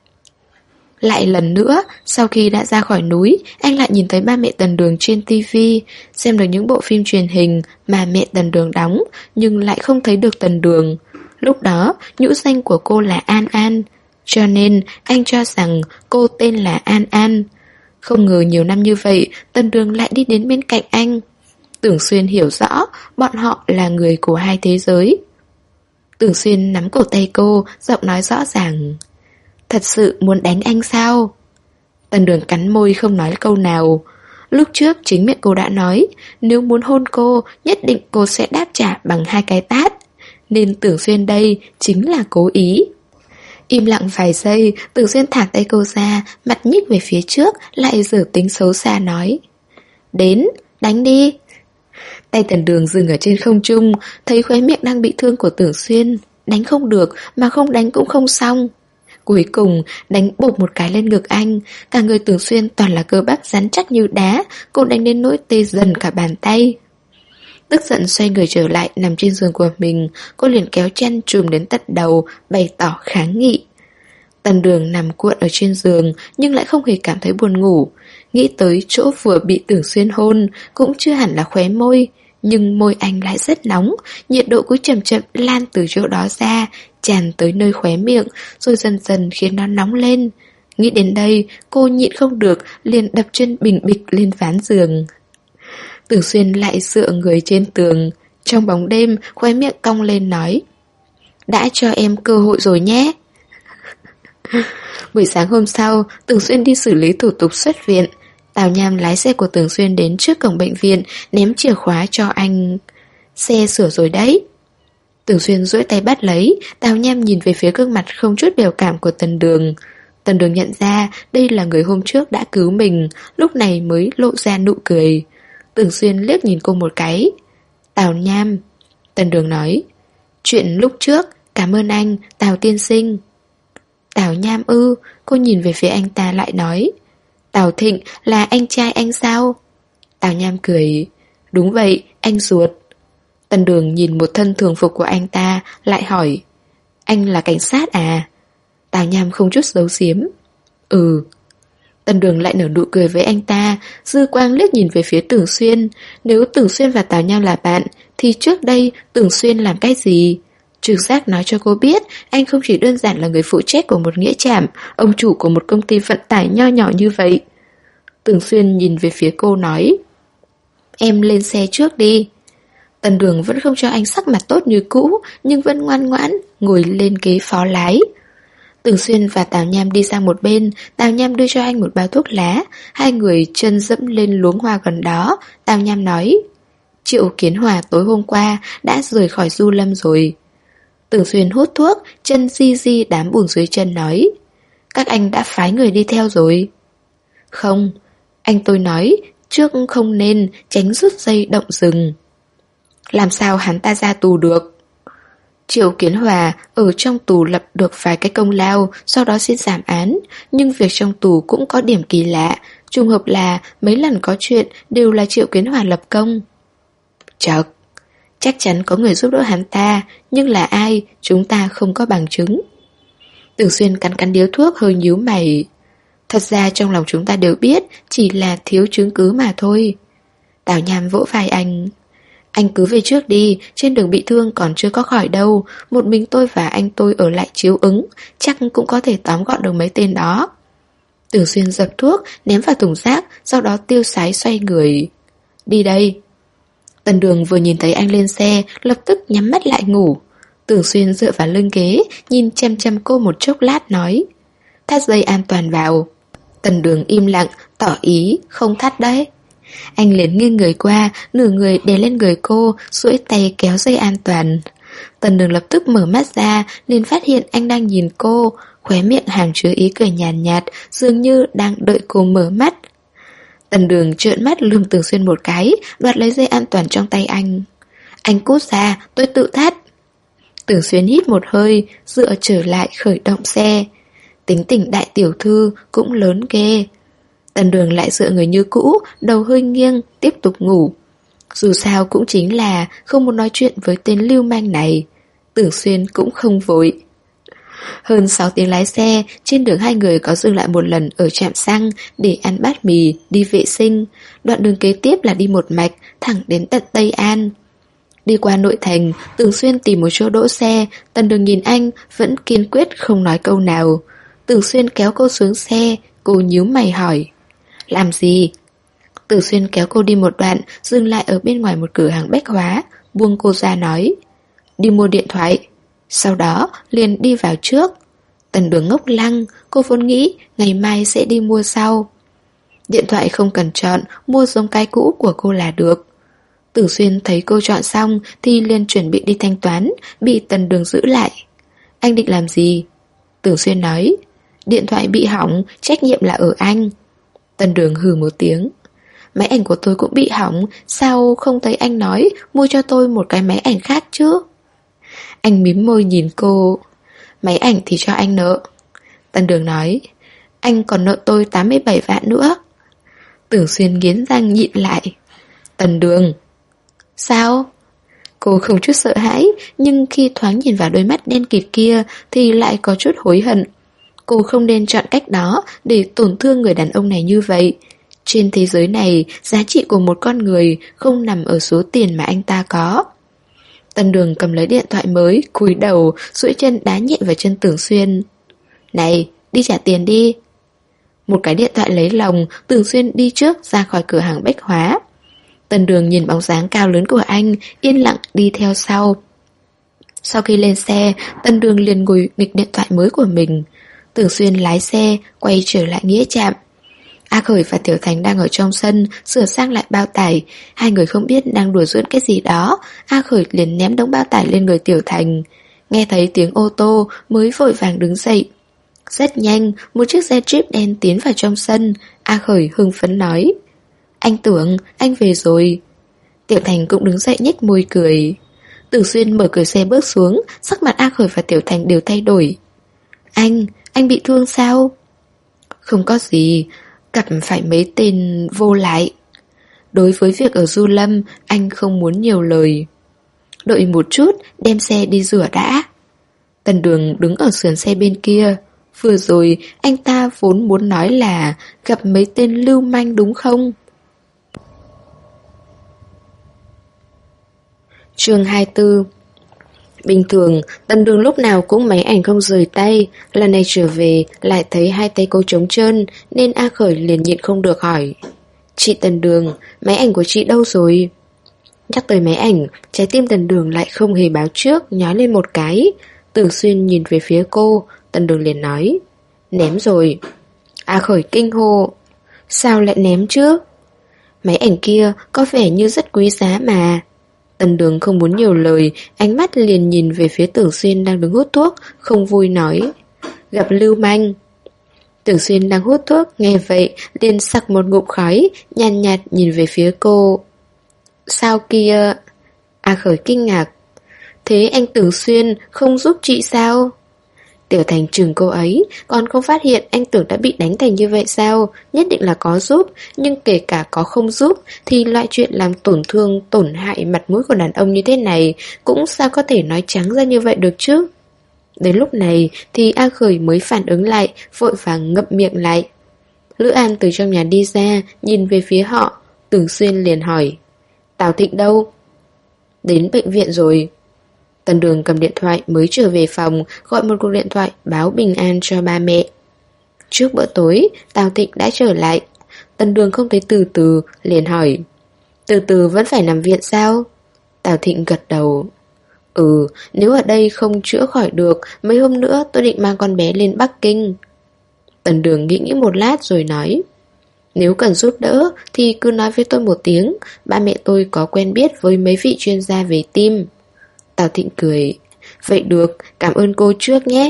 A: Lại lần nữa, sau khi đã ra khỏi núi, anh lại nhìn thấy ba mẹ Tần Đường trên tivi, xem được những bộ phim truyền hình mà mẹ Tần Đường đóng, nhưng lại không thấy được Tần Đường. Lúc đó, nhũ danh của cô là An An, cho nên anh cho rằng cô tên là An An. Không ngờ nhiều năm như vậy, Tần Đường lại đi đến bên cạnh anh. Tưởng Xuyên hiểu rõ, bọn họ là người của hai thế giới. Tưởng Xuyên nắm cổ tay cô, giọng nói rõ ràng. Thật sự muốn đánh anh sao? Tần Đường cắn môi không nói câu nào. Lúc trước chính miệng cô đã nói, nếu muốn hôn cô, nhất định cô sẽ đáp trả bằng hai cái tát. Nên Tưởng Xuyên đây chính là cố ý. Im lặng vài giây, Tưởng Xuyên thả tay cô ra, mặt nhích về phía trước, lại giở tính xấu xa nói. Đến, đánh đi. Tay Tần Đường dừng ở trên không trung, thấy khóe miệng đang bị thương của Tưởng Xuyên. Đánh không được, mà không đánh cũng không xong. Cuối cùng, đánh bộp một cái lên ngực anh. Cả người Tưởng Xuyên toàn là cơ bắp rắn chắc như đá, cô đánh đến nỗi tê dần cả bàn tay. Tức giận xoay người trở lại, nằm trên giường của mình, cô liền kéo chăn trùm đến tận đầu, bày tỏ kháng nghị. Tần Đường nằm cuộn ở trên giường, nhưng lại không hề cảm thấy buồn ngủ. Nghĩ tới chỗ vừa bị Tưởng Xuyên hôn, cũng chưa hẳn là khóe môi, nhưng môi anh lại rất nóng, nhiệt độ cứ chậm chậm lan từ chỗ đó ra, tràn tới nơi khóe miệng, rồi dần dần khiến nó nóng lên. Nghĩ đến đây, cô nhịn không được, liền đập chân bình bịch lên ván giường. Tưởng Xuyên lại dựa người trên tường, trong bóng đêm, khóe miệng cong lên nói. Đã cho em cơ hội rồi nhé. Buổi sáng hôm sau, Tưởng Xuyên đi xử lý thủ tục xuất viện. Tào Nham lái xe của Tưởng Xuyên đến trước cổng bệnh viện, ném chìa khóa cho anh. Xe sửa rồi đấy. Tưởng Xuyên duỗi tay bắt lấy, Tào Nham nhìn về phía gương mặt không chút biểu cảm của Tần Đường. Tần Đường nhận ra đây là người hôm trước đã cứu mình, lúc này mới lộ ra nụ cười. Tưởng Xuyên liếc nhìn cô một cái. Tào Nham. Tần Đường nói. Chuyện lúc trước, cảm ơn anh, Tào tiên sinh. Tào Nham ư, cô nhìn về phía anh ta lại nói. Tào Thịnh là anh trai anh sao? Tào Nham cười. Đúng vậy, anh ruột. Tần Đường nhìn một thân thường phục của anh ta, lại hỏi. Anh là cảnh sát à? Tào Nham không chút giấu giếm. Ừ. Tần Đường lại nở nụ cười với anh ta, dư quang liếc nhìn về phía Tưởng Xuyên. Nếu Tưởng Xuyên và Tào Nham là bạn, thì trước đây Tưởng Xuyên làm cái gì? Trực giác nói cho cô biết, anh không chỉ đơn giản là người phụ trách của một nghĩa trảm, ông chủ của một công ty vận tải nho nhỏ như vậy. Tưởng Xuyên nhìn về phía cô nói. Em lên xe trước đi. Tần Đường vẫn không cho anh sắc mặt tốt như cũ, nhưng vẫn ngoan ngoãn, ngồi lên ghế phó lái. Tưởng Xuyên và Tào Nham đi sang một bên, Tào Nham đưa cho anh một bao thuốc lá, hai người chân dẫm lên luống hoa gần đó. Tào Nham nói. Triệu Kiến Hòa tối hôm qua đã rời khỏi Du Lâm rồi. Tưởng Xuyên hút thuốc, chân di di đám bùn dưới chân nói. Các anh đã phái người đi theo rồi. Không, anh tôi nói, trước không nên, tránh rút dây động rừng. Làm sao hắn ta ra tù được? Triệu Kiến Hòa ở trong tù lập được vài cái công lao, sau đó xin giảm án. Nhưng việc trong tù cũng có điểm kỳ lạ, trùng hợp là mấy lần có chuyện đều là Triệu Kiến Hòa lập công. Chật, chắc chắn có người giúp đỡ hắn ta, nhưng là ai, chúng ta không có bằng chứng. Tưởng Xuyên cắn cắn điếu thuốc hơi nhíu mày. Thật ra trong lòng chúng ta đều biết, chỉ là thiếu chứng cứ mà thôi. Tào Nham vỗ vai anh. Anh cứ về trước đi, trên đường bị thương còn chưa có khỏi đâu. Một mình tôi và anh tôi ở lại chiếu ứng, chắc cũng có thể tóm gọn được mấy tên đó. Tưởng Xuyên dập thuốc, ném vào thùng rác, sau đó tiêu sái xoay người. Đi đây. Tần Đường vừa nhìn thấy anh lên xe, lập tức nhắm mắt lại ngủ. Tưởng Xuyên dựa vào lưng ghế, nhìn chăm chăm cô một chốc lát nói: Thắt dây an toàn vào. Tần Đường im lặng, tỏ ý không thắt đấy. Anh liền nghiêng người qua, nửa người đè lên người cô, duỗi tay kéo dây an toàn. Tần Đường lập tức mở mắt ra, liền phát hiện anh đang nhìn cô, khóe miệng hàm chứa ý cười nhàn nhạt, nhạt, dường như đang đợi cô mở mắt. Tần Đường trợn mắt lườm Tưởng Xuyên một cái, đoạt lấy dây an toàn trong tay anh. Anh cút ra, tôi tự thắt. Tưởng Xuyên hít một hơi, dựa trở lại khởi động xe. Tính tình đại tiểu thư cũng lớn ghê. Tần Đường lại dựa người như cũ, đầu hơi nghiêng, tiếp tục ngủ. Dù sao cũng chính là không muốn nói chuyện với tên lưu manh này. Tưởng Xuyên cũng không vội. Hơn sáu tiếng lái xe, trên đường hai người có dừng lại một lần ở trạm xăng để ăn bát mì, đi vệ sinh. Đoạn đường kế tiếp là đi một mạch, thẳng đến tận Tây An. Đi qua nội thành, Tưởng Xuyên tìm một chỗ đỗ xe. Tần Đường nhìn anh, vẫn kiên quyết không nói câu nào. Tưởng Xuyên kéo cô xuống xe, cô nhíu mày hỏi: Làm gì? Tưởng Xuyên kéo cô đi một đoạn, dừng lại ở bên ngoài một cửa hàng bách hóa, buông cô ra nói: Đi mua điện thoại. Sau đó liền đi vào trước. Tần Đường ngốc lăng, cô vốn nghĩ ngày mai sẽ đi mua sau. Điện thoại không cần chọn, mua giống cái cũ của cô là được. Tưởng Xuyên thấy cô chọn xong thì liền chuẩn bị đi thanh toán, bị Tần Đường giữ lại. Anh định làm gì? Tưởng Xuyên nói: Điện thoại bị hỏng, trách nhiệm là ở anh. Tần Đường hừ một tiếng: Máy ảnh của tôi cũng bị hỏng, sao không thấy anh nói mua cho tôi một cái máy ảnh khác chứ? Anh mím môi nhìn cô: Máy ảnh thì cho anh nợ. Tần Đường nói: Anh còn nợ tôi tám mươi bảy vạn nữa. Tưởng Xuyên nghiến răng nhịn lại: Tần Đường. Sao? Cô không chút sợ hãi, nhưng khi thoáng nhìn vào đôi mắt đen kịt kia thì lại có chút hối hận. Cô không nên chọn cách đó để tổn thương người đàn ông này như vậy. Trên thế giới này, giá trị của một con người không nằm ở số tiền mà anh ta có. Tần Đường cầm lấy điện thoại mới, cúi đầu, duỗi chân đá nhẹ vào chân Tưởng Xuyên. Này, đi trả tiền đi. Một cái điện thoại lấy lòng, Tưởng Xuyên đi trước ra khỏi cửa hàng bách hóa. Tần Đường nhìn bóng dáng cao lớn của anh, yên lặng đi theo sau. Sau khi lên xe, Tần Đường liền ngồi nghịch điện thoại mới của mình. Tưởng Xuyên lái xe, quay trở lại nghĩa trạm. A Khởi và Tiểu Thành đang ở trong sân, sửa sang lại bao tải. Hai người không biết đang đùa giỡn cái gì đó. A Khởi liền ném đống bao tải lên người Tiểu Thành. Nghe thấy tiếng ô tô mới vội vàng đứng dậy. Rất nhanh, một chiếc xe Jeep đen tiến vào trong sân. A Khởi hưng phấn nói: Anh Tưởng, anh về rồi. Tiểu Thành cũng đứng dậy nhếch môi cười. Tưởng Xuyên mở cửa xe bước xuống, sắc mặt A Khởi và Tiểu Thành đều thay đổi. Anh, anh bị thương sao? Không có gì, gặp phải mấy tên vô lại. Đối với việc ở Du Lâm, anh không muốn nhiều lời. Đợi một chút, đem xe đi rửa đã. Tần Đường đứng ở sườn xe bên kia. Vừa rồi, anh ta vốn muốn nói là gặp mấy tên lưu manh đúng không? Chương hai mươi tư. Bình thường, Tần Đường lúc nào cũng máy ảnh không rời tay. Lần này trở về, lại thấy hai tay cô trống trơn, nên A Khởi liền nhịn không được hỏi: Chị Tần Đường, máy ảnh của chị đâu rồi? Nhắc tới máy ảnh, trái tim Tần Đường lại không hề báo trước, nhói lên một cái. Tưởng Xuyên nhìn về phía cô, Tần Đường liền nói: Ném rồi. A Khởi kinh hô: Sao lại ném chứ? Máy ảnh kia có vẻ như rất quý giá mà. Tần Đường không muốn nhiều lời, ánh mắt liền nhìn về phía Tưởng Xuyên đang đứng hút thuốc, không vui nói: Gặp lưu manh. Tưởng Xuyên đang hút thuốc, nghe vậy liền sặc một ngụm khói, nhàn nhạt, nhạt nhìn về phía cô. Sao kia? A Khởi kinh ngạc: Thế anh Tưởng Xuyên không giúp chị sao? Tiểu Thành chừng cô ấy, còn không phát hiện anh Tưởng đã bị đánh thành như vậy sao? Nhất định là có giúp, nhưng kể cả có không giúp thì loại chuyện làm tổn thương, tổn hại mặt mũi của đàn ông như thế này cũng sao có thể nói trắng ra như vậy được chứ? Đến lúc này thì A Khởi mới phản ứng lại, vội vàng ngậm miệng lại. Lữ An từ trong nhà đi ra, nhìn về phía họ. Tưởng Xuyên liền hỏi: Tào Thịnh đâu? Đến bệnh viện rồi. Tần Đường cầm điện thoại mới trở về phòng, gọi một cuộc điện thoại báo bình an cho ba mẹ. Trước bữa tối, Tào Thịnh đã trở lại. Tần Đường không thấy Từ Từ, liền hỏi: Từ Từ vẫn phải nằm viện sao? Tào Thịnh gật đầu. Ừ, nếu ở đây không chữa khỏi được, mấy hôm nữa tôi định mang con bé lên Bắc Kinh. Tần Đường nghĩ nghĩ một lát rồi nói: Nếu cần giúp đỡ thì cứ nói với tôi một tiếng. Ba mẹ tôi có quen biết với mấy vị chuyên gia về tim. Tào Thịnh cười: Vậy được, cảm ơn cô trước nhé.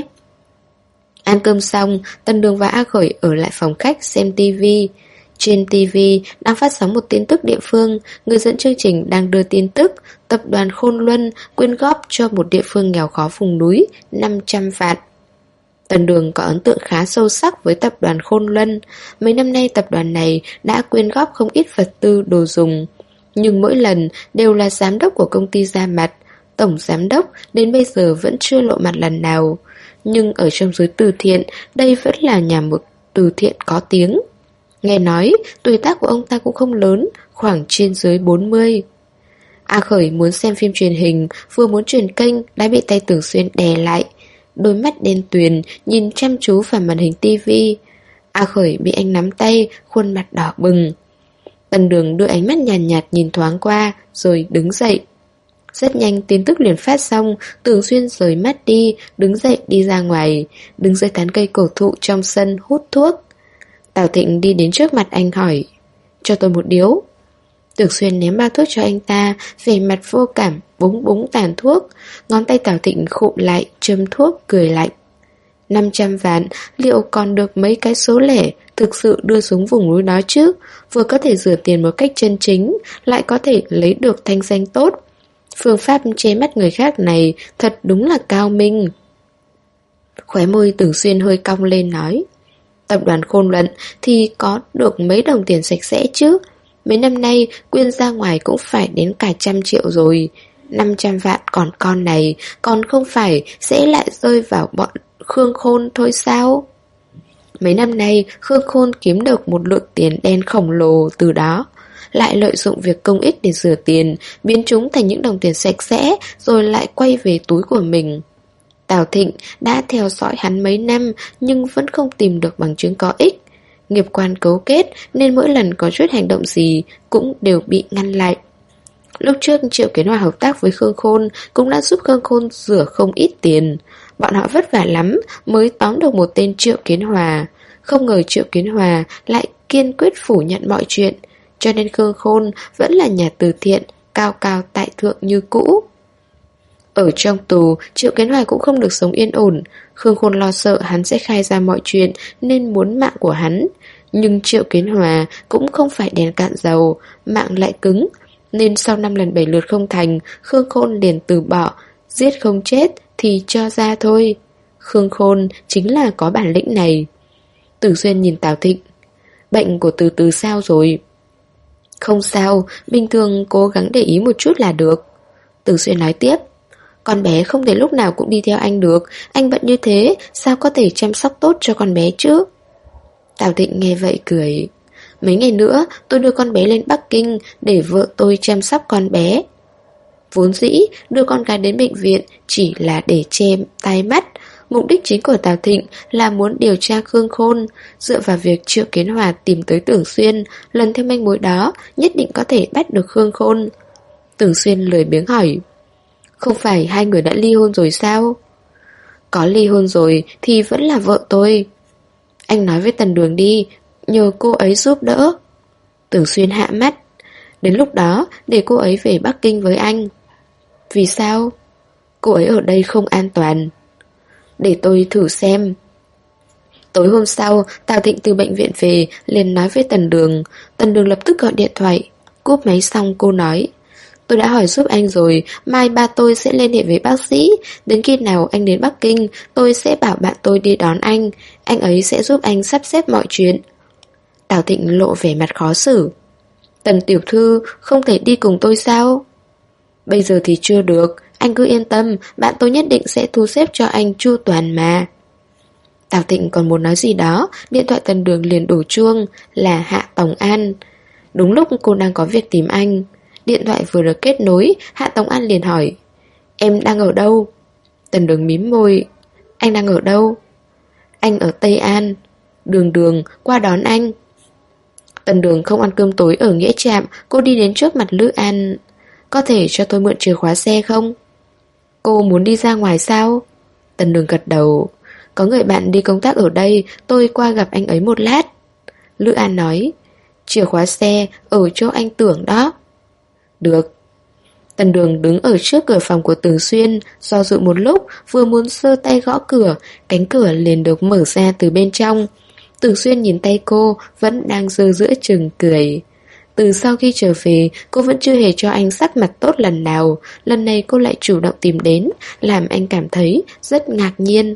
A: Ăn cơm xong, Tần Đường và A Khởi ở lại phòng khách xem tivi. Trên tivi đang phát sóng một tin tức địa phương. Người dẫn chương trình đang đưa tin tức tập đoàn Khôn Luân quyên góp cho một địa phương nghèo khó vùng núi năm trăm vạn. Tần Đường có ấn tượng khá sâu sắc với tập đoàn Khôn Luân. Mấy năm nay tập đoàn này đã quyên góp không ít vật tư đồ dùng, nhưng mỗi lần đều là giám đốc của công ty ra mặt. Tổng giám đốc đến bây giờ vẫn chưa lộ mặt lần nào. Nhưng ở trong giới từ thiện, đây vẫn là nhà một từ thiện có tiếng. Nghe nói tuổi tác của ông ta cũng không lớn, khoảng trên dưới bốn mươi. A Khởi muốn xem phim truyền hình, vừa muốn chuyển kênh đã bị tay Tưởng Xuyên đè lại. Đôi mắt đen tuyền nhìn chăm chú vào màn hình tivi. A Khởi bị anh nắm tay, khuôn mặt đỏ bừng. Tần Đường đưa ánh mắt nhàn nhạt, nhạt nhìn thoáng qua, rồi đứng dậy. Rất nhanh tin tức liền phát xong. Tưởng Xuyên rời mắt đi, đứng dậy đi ra ngoài, đứng dưới tán cây cổ thụ trong sân hút thuốc. Tào Thịnh đi đến trước mặt anh hỏi: Cho tôi một điếu. Tưởng Xuyên ném bao thuốc cho anh ta, vẻ mặt vô cảm, búng búng tàn thuốc. Ngón tay Tào Thịnh khụm lại, châm thuốc, cười lạnh. năm trăm vạn, liệu còn được mấy cái số lẻ thực sự đưa xuống vùng núi đó chứ? Vừa có thể rửa tiền một cách chân chính, lại có thể lấy được thanh danh tốt. Phương pháp che mắt người khác này thật đúng là cao minh. Khóe môi Tưởng Xuyên hơi cong lên nói: Tập đoàn Khôn Luận thì có được mấy đồng tiền sạch sẽ chứ. Mấy năm nay quyên ra ngoài cũng phải đến cả trăm triệu rồi. Năm trăm vạn còn con này, còn không phải sẽ lại rơi vào bọn Khương Khôn thôi sao? Mấy năm nay Khương Khôn kiếm được một lượng tiền đen khổng lồ từ đó, lại lợi dụng việc công ích để rửa tiền, biến chúng thành những đồng tiền sạch sẽ, rồi lại quay về túi của mình. Tào Thịnh đã theo dõi hắn mấy năm nhưng vẫn không tìm được bằng chứng có ích. Nghiệp quan cấu kết nên mỗi lần có chút hành động gì cũng đều bị ngăn lại. Lúc trước Triệu Kiến Hòa hợp tác với Khương Khôn cũng đã giúp Khương Khôn rửa không ít tiền. Bọn họ vất vả lắm mới tóm được một tên Triệu Kiến Hòa. Không ngờ Triệu Kiến Hòa lại kiên quyết phủ nhận mọi chuyện, cho nên Khương Khôn vẫn là nhà từ thiện, cao cao tại thượng như cũ. Ở trong tù, Triệu Kiến Hòa cũng không được sống yên ổn. Khương Khôn lo sợ hắn sẽ khai ra mọi chuyện nên muốn mạng của hắn. Nhưng Triệu Kiến Hòa cũng không phải đèn cạn dầu, mạng lại cứng. Nên sau năm lần bảy lượt không thành, Khương Khôn liền từ bỏ. Giết không chết thì cho ra thôi. Khương Khôn chính là có bản lĩnh này. Tưởng Xuyên nhìn Tào Thịnh: Bệnh của Từ Từ sao rồi? Không sao, bình thường cố gắng để ý một chút là được. Tưởng Xuyên nói tiếp: Con bé không thể lúc nào cũng đi theo anh được. Anh bận như thế, sao có thể chăm sóc tốt cho con bé chứ? Tào Thịnh nghe vậy cười: Mấy ngày nữa tôi đưa con bé lên Bắc Kinh để vợ tôi chăm sóc con bé. Vốn dĩ đưa con gái đến bệnh viện chỉ là để che tai mắt. Mục đích chính của Tào Thịnh là muốn điều tra Khương Khôn. Dựa vào việc Triệu Kiến Hòa tìm tới Tưởng Xuyên, lần theo manh mối đó nhất định có thể bắt được Khương Khôn. Tưởng Xuyên lười biếng hỏi: Không phải hai người đã ly hôn rồi sao? Có ly hôn rồi thì vẫn là vợ tôi. Anh nói với Tần Đường đi, nhờ cô ấy giúp đỡ. Tưởng Xuyên hạ mắt: Đến lúc đó để cô ấy về Bắc Kinh với anh. Vì sao? Cô ấy ở đây không an toàn. Để tôi thử xem. Tối hôm sau, Tào Thịnh từ bệnh viện về liền nói với Tần Đường. Tần Đường lập tức gọi điện thoại. Cúp máy xong cô nói: Tôi đã hỏi giúp anh rồi, mai ba tôi sẽ liên hệ với bác sĩ. Đến khi nào anh đến Bắc Kinh, tôi sẽ bảo bạn tôi đi đón anh. Anh ấy sẽ giúp anh sắp xếp mọi chuyện. Tào Thịnh lộ vẻ mặt khó xử: Tần tiểu thư không thể đi cùng tôi sao? Bây giờ thì chưa được, anh cứ yên tâm, bạn tôi nhất định sẽ thu xếp cho anh chu toàn mà. Tào Thịnh còn muốn nói gì đó, điện thoại Tần Đường liền đổ chuông, là Hạ Tòng An. Đúng lúc cô đang có việc tìm anh. Điện thoại vừa được kết nối, Hạ Tòng An liền hỏi: Em đang ở đâu? Tần Đường mím môi: Anh đang ở đâu? Anh ở Tây An. Đường Đường, qua đón anh. Tần Đường không ăn cơm tối ở Nghĩa Trạm, cô đi đến trước mặt Lữ An. Có thể cho tôi mượn chìa khóa xe không? Cô muốn đi ra ngoài sao? Tần Đường gật đầu. Có người bạn đi công tác ở đây, tôi qua gặp anh ấy một lát. Lữ An nói. Chìa khóa xe ở chỗ anh Tưởng đó. Được. Tần Đường đứng ở trước cửa phòng của Tưởng Xuyên, do dự một lúc, vừa muốn giơ tay gõ cửa, cánh cửa liền được mở ra từ bên trong. Tưởng Xuyên nhìn tay cô, vẫn đang giơ giữa chừng cười. Từ sau khi trở về, cô vẫn chưa hề cho anh sắc mặt tốt lần nào. Lần này cô lại chủ động tìm đến, làm anh cảm thấy rất ngạc nhiên.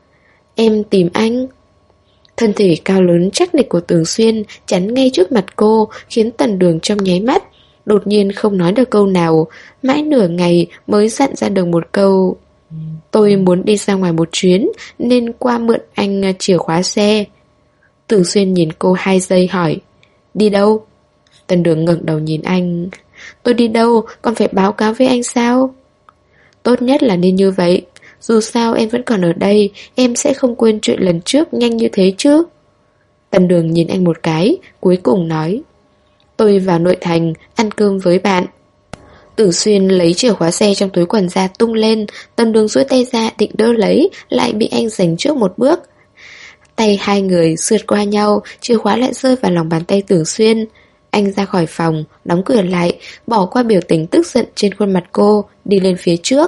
A: Em tìm anh. Thân thể cao lớn chắc nịch của Tưởng Xuyên chắn ngay trước mặt cô, khiến Tần Đường trong nháy mắt đột nhiên không nói được câu nào, mãi nửa ngày mới dặn ra được một câu. Tôi muốn đi ra ngoài một chuyến, nên qua mượn anh chìa khóa xe. Tưởng Xuyên nhìn cô hai giây hỏi. Đi đâu? Tần Đường ngẩng đầu nhìn anh. Tôi đi đâu, còn phải báo cáo với anh sao? Tốt nhất là nên như vậy. Dù sao em vẫn còn ở đây, em sẽ không quên chuyện lần trước nhanh như thế chứ. Tần Đường nhìn anh một cái, cuối cùng nói. Tôi vào nội thành, ăn cơm với bạn. Tưởng Xuyên lấy chìa khóa xe trong túi quần ra tung lên. Tần Đường duỗi tay ra định đỡ lấy, lại bị anh giành trước một bước. Tay hai người sượt qua nhau, chìa khóa lại rơi vào lòng bàn tay Tưởng Xuyên. Anh ra khỏi phòng, đóng cửa lại, bỏ qua biểu tình tức giận trên khuôn mặt cô, đi lên phía trước.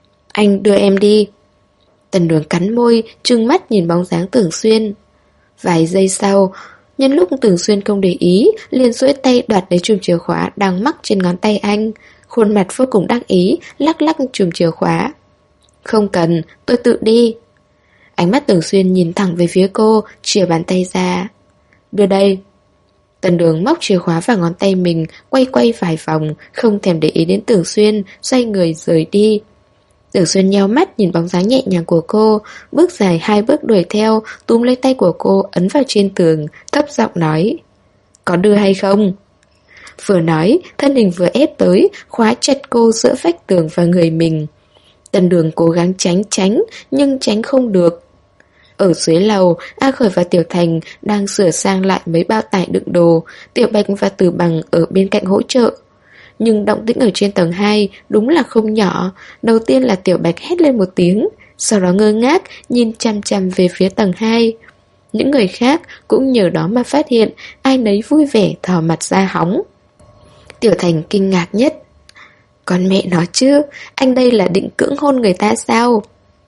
A: Anh đưa em đi. Tần Đường cắn môi, trừng mắt nhìn bóng dáng Tưởng Xuyên. Vài giây sau, nhân lúc Tưởng Xuyên không để ý, liền duỗi tay đoạt lấy chùm chìa khóa đang mắc trên ngón tay anh. Khuôn mặt vô cùng đắc ý, lắc lắc chùm chìa khóa. Không cần, tôi tự đi. Ánh mắt Tưởng Xuyên nhìn thẳng về phía cô, chìa bàn tay ra. Đưa đây. Tần Đường móc chìa khóa vào ngón tay mình, quay quay vài vòng, không thèm để ý đến Tưởng Xuyên, xoay người rời đi. Tưởng Xuyên nheo mắt nhìn bóng dáng nhẹ nhàng của cô, bước dài hai bước đuổi theo, túm lấy tay của cô ấn vào trên tường, thấp giọng nói. Có đưa hay không? Vừa nói, thân hình vừa ép tới, khóa chặt cô giữa vách tường và người mình. Tần Đường cố gắng tránh tránh, nhưng tránh không được. Ở dưới lầu, A Khởi và Tiểu Thành đang sửa sang lại mấy bao tải đựng đồ, Tiểu Bạch và Từ Bằng ở bên cạnh hỗ trợ. Nhưng động tĩnh ở trên tầng hai đúng là không nhỏ. Đầu tiên là Tiểu Bạch hét lên một tiếng, sau đó ngơ ngác nhìn chằm chằm về phía tầng hai. Những người khác cũng nhờ đó mà phát hiện, ai nấy vui vẻ thò mặt ra hóng. Tiểu Thành kinh ngạc nhất. Con mẹ nó chứ, anh đây là định cưỡng hôn người ta sao?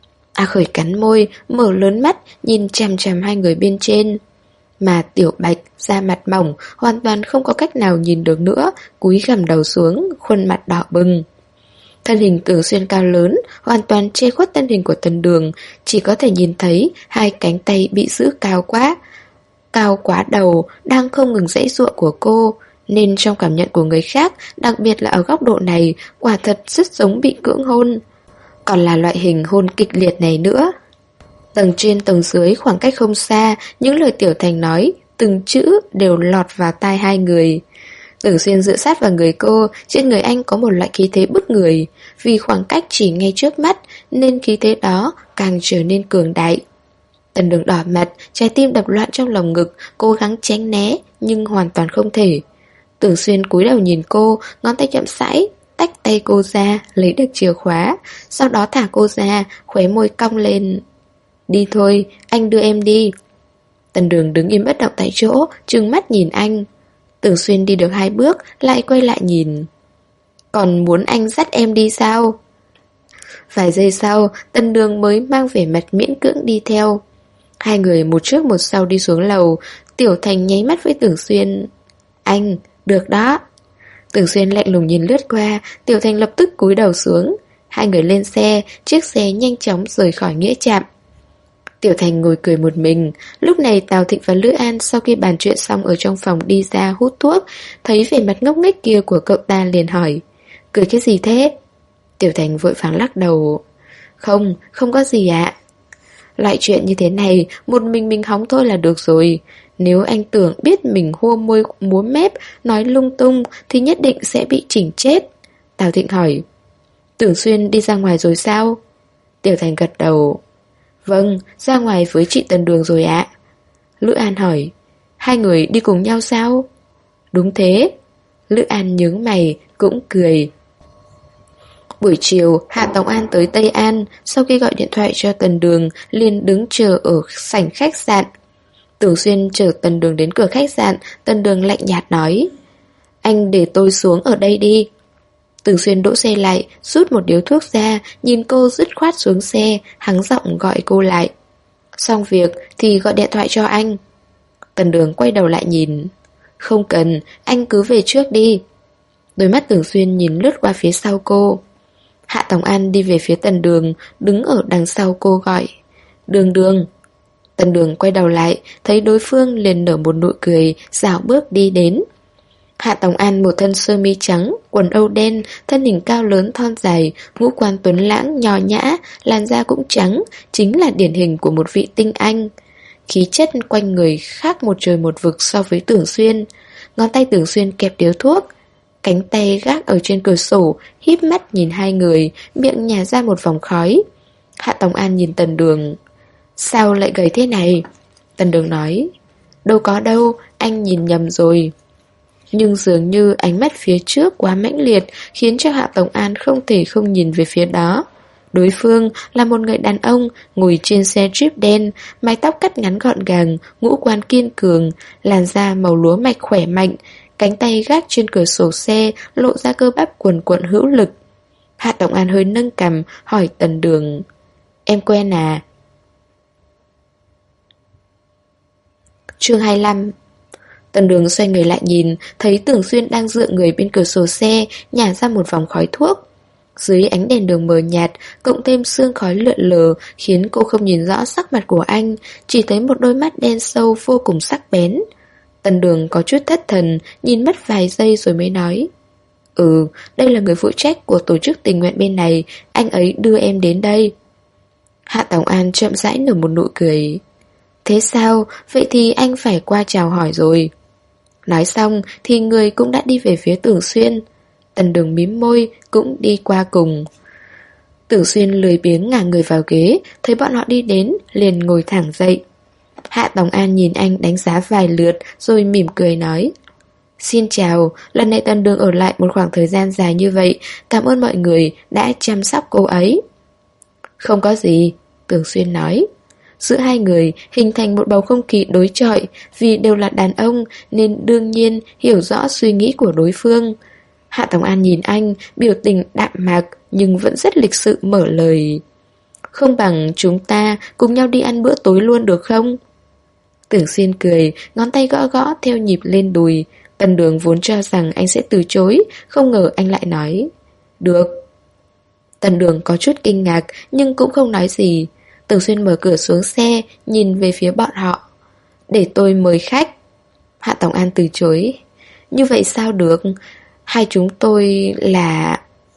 A: A Khởi cắn môi, mở lớn mắt, nhìn chằm chằm hai người bên trên. Mà Tiểu Bạch, da mặt mỏng, hoàn toàn không có cách nào nhìn được nữa, cúi gằm đầu xuống, khuôn mặt đỏ bừng. Thân hình Tưởng Xuyên cao lớn, hoàn toàn che khuất thân hình của Tần Đường, chỉ có thể nhìn thấy hai cánh tay bị giữ cao quá. Cao quá đầu, đang không ngừng giãy giụa của cô, nên trong cảm nhận của người khác, đặc biệt là ở góc độ này, quả thật rất giống bị cưỡng hôn. Còn là loại hình hôn kịch liệt này nữa. Tầng trên tầng dưới khoảng cách không xa, những lời Tiểu Thành nói, từng chữ đều lọt vào tai hai người. Tưởng Xuyên dựa sát vào người cô, trên người anh có một loại khí thế bức người. Vì khoảng cách chỉ ngay trước mắt, nên khí thế đó càng trở nên cường đại. Tần Đường đỏ mặt, trái tim đập loạn trong lồng ngực, cố gắng tránh né, nhưng hoàn toàn không thể. Tưởng Xuyên cúi đầu nhìn cô, ngón tay chậm rãi tách tay cô ra, lấy được chìa khóa, sau đó thả cô ra, khóe môi cong lên. Đi thôi, anh đưa em đi. Tần Đường đứng im bất động tại chỗ, trừng mắt nhìn anh. Tưởng Xuyên đi được hai bước, lại quay lại nhìn. Còn muốn anh dắt em đi sao? Vài giây sau, Tần Đường mới mang vẻ mặt miễn cưỡng đi theo. Hai người một trước một sau đi xuống lầu. Tiểu Thành nháy mắt với Tưởng Xuyên. Anh, được đó. Tưởng Xuyên lạnh lùng nhìn lướt qua, Tiểu Thành lập tức cúi đầu xuống. Hai người lên xe, chiếc xe nhanh chóng rời khỏi nghĩa trạm. Tiểu Thành ngồi cười một mình. Lúc này Tào Thịnh và Lữ An sau khi bàn chuyện xong ở trong phòng đi ra hút thuốc, thấy vẻ mặt ngốc nghếch kia của cậu ta liền hỏi. Cười cái gì thế? Tiểu Thành vội vàng lắc đầu. Không, không có gì ạ. Loại chuyện như thế này, một mình mình hóng thôi là được rồi. Nếu anh Tưởng biết mình hua môi múa mép, nói lung tung thì nhất định sẽ bị chỉnh chết. Tào Thịnh hỏi. Tưởng Xuyên đi ra ngoài rồi sao? Tiểu Thành gật đầu. Vâng, ra ngoài với chị Tần Đường rồi ạ. Lữ An hỏi, hai người đi cùng nhau sao? Đúng thế. Lữ An nhướng mày, cũng cười. Buổi chiều, Hạ Tòng An tới Tây An, sau khi gọi điện thoại cho Tần Đường, liền đứng chờ ở sảnh khách sạn. Tưởng Xuyên chở Tần Đường đến cửa khách sạn, Tần Đường lạnh nhạt nói, anh để tôi xuống ở đây đi. Tưởng Xuyên đỗ xe lại, rút một điếu thuốc ra, nhìn cô dứt khoát xuống xe, hắng giọng gọi cô lại. Xong việc thì gọi điện thoại cho anh. Tần Đường quay đầu lại nhìn. Không cần, anh cứ về trước đi. Đôi mắt Tưởng Xuyên nhìn lướt qua phía sau cô. Hạ Tòng An đi về phía Tần Đường, đứng ở đằng sau cô gọi, Đường Đường. Tần Đường quay đầu lại, thấy đối phương liền nở một nụ cười, dạo bước đi đến. Hạ Tòng An một thân sơ mi trắng, quần âu đen, thân hình cao lớn thon dài, ngũ quan tuấn lãng, nho nhã, làn da cũng trắng, chính là điển hình của một vị tinh anh. Khí chất quanh người khác một trời một vực so với Tưởng Xuyên. Ngón tay Tưởng Xuyên kẹp điếu thuốc, cánh tay gác ở trên cửa sổ, híp mắt nhìn hai người, miệng nhả ra một vòng khói. Hạ Tòng An nhìn Tần Đường. Sao lại gầy thế này? Tần Đường nói, đâu có đâu, anh nhìn nhầm rồi. Nhưng dường như ánh mắt phía trước quá mãnh liệt, khiến cho Hạ Tòng An không thể không nhìn về phía đó. Đối phương là một người đàn ông ngồi trên xe Jeep đen, mái tóc cắt ngắn gọn gàng, ngũ quan kiên cường, làn da màu lúa mạch khỏe mạnh, cánh tay gác trên cửa sổ xe lộ ra cơ bắp cuồn cuộn hữu lực. Hạ Tòng An hơi nâng cằm hỏi Tần Đường, em quen à? Chương hai mươi lăm. Tần Đường xoay người lại nhìn, thấy Tưởng Xuyên đang dựa người bên cửa sổ xe, nhả ra một vòng khói thuốc. Dưới ánh đèn đường mờ nhạt, cộng thêm sương khói lượn lờ, khiến cô không nhìn rõ sắc mặt của anh, chỉ thấy một đôi mắt đen sâu vô cùng sắc bén. Tần Đường có chút thất thần, nhìn mất vài giây rồi mới nói, Ừ, đây là người phụ trách của tổ chức tình nguyện bên này, anh ấy đưa em đến đây. Hạ Tòng An chậm rãi nở một nụ cười. Thế sao? Vậy thì anh phải qua chào hỏi rồi. Nói xong thì người cũng đã đi về phía Tưởng Xuyên. Tần Đường mím môi, cũng đi qua cùng. Tưởng Xuyên lười biếng ngả người vào ghế, thấy bọn họ đi đến, liền ngồi thẳng dậy. Hạ Tòng An nhìn anh đánh giá vài lượt, rồi mỉm cười nói, Xin chào, lần này Tần Đường ở lại một khoảng thời gian dài như vậy, cảm ơn mọi người đã chăm sóc cô ấy. Không có gì, Tưởng Xuyên nói. Giữa hai người hình thành một bầu không khí đối chọi, vì đều là đàn ông nên đương nhiên hiểu rõ suy nghĩ của đối phương. Hạ Tòng An nhìn anh, biểu tình đạm mạc nhưng vẫn rất lịch sự mở lời. Không bằng chúng ta cùng nhau đi ăn bữa tối luôn được không? Tưởng Xuyên cười, ngón tay gõ gõ theo nhịp lên đùi. Tần Đường vốn cho rằng anh sẽ từ chối, không ngờ anh lại nói, Được. Tần Đường có chút kinh ngạc nhưng cũng không nói gì. Tưởng Xuyên mở cửa xuống xe, nhìn về phía bọn họ. Để tôi mời khách. Hạ Tòng An từ chối. Như vậy sao được? Hai chúng tôi là...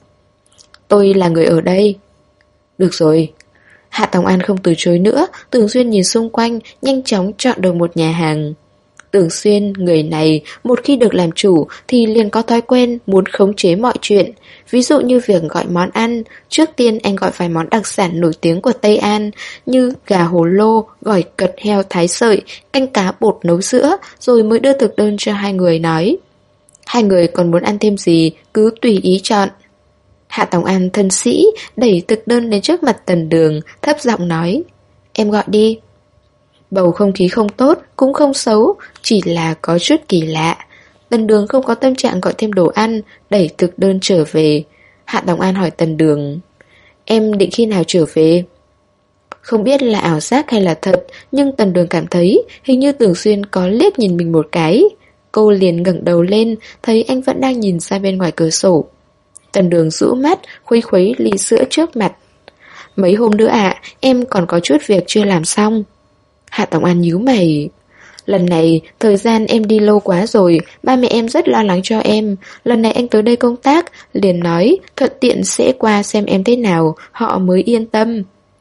A: Tôi là người ở đây. Được rồi. Hạ Tòng An không từ chối nữa. Tưởng Xuyên nhìn xung quanh, nhanh chóng chọn được một nhà hàng. Tưởng Xuyên, người này, một khi được làm chủ thì liền có thói quen muốn khống chế mọi chuyện. Ví dụ như việc gọi món ăn, trước tiên anh gọi vài món đặc sản nổi tiếng của Tây An, như gà hồ lô, gỏi cật heo thái sợi, canh cá bột nấu sữa, rồi mới đưa thực đơn cho hai người nói. Hai người còn muốn ăn thêm gì, cứ tùy ý chọn. Hạ Tòng An thân sĩ, đẩy thực đơn đến trước mặt Tần Đường, thấp giọng nói, Em gọi đi. Bầu không khí không tốt, cũng không xấu, chỉ là có chút kỳ lạ. Tần Đường không có tâm trạng gọi thêm đồ ăn, đẩy thực đơn trở về. Hạ Tòng An hỏi Tần Đường, Em định khi nào trở về? Không biết là ảo giác hay là thật, nhưng Tần Đường cảm thấy hình như Tưởng Xuyên có liếc nhìn mình một cái. Cô liền ngẩng đầu lên, thấy anh vẫn đang nhìn ra bên ngoài cửa sổ. Tần Đường rũ mắt, khuấy khuấy ly sữa trước mặt. Mấy hôm nữa ạ, à, em còn có chút việc chưa làm xong. Hạ Tòng An nhíu mày. Lần này, thời gian em đi lâu quá rồi, ba mẹ em rất lo lắng cho em. Lần này anh tới đây công tác, liền nói thuận tiện sẽ qua xem em thế nào, họ mới yên tâm.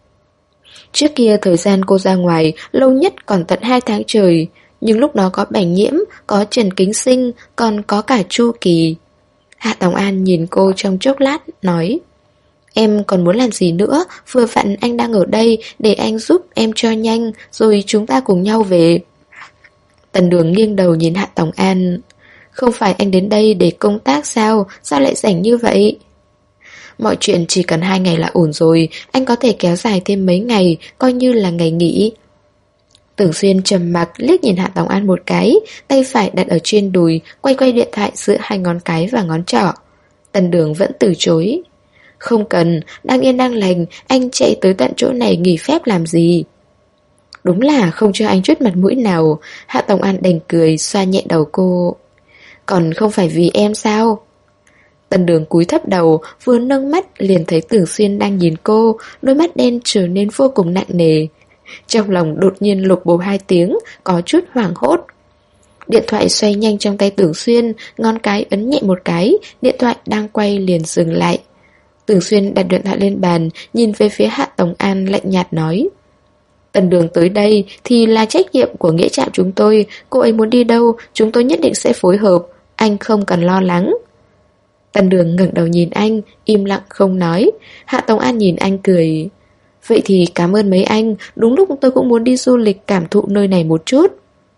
A: Trước kia thời gian cô ra ngoài, lâu nhất còn tận hai tháng trời. Nhưng lúc đó có Bảnh Nhiễm, có Trần Kính Sinh, còn có cả Chu Kỳ. Hạ Tòng An nhìn cô trong chốc lát, nói, Em còn muốn làm gì nữa, vừa vặn anh đang ở đây, để anh giúp em cho nhanh, rồi chúng ta cùng nhau về. Tần Đường nghiêng đầu nhìn Hạ Tòng An. Không phải anh đến đây để công tác sao? Sao lại rảnh như vậy? Mọi chuyện chỉ cần hai ngày là ổn rồi. Anh có thể kéo dài thêm mấy ngày, coi như là ngày nghỉ. Tưởng Xuyên trầm mặc liếc nhìn Hạ Tòng An một cái, tay phải đặt ở trên đùi, quay quay điện thoại giữa hai ngón cái và ngón trỏ. Tần Đường vẫn từ chối. Không cần, đang yên đang lành, anh chạy tới tận chỗ này nghỉ phép làm gì? Đúng là không cho anh chút mặt mũi nào. Hạ Tòng An đành cười, xoa nhẹ đầu cô. Còn không phải vì em sao? Tần Đường cúi thấp đầu, vừa nâng mắt liền thấy Tưởng Xuyên đang nhìn cô, đôi mắt đen trở nên vô cùng nặng nề. Trong lòng đột nhiên lục bầu hai tiếng, có chút hoảng hốt. Điện thoại xoay nhanh trong tay Tưởng Xuyên, ngón cái ấn nhẹ một cái, điện thoại đang quay liền dừng lại. Tưởng Xuyên đặt điện thoại lên bàn, nhìn về phía Hạ Tòng An lạnh nhạt nói. Tần Đường tới đây thì là trách nhiệm của nghĩa trạm chúng tôi, cô ấy muốn đi đâu, chúng tôi nhất định sẽ phối hợp, anh không cần lo lắng. Tần Đường ngẩng đầu nhìn anh, im lặng không nói. Hạ Tòng An nhìn anh cười. Vậy thì cảm ơn mấy anh, đúng lúc tôi cũng muốn đi du lịch cảm thụ nơi này một chút.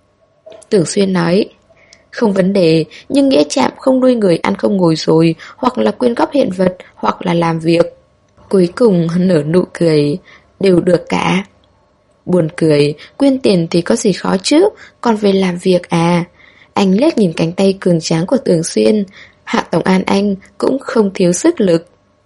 A: Tưởng Xuyên nói. Không vấn đề, nhưng nghĩa trạm không nuôi người ăn không ngồi rồi, hoặc là quyên góp hiện vật, hoặc là làm việc. Cuối cùng nở nụ cười. Đều được cả. Buồn cười, quyên tiền thì có gì khó chứ, còn về làm việc à? Anh liếc nhìn cánh tay cường tráng của Tưởng Xuyên. Hạ Tòng An anh cũng không thiếu sức lực.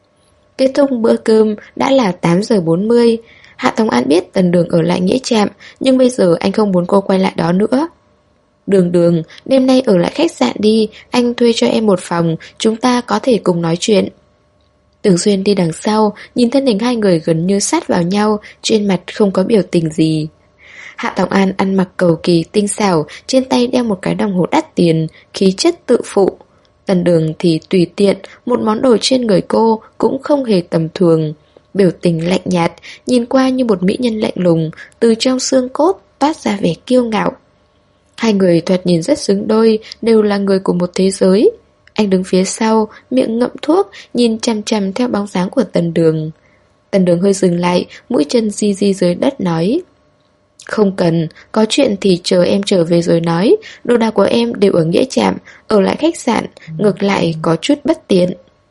A: Kết thúc bữa cơm đã là tám giờ bốn mươi. Hạ Tòng An biết Tần Đường ở lại nghĩa trạm, nhưng bây giờ anh không muốn cô quay lại đó nữa. Đường Đường, đêm nay ở lại khách sạn đi, anh thuê cho em một phòng, chúng ta có thể cùng nói chuyện. Tưởng Xuyên đi đằng sau, nhìn thân hình hai người gần như sát vào nhau, trên mặt không có biểu tình gì. Hạ Tòng An ăn mặc cầu kỳ tinh xảo, trên tay đeo một cái đồng hồ đắt tiền, khí chất tự phụ. Tần Đường thì tùy tiện, một món đồ trên người cô cũng không hề tầm thường. Biểu tình lạnh nhạt, nhìn qua như một mỹ nhân lạnh lùng, từ trong xương cốt toát ra vẻ kiêu ngạo. Hai người thoạt nhìn rất xứng đôi, đều là người của một thế giới. Anh đứng phía sau, miệng ngậm thuốc, nhìn chằm chằm theo bóng dáng của Tần Đường. Tần Đường hơi dừng lại, mũi chân di di dưới đất nói. Không cần, có chuyện thì chờ em trở về rồi nói. Đồ đạc của em đều ở nghĩa trạm, ở lại khách sạn, ngược lại có chút bất tiện.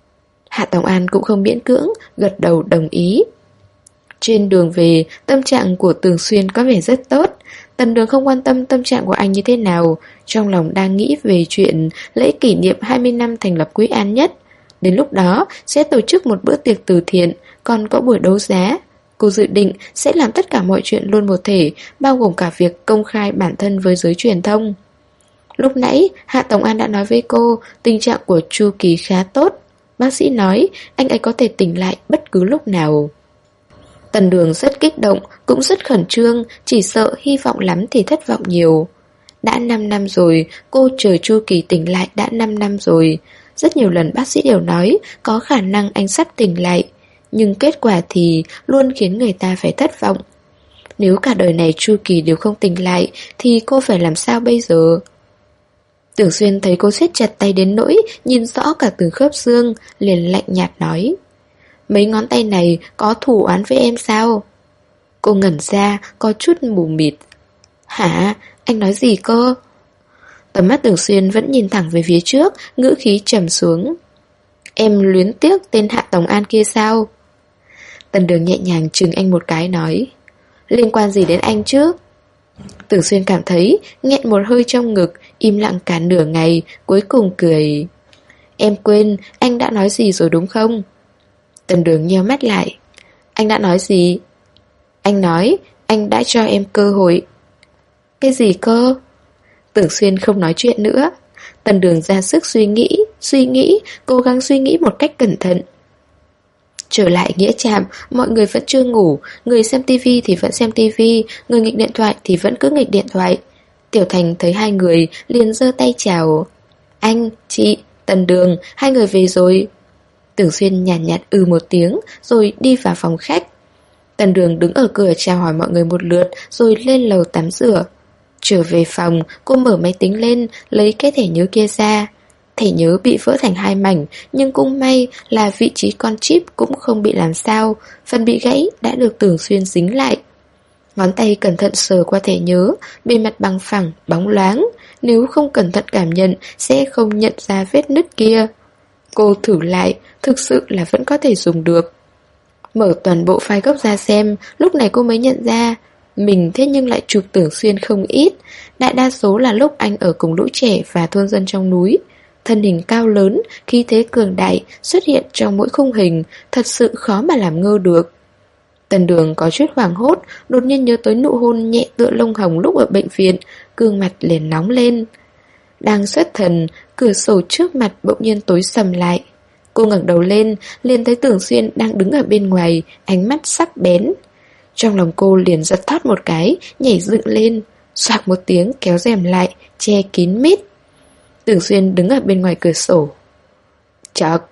A: Hạ Tòng An cũng không miễn cưỡng, gật đầu đồng ý. Trên đường về, tâm trạng của Tưởng Xuyên có vẻ rất tốt. Tần Đường không quan tâm tâm trạng của anh như thế nào, trong lòng đang nghĩ về chuyện lễ kỷ niệm hai mươi năm thành lập Quý An Nhất. Đến lúc đó sẽ tổ chức một bữa tiệc từ thiện, còn có buổi đấu giá. Cô dự định sẽ làm tất cả mọi chuyện luôn một thể, bao gồm cả việc công khai bản thân với giới truyền thông. Lúc nãy, Hạ Tòng An đã nói với cô tình trạng của Chu Kỳ khá tốt. Bác sĩ nói anh ấy có thể tỉnh lại bất cứ lúc nào. Tần Đường rất kích động, cũng rất khẩn trương, chỉ sợ hy vọng lắm thì thất vọng nhiều. Đã năm năm rồi, cô chờ Chu Kỳ tỉnh lại đã năm năm rồi. Rất nhiều lần bác sĩ đều nói có khả năng anh sắp tỉnh lại, nhưng kết quả thì luôn khiến người ta phải thất vọng. Nếu cả đời này Chu Kỳ đều không tỉnh lại thì cô phải làm sao bây giờ? Tưởng Xuyên thấy cô siết chặt tay đến nỗi nhìn rõ cả từng khớp xương, liền lạnh nhạt nói. Mấy ngón tay này có thù oán với em sao? Cô ngẩn ra, có chút mù mịt. Hả? Anh nói gì cơ? Tầm mắt Tưởng Xuyên vẫn nhìn thẳng về phía trước, ngữ khí trầm xuống. Em luyến tiếc tên Hạ Tòng An kia sao? Tần Đường nhẹ nhàng chừng anh một cái nói. Liên quan gì đến anh chứ? Tưởng Xuyên cảm thấy nghẹn một hơi trong ngực, im lặng cả nửa ngày, cuối cùng cười. Em quên anh đã nói gì rồi đúng không? Tần Đường nheo mắt lại. Anh đã nói gì? Anh nói anh đã cho em cơ hội. Cái gì cơ? Tưởng Xuyên không nói chuyện nữa. Tần Đường ra sức suy nghĩ, suy nghĩ, cố gắng suy nghĩ một cách cẩn thận. Trở lại nghĩa trạm, mọi người vẫn chưa ngủ, người xem tivi thì vẫn xem tivi, người nghịch điện thoại thì vẫn cứ nghịch điện thoại. Tiểu Thành thấy hai người liền giơ tay chào. Anh, chị, Tần Đường, hai người về rồi. Tưởng Xuyên nhàn nhạt, nhạt ừ một tiếng rồi đi vào phòng khách. Tần Đường đứng ở cửa chào hỏi mọi người một lượt rồi lên lầu tắm rửa. Trở về phòng, cô mở máy tính lên, lấy cái thẻ nhớ kia ra. Thẻ nhớ bị vỡ thành hai mảnh, nhưng cũng may là vị trí con chip cũng không bị làm sao, phần bị gãy đã được Tưởng Xuyên dính lại. Ngón tay cẩn thận sờ qua thẻ nhớ, bề mặt bằng phẳng, bóng loáng. Nếu không cẩn thận cảm nhận sẽ không nhận ra vết nứt kia. Cô thử lại, thực sự là vẫn có thể dùng được. Mở toàn bộ file gốc ra xem, lúc này cô mới nhận ra mình thế nhưng lại chụp Tưởng Xuyên không ít. Đại đa số là lúc anh ở cùng lũ trẻ và thôn dân trong núi. Thân hình cao lớn, khí thế cường đại xuất hiện trong mỗi khung hình, thật sự khó mà làm ngơ được. Tần Đường có chút hoảng hốt, đột nhiên nhớ tới nụ hôn nhẹ tựa lông hồng lúc ở bệnh viện, gương mặt liền nóng lên. Đang xuất thần, cửa sổ trước mặt bỗng nhiên tối sầm lại. Cô ngẩng đầu lên, liền thấy Tưởng Xuyên đang đứng ở bên ngoài, ánh mắt sắc bén. Trong lòng cô liền giật thót một cái, nhảy dựng lên, xoạc một tiếng kéo rèm lại, che kín mít. Tưởng Xuyên đứng ở bên ngoài cửa sổ. Chợt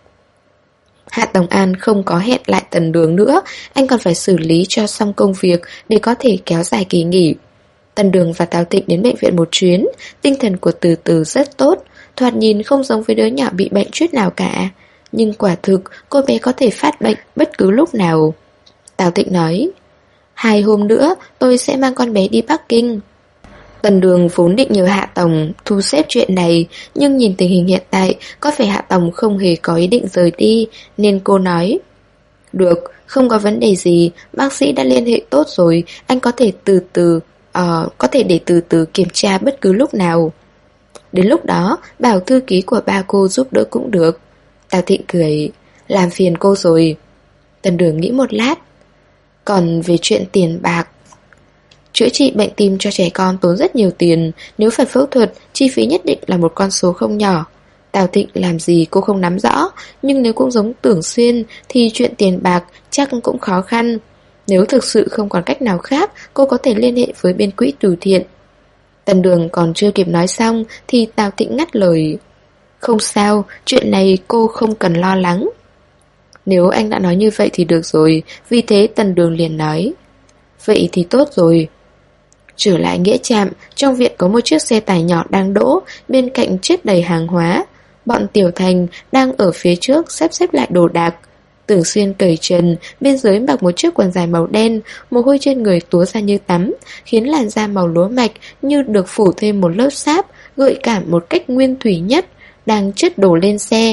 A: Hạ Tòng An không có hẹn lại Tần Đường nữa, anh còn phải xử lý cho xong công việc để có thể kéo dài kỳ nghỉ. Tần Đường và Tào Tịnh đến bệnh viện một chuyến, tinh thần của Từ Từ rất tốt, thoạt nhìn không giống với đứa nhỏ bị bệnh chút nào cả. Nhưng quả thực cô bé có thể phát bệnh bất cứ lúc nào. Tào Tịnh nói, hai hôm nữa tôi sẽ mang con bé đi Bắc Kinh. Tần Đường vốn định nhờ Hạ Tổng thu xếp chuyện này, nhưng nhìn tình hình hiện tại có vẻ Hạ Tổng không hề có ý định rời đi, nên cô nói, được, không có vấn đề gì, bác sĩ đã liên hệ tốt rồi, anh có thể từ từ, uh, có thể để từ từ kiểm tra bất cứ lúc nào. Đến lúc đó, bảo thư ký của ba cô giúp đỡ cũng được. Tào Thịnh cười, làm phiền cô rồi. Tần Đường nghĩ một lát, còn về chuyện tiền bạc, chữa trị bệnh tim cho trẻ con tốn rất nhiều tiền, nếu phải phẫu thuật, chi phí nhất định là một con số không nhỏ. Tào Thịnh làm gì cô không nắm rõ, nhưng nếu cũng giống Tưởng Xuyên thì chuyện tiền bạc chắc cũng khó khăn. Nếu thực sự không còn cách nào khác, cô có thể liên hệ với bên quỹ từ thiện. Tần Đường còn chưa kịp nói xong thì Tào Thịnh ngắt lời, không sao, chuyện này cô không cần lo lắng. Nếu anh đã nói như vậy thì được rồi, vì thế Tần Đường liền nói, vậy thì tốt rồi. Trở lại nghĩa trạm, trong viện có một chiếc xe tải nhỏ đang đỗ, bên cạnh chất đầy hàng hóa. Bọn Tiểu Thành đang ở phía trước xếp xếp lại đồ đạc. Tưởng Xuyên cởi trần, bên dưới mặc một chiếc quần dài màu đen, mồ hôi trên người túa ra như tắm, khiến làn da màu lúa mạch như được phủ thêm một lớp sáp, gợi cảm một cách nguyên thủy nhất, đang chất đồ lên xe.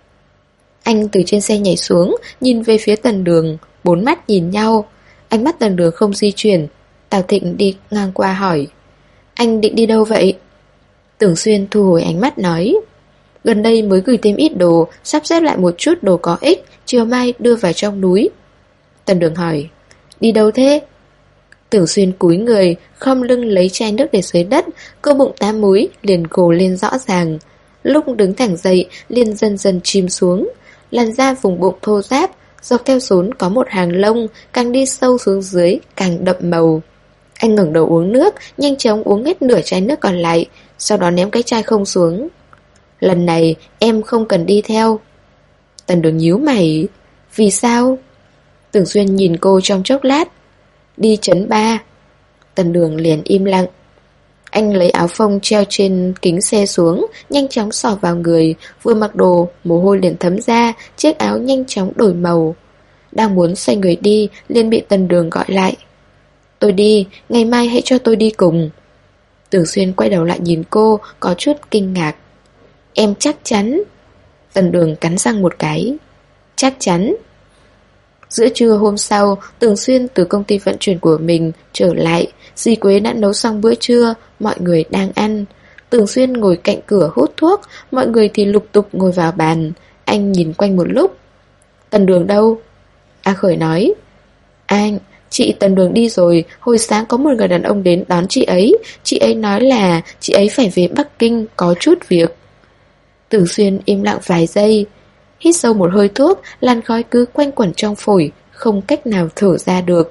A: Anh từ trên xe nhảy xuống, nhìn về phía Tần Đường, bốn mắt nhìn nhau. Ánh mắt Tần Đường không di chuyển. Tào Thịnh đi ngang qua hỏi, anh định đi đâu vậy? Tưởng Xuyên thu hồi ánh mắt nói, gần đây mới gửi thêm ít đồ, sắp xếp lại một chút đồ có ích, chiều mai đưa vào trong núi. Tần Đường hỏi, đi đâu thế? Tưởng Xuyên cúi người, khom lưng lấy chai nước để dưới đất, cơ bụng tám múi liền gồ lên rõ ràng. Lúc đứng thẳng dậy, liền dần dần chìm xuống. Làn da vùng bụng thô ráp, dọc theo rốn có một hàng lông, càng đi sâu xuống dưới, càng đậm màu. Anh ngẩng đầu uống nước, nhanh chóng uống hết nửa chai nước còn lại, sau đó ném cái chai không xuống. Lần này em không cần đi theo. Tần Đường nhíu mày, vì sao? Tưởng Xuyên nhìn cô trong chốc lát, đi trấn ba. Tần Đường liền im lặng. Anh lấy áo phông treo trên kính xe xuống, nhanh chóng xỏ vào người, vừa mặc đồ, mồ hôi liền thấm ra, chiếc áo nhanh chóng đổi màu. Đang muốn xoay người đi, liền bị Tần Đường gọi lại. Tôi đi, ngày mai hãy cho tôi đi cùng. Tưởng Xuyên quay đầu lại nhìn cô, có chút kinh ngạc. Em chắc chắn? Tần Đường cắn răng một cái. Chắc chắn. Giữa trưa hôm sau, Tưởng Xuyên từ công ty vận chuyển của mình trở lại. Dì Quế đã nấu xong bữa trưa, mọi người đang ăn. Tưởng Xuyên ngồi cạnh cửa hút thuốc, mọi người thì lục tục ngồi vào bàn. Anh nhìn quanh một lúc. Tần Đường đâu? A Khởi nói. Anh, chị Tần Đường đi rồi, hồi sáng có một người đàn ông đến đón chị ấy. Chị ấy nói là chị ấy phải về Bắc Kinh, có chút việc. Tưởng Xuyên im lặng vài giây, hít sâu một hơi thuốc, làn khói cứ quanh quẩn trong phổi, không cách nào thở ra được.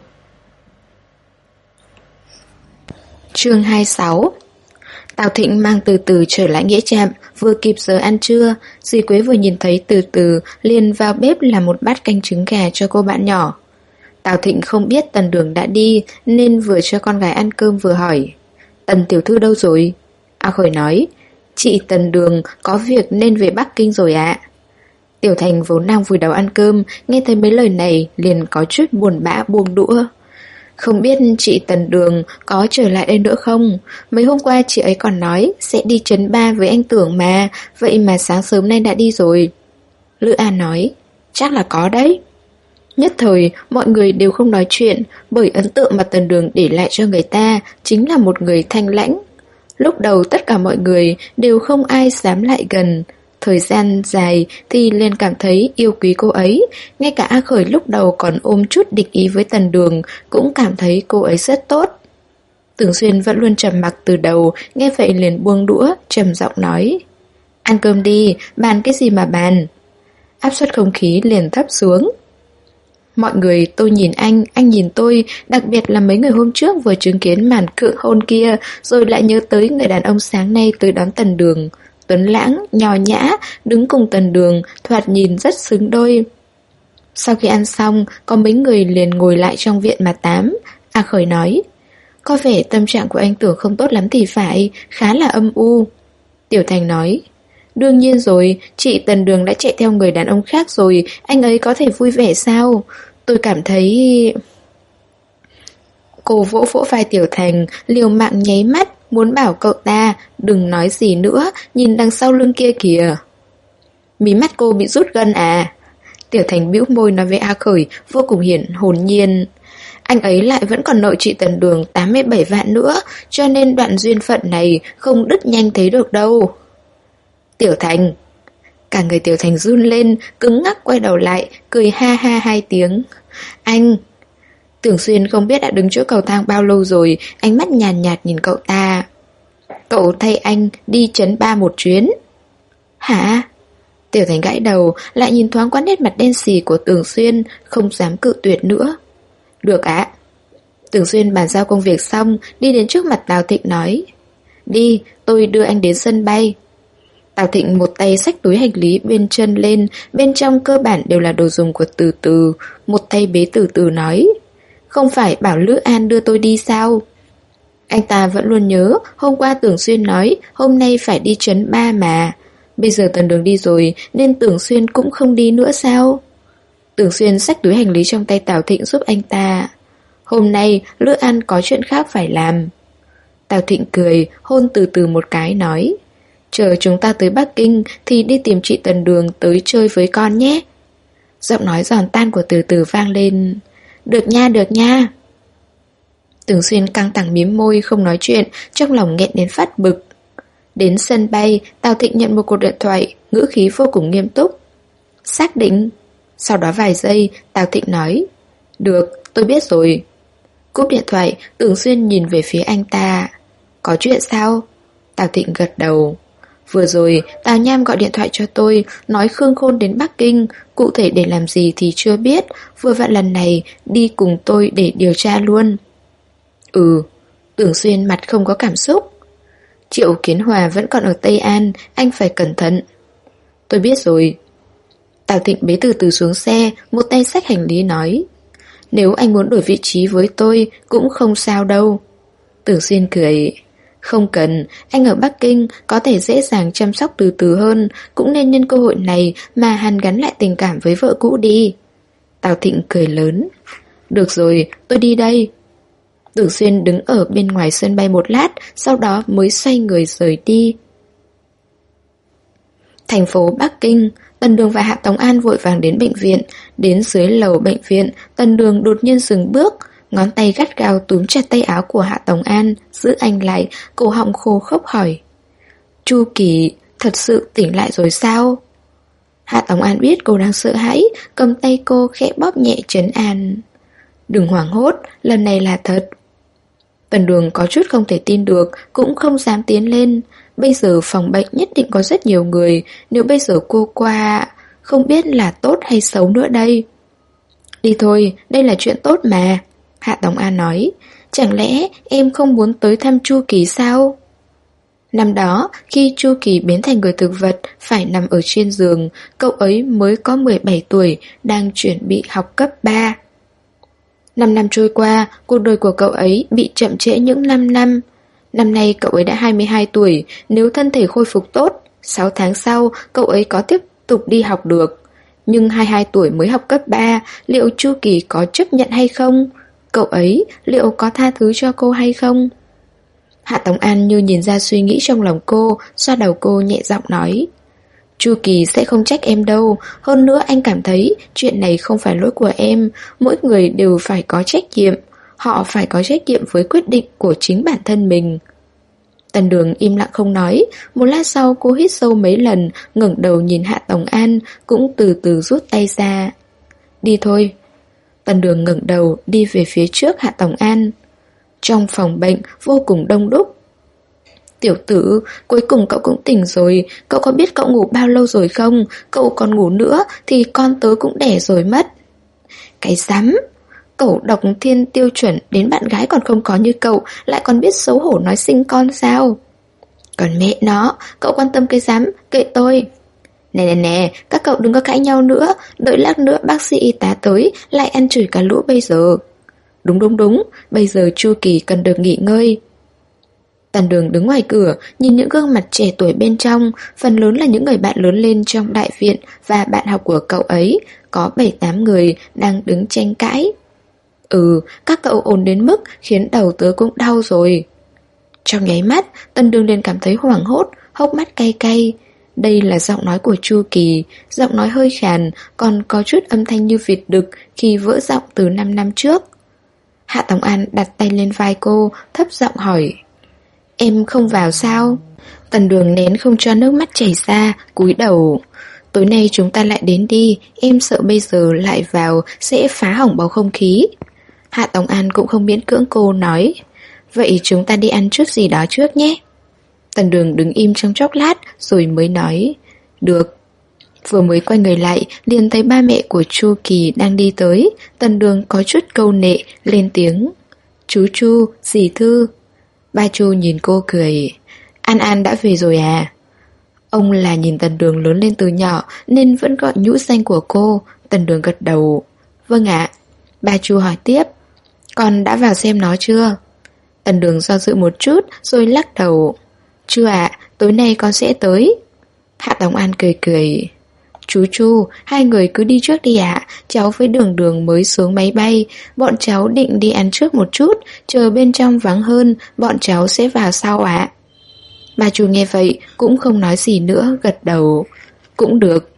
A: Chương hai mươi sáu. Tào Thịnh mang Từ Từ trở lại nghĩa trạm, vừa kịp giờ ăn trưa. Dì Quế vừa nhìn thấy Từ Từ liền vào bếp làm một bát canh trứng gà cho cô bạn nhỏ. Tào Thịnh không biết Tần Đường đã đi nên vừa cho con gái ăn cơm vừa hỏi, Tần tiểu thư đâu rồi? A Khởi nói, chị Tần Đường có việc nên về Bắc Kinh rồi ạ. Tiểu Thành vốn đang vùi đầu ăn cơm, nghe thấy mấy lời này liền có chút buồn bã buông đũa. Không biết chị Tần Đường có trở lại đây nữa không? Mấy hôm qua chị ấy còn nói sẽ đi trấn ba với anh Tưởng mà, vậy mà sáng sớm nay đã đi rồi. Lữ An nói, chắc là có đấy. Nhất thời, mọi người đều không nói chuyện, bởi ấn tượng mà Tần Đường để lại cho người ta chính là một người thanh lãnh. Lúc đầu tất cả mọi người đều không ai dám lại gần. Thời gian dài thì liền cảm thấy yêu quý cô ấy. Ngay cả A Khởi lúc đầu còn ôm chút địch ý với Tần Đường cũng cảm thấy cô ấy rất tốt. Tưởng Xuyên vẫn luôn trầm mặc từ đầu, nghe vậy liền buông đũa, trầm giọng nói, ăn cơm đi, bàn cái gì mà bàn. Áp suất không khí liền thấp xuống. Mọi người tôi nhìn anh, anh nhìn tôi, đặc biệt là mấy người hôm trước vừa chứng kiến màn cự hôn kia, rồi lại nhớ tới người đàn ông sáng nay tới đón Tần Đường. Tuấn lãng, nho nhã, đứng cùng Tần Đường, thoạt nhìn rất xứng đôi. Sau khi ăn xong, có mấy người liền ngồi lại trong viện mà tám. A Khởi nói, có vẻ tâm trạng của anh Tưởng không tốt lắm thì phải, khá là âm u. Tiểu Thành nói, đương nhiên rồi, chị Tần Đường đã chạy theo người đàn ông khác rồi, anh ấy có thể vui vẻ sao? Tôi cảm thấy... Cô vỗ vỗ vai Tiểu Thành, liều mạng nháy mắt, muốn bảo cậu ta đừng nói gì nữa, nhìn đằng sau lưng kia kìa. Mí mắt cô bị rút gân à? Tiểu Thành bĩu môi nói với A Khởi, vô cùng hiển hồn nhiên. Anh ấy lại vẫn còn nợ chị Tần Đường tám mươi bảy vạn nữa, cho nên đoạn duyên phận này không đứt nhanh thế được đâu. Tiểu Thành. Cả người Tiểu Thành run lên, cứng ngắc quay đầu lại, cười ha ha hai tiếng. Anh. Tưởng Xuyên không biết đã đứng chỗ cầu thang bao lâu rồi, ánh mắt nhàn nhạt, nhạt nhìn cậu ta. Cậu thay anh đi trấn ba một chuyến. Hả? Tiểu Thành gãi đầu, lại nhìn thoáng qua nét mặt đen xì của Tưởng Xuyên, không dám cự tuyệt nữa. Được ạ. Tưởng Xuyên bàn giao công việc xong, đi đến trước mặt Tào Thịnh nói, đi, tôi đưa anh đến sân bay. Tào Thịnh một tay xách túi hành lý bên chân lên, bên trong cơ bản đều là đồ dùng của Từ Từ, một tay bế Từ Từ nói, không phải bảo Lữ An đưa tôi đi sao? Anh ta vẫn luôn nhớ, hôm qua Tưởng Xuyên nói hôm nay phải đi trấn ba mà. Bây giờ Tần Đường đi rồi nên Tưởng Xuyên cũng không đi nữa sao? Tưởng Xuyên xách túi hành lý trong tay Tào Thịnh giúp anh ta. Hôm nay Lữ An có chuyện khác phải làm. Tào Thịnh cười, hôn Từ Từ một cái nói, chờ chúng ta tới Bắc Kinh thì đi tìm chị Tần Đường tới chơi với con nhé. Giọng nói giòn tan của Từ Từ vang lên. Được nha, được nha. Tưởng Xuyên căng thẳng mím môi không nói chuyện, trong lòng nghẹn đến phát bực. Đến sân bay, Tào Thịnh nhận một cuộc điện thoại, ngữ khí vô cùng nghiêm túc. Xác định. Sau đó vài giây, Tào Thịnh nói, được, tôi biết rồi. Cúp điện thoại, Tưởng Xuyên nhìn về phía anh ta. Có chuyện sao? Tào Thịnh gật đầu. Vừa rồi, Tào Nham gọi điện thoại cho tôi, nói Khương Khôn đến Bắc Kinh, cụ thể để làm gì thì chưa biết, vừa vặn lần này đi cùng tôi để điều tra luôn. Ừ, Tưởng Xuyên mặt không có cảm xúc. Triệu Kiến Hòa vẫn còn ở Tây An, anh phải cẩn thận. Tôi biết rồi. Tào Thịnh bế Từ Từ xuống xe, một tay xách hành lý nói, nếu anh muốn đổi vị trí với tôi cũng không sao đâu. Tưởng Xuyên cười, không cần, anh ở Bắc Kinh có thể dễ dàng chăm sóc Từ Từ hơn, cũng nên nhân cơ hội này mà hàn gắn lại tình cảm với vợ cũ đi. Tào Thịnh cười lớn, được rồi, tôi đi đây. Tưởng Xuyên đứng ở bên ngoài sân bay một lát, sau đó mới xoay người rời đi. Thành phố Bắc Kinh, Tần Đường và Hạ Tống An vội vàng đến bệnh viện. Đến dưới lầu bệnh viện, Tần Đường đột nhiên dừng bước, ngón tay gắt gao túm chặt tay áo của Hạ Tống An, giữ anh lại, cổ họng khô khốc hỏi, Chu Kỳ thật sự tỉnh lại rồi sao? Hạ Tống An biết cô đang sợ hãi, cầm tay cô khẽ bóp nhẹ trấn an. Đừng hoảng hốt, lần này là thật. Tần Đường có chút không thể tin được, cũng không dám tiến lên. Bây giờ phòng bệnh nhất định có rất nhiều người, nếu bây giờ cô qua, không biết là tốt hay xấu nữa đây. Đi thôi, đây là chuyện tốt mà. Hạ Tống An nói, chẳng lẽ em không muốn tới thăm Chu Kỳ sao? Năm đó, khi Chu Kỳ biến thành người thực vật, phải nằm ở trên giường, cậu ấy mới có mười bảy tuổi, đang chuẩn bị học cấp ba. Năm năm trôi qua, cuộc đời của cậu ấy bị chậm trễ những năm năm. Năm nay cậu ấy đã hai mươi hai tuổi, nếu thân thể khôi phục tốt, sáu tháng sau cậu ấy có tiếp tục đi học được. Nhưng hai mươi hai tuổi mới học cấp ba, liệu Chu Kỳ có chấp nhận hay không? cậu ấy liệu có tha thứ cho cô hay không? Hạ Tống An như nhìn ra suy nghĩ trong lòng cô, xoa đầu cô nhẹ giọng nói: Chu Kỳ sẽ không trách em đâu. Hơn nữa anh cảm thấy chuyện này không phải lỗi của em. Mỗi người đều phải có trách nhiệm. Họ phải có trách nhiệm với quyết định của chính bản thân mình. Tần Đường im lặng không nói. Một lát sau cô hít sâu mấy lần, ngẩng đầu nhìn Hạ Tống An, cũng từ từ rút tay ra. Đi thôi. Tần Đường ngẩng đầu đi về phía trước Hạ Tống An. Trong phòng bệnh vô cùng đông đúc. Tiểu tử, cuối cùng cậu cũng tỉnh rồi. Cậu có biết cậu ngủ bao lâu rồi không? Cậu còn ngủ nữa thì con tớ cũng đẻ rồi mất. Cái rắm. Cậu độc thiên tiêu chuẩn, đến bạn gái còn không có như cậu, lại còn biết xấu hổ nói sinh con sao? Còn mẹ nó, cậu quan tâm cái rắm, kệ tôi. Nè nè nè, các cậu đừng có cãi nhau nữa. Đợi lát nữa bác sĩ y tá tới lại ăn chửi cả lũ bây giờ. Đúng đúng đúng, bây giờ Chu Kỳ cần được nghỉ ngơi. Tần Đường đứng ngoài cửa, nhìn những gương mặt trẻ tuổi bên trong, phần lớn là những người bạn lớn lên trong đại viện và bạn học của cậu ấy, có bảy tám người đang đứng tranh cãi. Ừ, các cậu ồn đến mức khiến đầu tớ cũng đau rồi. Trong nháy mắt, Tần Đường liền cảm thấy hoảng hốt, hốc mắt cay cay. Đây là giọng nói của Chu Kỳ, giọng nói hơi khàn, còn có chút âm thanh như vịt đực khi vỡ giọng từ năm năm trước. Hạ Tống An đặt tay lên vai cô, thấp giọng hỏi: Em không vào sao? Tần Đường nén không cho nước mắt chảy ra, cúi đầu. Tối nay chúng ta lại đến đi, em sợ bây giờ lại vào sẽ phá hỏng bầu không khí. Hạ Tống An cũng không miễn cưỡng cô, nói: Vậy chúng ta đi ăn chút gì đó trước nhé. Tần Đường đứng im trong chốc lát rồi mới nói: Được. Vừa mới quay người lại, liền thấy ba mẹ của Chu Kỳ đang đi tới. Tần Đường có chút câu nệ, lên tiếng: Chú Chu, dì Thư. Ba Chu nhìn cô cười: An An đã về rồi à? Ông là nhìn Tần Đường lớn lên từ nhỏ nên vẫn gọi nhũ danh của cô. Tần Đường gật đầu: Vâng ạ. Ba Chu hỏi tiếp: Con đã vào xem nó chưa? Tần Đường do dự một chút rồi lắc đầu: Chưa ạ, tối nay con sẽ tới. Hạ Tống An cười cười: Chú Chu, hai người cứ đi trước đi ạ. Cháu với Đường Đường mới xuống máy bay. Bọn cháu định đi ăn trước một chút, chờ bên trong vắng hơn, bọn cháu sẽ vào sau ạ. Bà Chu nghe vậy cũng không nói gì nữa, gật đầu: Cũng được.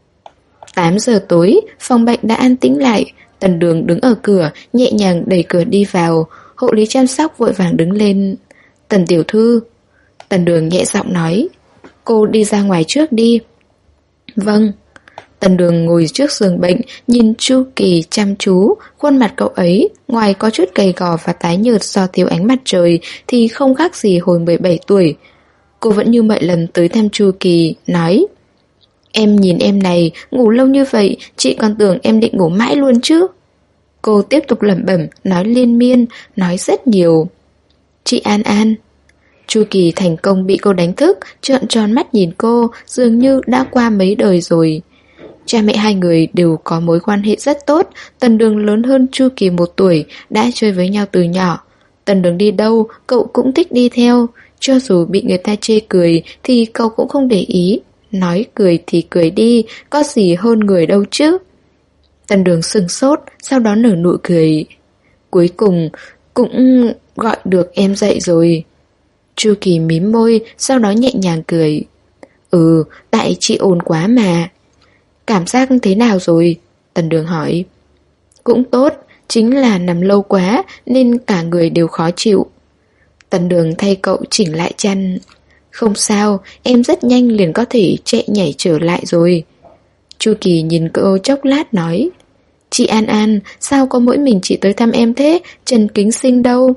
A: Tám giờ tối, phòng bệnh đã an tĩnh lại. Tần Đường đứng ở cửa, nhẹ nhàng đẩy cửa đi vào. Hộ lý chăm sóc vội vàng đứng lên: Tần tiểu thư. Tần Đường nhẹ giọng nói: Cô đi ra ngoài trước đi. Vâng. Tần Đường ngồi trước giường bệnh, nhìn Chu Kỳ chăm chú. Khuôn mặt cậu ấy, ngoài có chút gầy gò và tái nhợt do thiếu ánh mặt trời, thì không khác gì hồi mười bảy tuổi. Cô vẫn như mọi lần tới thăm Chu Kỳ, nói: Em nhìn em này, ngủ lâu như vậy, chị còn tưởng em định ngủ mãi luôn chứ. Cô tiếp tục lẩm bẩm, nói liên miên, nói rất nhiều. Chị An An. Chu Kỳ thành công bị cô đánh thức, trợn tròn mắt nhìn cô, dường như đã qua mấy đời rồi. Cha mẹ hai người đều có mối quan hệ rất tốt. Tần Đường lớn hơn Chu Kỳ một tuổi, đã chơi với nhau từ nhỏ. Tần Đường đi đâu, cậu cũng thích đi theo. Cho dù bị người ta chê cười thì cậu cũng không để ý. Nói cười thì cười đi, có gì hơn người đâu chứ. Tần Đường sừng sốt, sau đó nở nụ cười. Cuối cùng cũng gọi được em dậy rồi. Chu Kỳ mím môi, sau đó nhẹ nhàng cười. Ừ, tại chị ồn quá mà. Cảm giác thế nào rồi? Tần Đường hỏi. Cũng tốt, chính là nằm lâu quá nên cả người đều khó chịu. Tần Đường thay cậu chỉnh lại chăn. Không sao, em rất nhanh liền có thể chạy nhảy trở lại rồi. Chu Kỳ nhìn cậu chốc lát nói. Chị An An, sao có mỗi mình chị tới thăm em thế? Trần Kính Sinh đâu?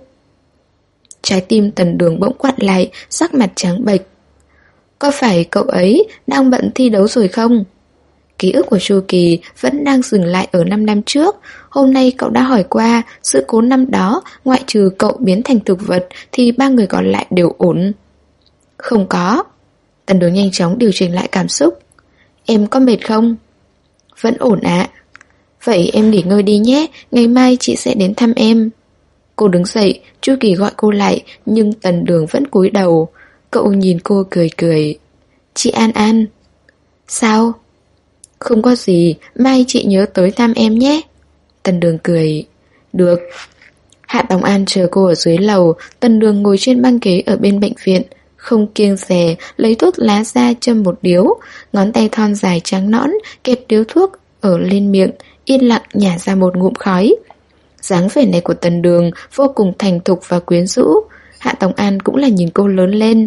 A: Trái tim Tần Đường bỗng quặn lại, sắc mặt trắng bệch. Có phải cậu ấy đang bận thi đấu rồi không? Ký ức của Chu Kỳ vẫn đang dừng lại ở năm năm trước. Hôm nay cậu đã hỏi qua, sự cố năm đó, ngoại trừ cậu biến thành thực vật thì ba người còn lại đều ổn. Không có. Tần Đường nhanh chóng điều chỉnh lại cảm xúc. Em có mệt không? Vẫn ổn ạ. Vậy em nghỉ ngơi đi nhé, ngày mai chị sẽ đến thăm em. Cô đứng dậy, Chu Kỳ gọi cô lại, nhưng Tần Đường vẫn cúi đầu. Cậu nhìn cô cười cười. Chị An An. Sao? Không có gì, mai chị nhớ tới thăm em nhé. Tần Đường cười. Được. Hạ Tòng An chờ cô ở dưới lầu, Tần Đường ngồi trên băng ghế ở bên bệnh viện, không kiêng dè lấy thuốc lá ra châm một điếu, ngón tay thon dài trắng nõn kẹp điếu thuốc ở lên miệng, yên lặng nhả ra một ngụm khói. Dáng vẻ này của Tần Đường vô cùng thành thục và quyến rũ. Hạ Tòng An cũng là nhìn cô lớn lên.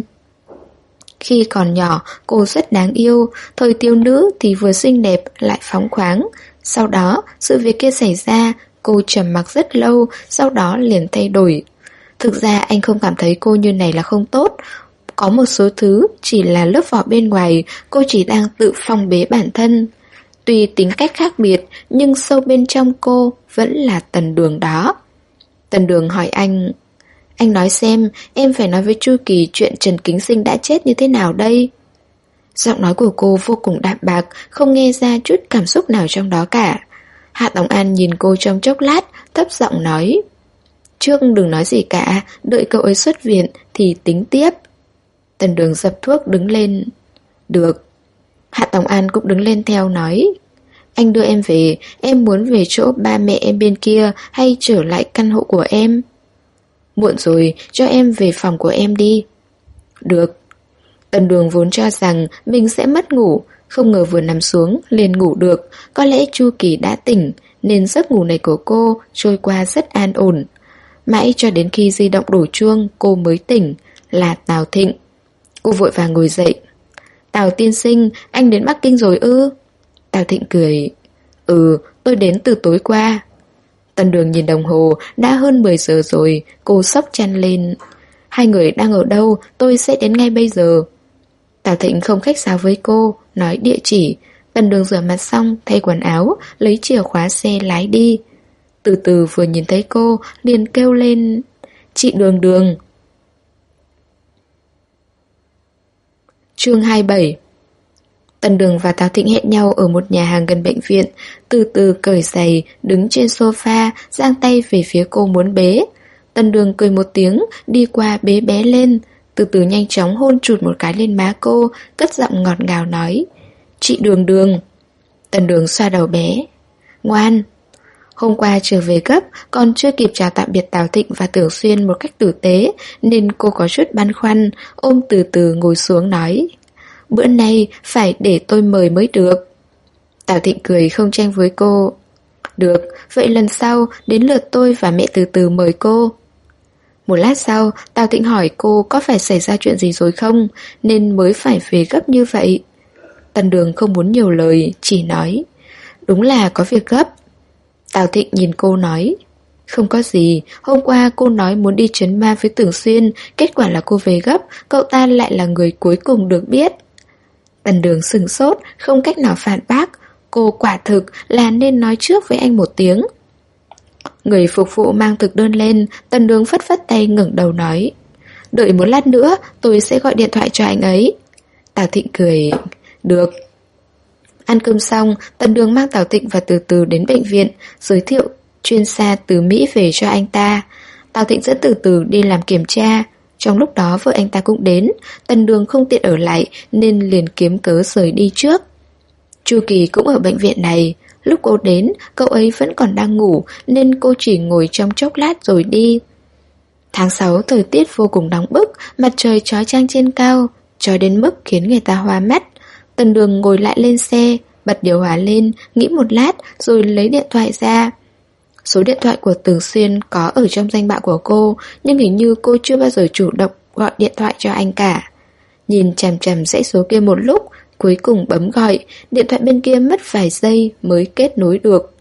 A: Khi còn nhỏ, cô rất đáng yêu, thời thiếu nữ thì vừa xinh đẹp lại phóng khoáng. Sau đó, sự việc kia xảy ra, cô trầm mặc rất lâu, sau đó liền thay đổi. Thực ra anh không cảm thấy cô như này là không tốt. Có một số thứ chỉ là lớp vỏ bên ngoài, cô chỉ đang tự phong bế bản thân. Tuy tính cách khác biệt, nhưng sâu bên trong cô vẫn là Tần Đường đó. Tần Đường hỏi anh, anh nói xem, em phải nói với Chu Kỳ chuyện Trần Kính Sinh đã chết như thế nào đây? Giọng nói của cô vô cùng đạm bạc, không nghe ra chút cảm xúc nào trong đó cả. Hạ Tòng An nhìn cô trong chốc lát, thấp giọng nói, trước đừng nói gì cả, đợi cậu ấy xuất viện thì tính tiếp. Tần Đường dập thuốc đứng lên. Được. Hạ Tòng An cũng đứng lên theo nói, anh đưa em về, em muốn về chỗ ba mẹ em bên kia hay trở lại căn hộ của em? Muộn rồi, cho em về phòng của em đi. Được. Tần Đường vốn cho rằng mình sẽ mất ngủ, không ngờ vừa nằm xuống liền ngủ được. Có lẽ Chu Kỳ đã tỉnh, nên giấc ngủ này của cô trôi qua rất an ổn. Mãi cho đến khi di động đổ chuông, cô mới tỉnh, là Tào Thịnh. Cô vội vàng ngồi dậy. Tào tiên sinh, anh đến Bắc Kinh rồi ư? Tào Thịnh cười. Ừ, tôi đến từ tối qua. Tần Đường nhìn đồng hồ, đã hơn mười giờ rồi, cô xốc chăn lên. Hai người đang ở đâu, tôi sẽ đến ngay bây giờ. Tào Thịnh không khách sáo với cô, nói địa chỉ. Tần Đường rửa mặt xong, thay quần áo, lấy chìa khóa xe lái đi. Từ từ vừa nhìn thấy cô, liền kêu lên, chị Đường Đường. Chương hai mươi bảy. Tần Đường và Tào Thịnh hẹn nhau ở một nhà hàng gần bệnh viện. Từ từ cởi giày, đứng trên sofa, giang tay về phía cô muốn bế. Tần Đường cười một tiếng, đi qua bế bé lên. Từ từ nhanh chóng hôn chụt một cái lên má cô, cất giọng ngọt ngào nói, chị Đường Đường. Tần Đường xoa đầu bé. Ngoan. Hôm qua trở về gấp, còn chưa kịp chào tạm biệt Tào Thịnh và Tưởng Xuyên một cách tử tế, nên cô có chút băn khoăn, ôm từ từ ngồi xuống nói, bữa nay phải để tôi mời mới được. Tào Thịnh cười không tranh với cô. Được, vậy lần sau đến lượt tôi và mẹ từ từ mời cô. Một lát sau, Tào Thịnh hỏi cô có phải xảy ra chuyện gì rồi không, nên mới phải về gấp như vậy. Tần Đường không muốn nhiều lời, chỉ nói, đúng là có việc gấp. Tào Thịnh nhìn cô nói, không có gì, hôm qua cô nói muốn đi trấn ma với Tưởng Xuyên, kết quả là cô về gấp, cậu ta lại là người cuối cùng được biết. Tần Đường sừng sốt, không cách nào phản bác, cô quả thực là nên nói trước với anh một tiếng. Người phục vụ mang thực đơn lên, Tần Đường phất phất tay ngẩng đầu nói, đợi một lát nữa tôi sẽ gọi điện thoại cho anh ấy. Tào Thịnh cười, được. Ăn cơm xong, Tần Đường mang Tào Thịnh và Từ Từ đến bệnh viện, giới thiệu chuyên gia từ Mỹ về cho anh ta. Tào Thịnh dẫn Từ Từ đi làm kiểm tra. Trong lúc đó vợ anh ta cũng đến, Tần Đường không tiện ở lại nên liền kiếm cớ rời đi trước. Chu Kỳ cũng ở bệnh viện này. Lúc cô đến, cậu ấy vẫn còn đang ngủ nên cô chỉ ngồi trong chốc lát rồi đi. Tháng sáu thời tiết vô cùng nóng bức, mặt trời chói chang trên cao, chói đến mức khiến người ta hoa mắt. Tần Đường ngồi lại lên xe, bật điều hòa lên, nghĩ một lát rồi lấy điện thoại ra. Số điện thoại của Tưởng Xuyên có ở trong danh bạ của cô, nhưng hình như cô chưa bao giờ chủ động gọi điện thoại cho anh cả. Nhìn chằm chằm dãy số kia một lúc, cuối cùng bấm gọi, điện thoại bên kia mất vài giây mới kết nối được.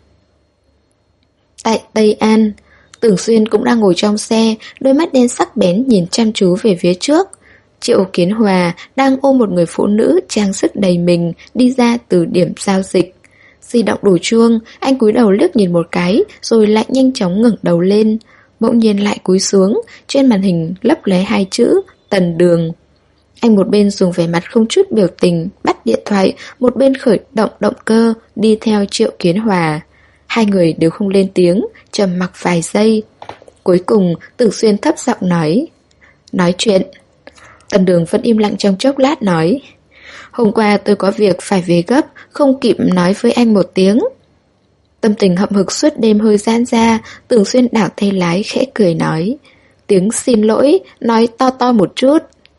A: Tại Tây An, Tưởng Xuyên cũng đang ngồi trong xe, đôi mắt đen sắc bén nhìn chăm chú về phía trước. Triệu Kiến Hòa đang ôm một người phụ nữ trang sức đầy mình đi ra từ điểm giao dịch. Di động đổ chuông, anh cúi đầu liếc nhìn một cái, rồi lại nhanh chóng ngẩng đầu lên. Bỗng nhiên lại cúi xuống, trên màn hình lấp lóe hai chữ Tần Đường. Anh một bên dùng vẻ mặt không chút biểu tình bắt điện thoại, một bên khởi động động cơ đi theo Triệu Kiến Hòa. Hai người đều không lên tiếng, trầm mặc vài giây. Cuối cùng Tưởng Xuyên thấp giọng nói, nói chuyện. Tần Đường vẫn im lặng trong chốc lát nói, hôm qua tôi có việc phải về gấp, không kịp nói với anh một tiếng. Tâm tình hậm hực suốt đêm hơi giãn ra, Tưởng Xuyên đảo tay lái khẽ cười nói, tiếng xin lỗi, nói to to một chút.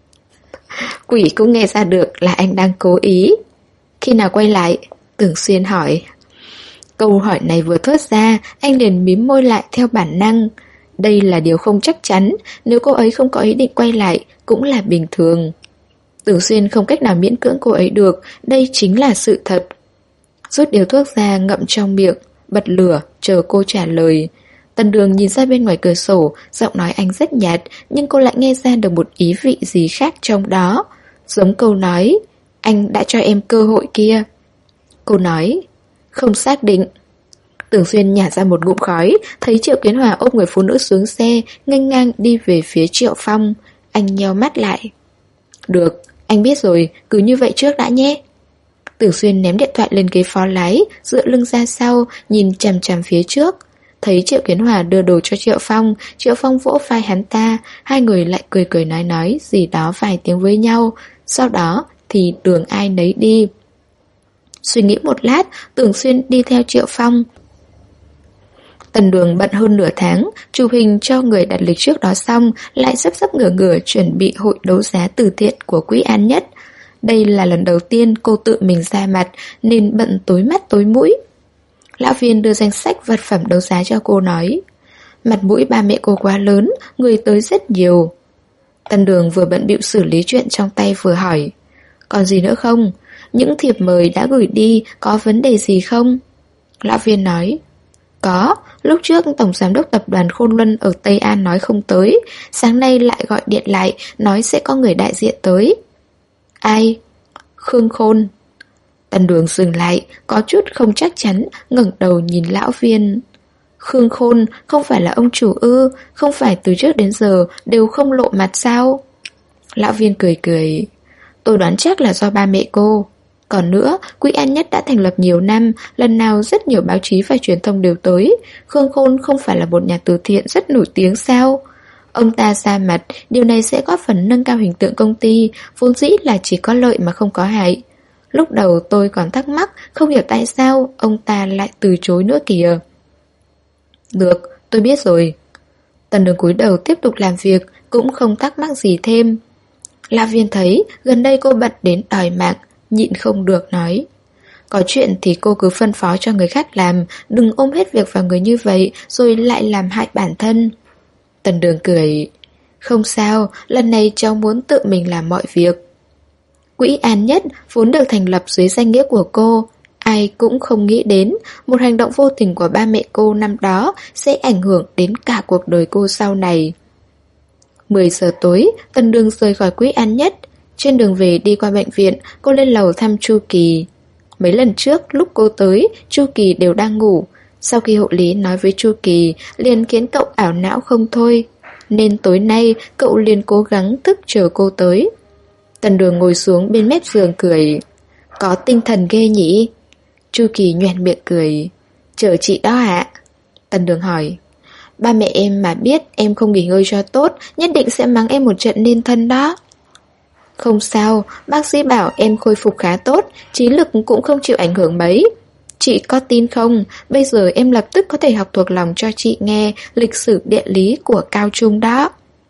A: Quỷ cũng nghe ra được là anh đang cố ý. Khi nào quay lại? Tưởng Xuyên hỏi. Câu hỏi này vừa thốt ra, anh liền mím môi lại theo bản năng. Đây là điều không chắc chắn, nếu cô ấy không có ý định quay lại, cũng là bình thường. Tưởng Xuyên không cách nào miễn cưỡng cô ấy được, đây chính là sự thật. Rút điếu thuốc ra ngậm trong miệng, bật lửa, chờ cô trả lời. Tần Đường nhìn ra bên ngoài cửa sổ, giọng nói anh rất nhạt, nhưng cô lại nghe ra được một ý vị gì khác trong đó. Giống câu nói, anh đã cho em cơ hội kia. Cô nói, không xác định. Tưởng Xuyên nhả ra một ngụm khói, thấy Triệu Kiến Hòa ôm người phụ nữ xuống xe, nghênh ngang đi về phía Triệu Phong. Anh nheo mắt lại. Được, anh biết rồi, cứ như vậy trước đã nhé. Tưởng Xuyên ném điện thoại lên ghế phó lái, dựa lưng ra sau, nhìn chằm chằm phía trước. Thấy Triệu Kiến Hòa đưa đồ cho Triệu Phong, Triệu Phong vỗ vai hắn ta, hai người lại cười cười nói nói gì đó vài tiếng với nhau, sau đó thì đường ai nấy đi. Suy nghĩ một lát, Tưởng Xuyên đi theo Triệu Phong. Tần Đường bận hơn nửa tháng, chụp hình cho người đặt lịch trước đó xong, lại sắp sắp ngửa ngửa chuẩn bị hội đấu giá từ thiện của Quỹ An Nhất. Đây là lần đầu tiên cô tự mình ra mặt, nên bận tối mắt tối mũi. Lão Viên đưa danh sách vật phẩm đấu giá cho cô nói, mặt mũi ba mẹ cô quá lớn, người tới rất nhiều. Tần Đường vừa bận bịu xử lý chuyện trong tay vừa hỏi, còn gì nữa không? Những thiệp mời đã gửi đi có vấn đề gì không? Lão Viên nói, có, lúc trước Tổng Giám đốc Tập đoàn Khôn Luân ở Tây An nói không tới, sáng nay lại gọi điện lại, nói sẽ có người đại diện tới. Ai? Khương Khôn. Tần Đường dừng lại, có chút không chắc chắn, ngẩng đầu nhìn Lão Viên. Khương Khôn không phải là ông chủ ư, không phải từ trước đến giờ đều không lộ mặt sao? Lão Viên cười cười, tôi đoán chắc là do ba mẹ cô. Còn nữa, Quỹ An Nhất đã thành lập nhiều năm, lần nào rất nhiều báo chí và truyền thông đều tới. Khương Khôn không phải là một nhà từ thiện rất nổi tiếng sao? Ông ta ra mặt, điều này sẽ góp phần nâng cao hình tượng công ty, vốn dĩ là chỉ có lợi mà không có hại. Lúc đầu tôi còn thắc mắc, không hiểu tại sao ông ta lại từ chối nữa kìa. Được, tôi biết rồi. Tần Đường cúi đầu tiếp tục làm việc, cũng không thắc mắc gì thêm. La Viên thấy gần đây cô bận đến đòi mạng, nhịn không được nói, có chuyện thì cô cứ phân phó cho người khác làm, đừng ôm hết việc vào người như vậy rồi lại làm hại bản thân. Tần Đường cười, không sao, lần này cháu muốn tự mình làm mọi việc. Quỹ An Nhất vốn được thành lập dưới danh nghĩa của cô, ai cũng không nghĩ đến một hành động vô tình của ba mẹ cô năm đó sẽ ảnh hưởng đến cả cuộc đời cô sau này. mười giờ tối, Tần Đường rời khỏi Quỹ An Nhất. Trên đường về đi qua bệnh viện, cô lên lầu thăm Chu Kỳ. Mấy lần trước, lúc cô tới, Chu Kỳ đều đang ngủ. Sau khi hộ lý nói với Chu Kỳ, liền khiến cậu ảo não không thôi. Nên tối nay, cậu liền cố gắng thức chờ cô tới. Tần Đường ngồi xuống bên mép giường cười. Có tinh thần ghê nhỉ? Chu Kỳ nhoẻn miệng cười. Chờ chị đó ạ. Tần Đường hỏi. Ba mẹ em mà biết em không nghỉ ngơi cho tốt, nhất định sẽ mắng em một trận nên thân đó. Không sao, bác sĩ bảo em khôi phục khá tốt, trí lực cũng không chịu ảnh hưởng mấy. Chị có tin không, bây giờ em lập tức có thể học thuộc lòng cho chị nghe lịch sử địa lý của cao trung đó.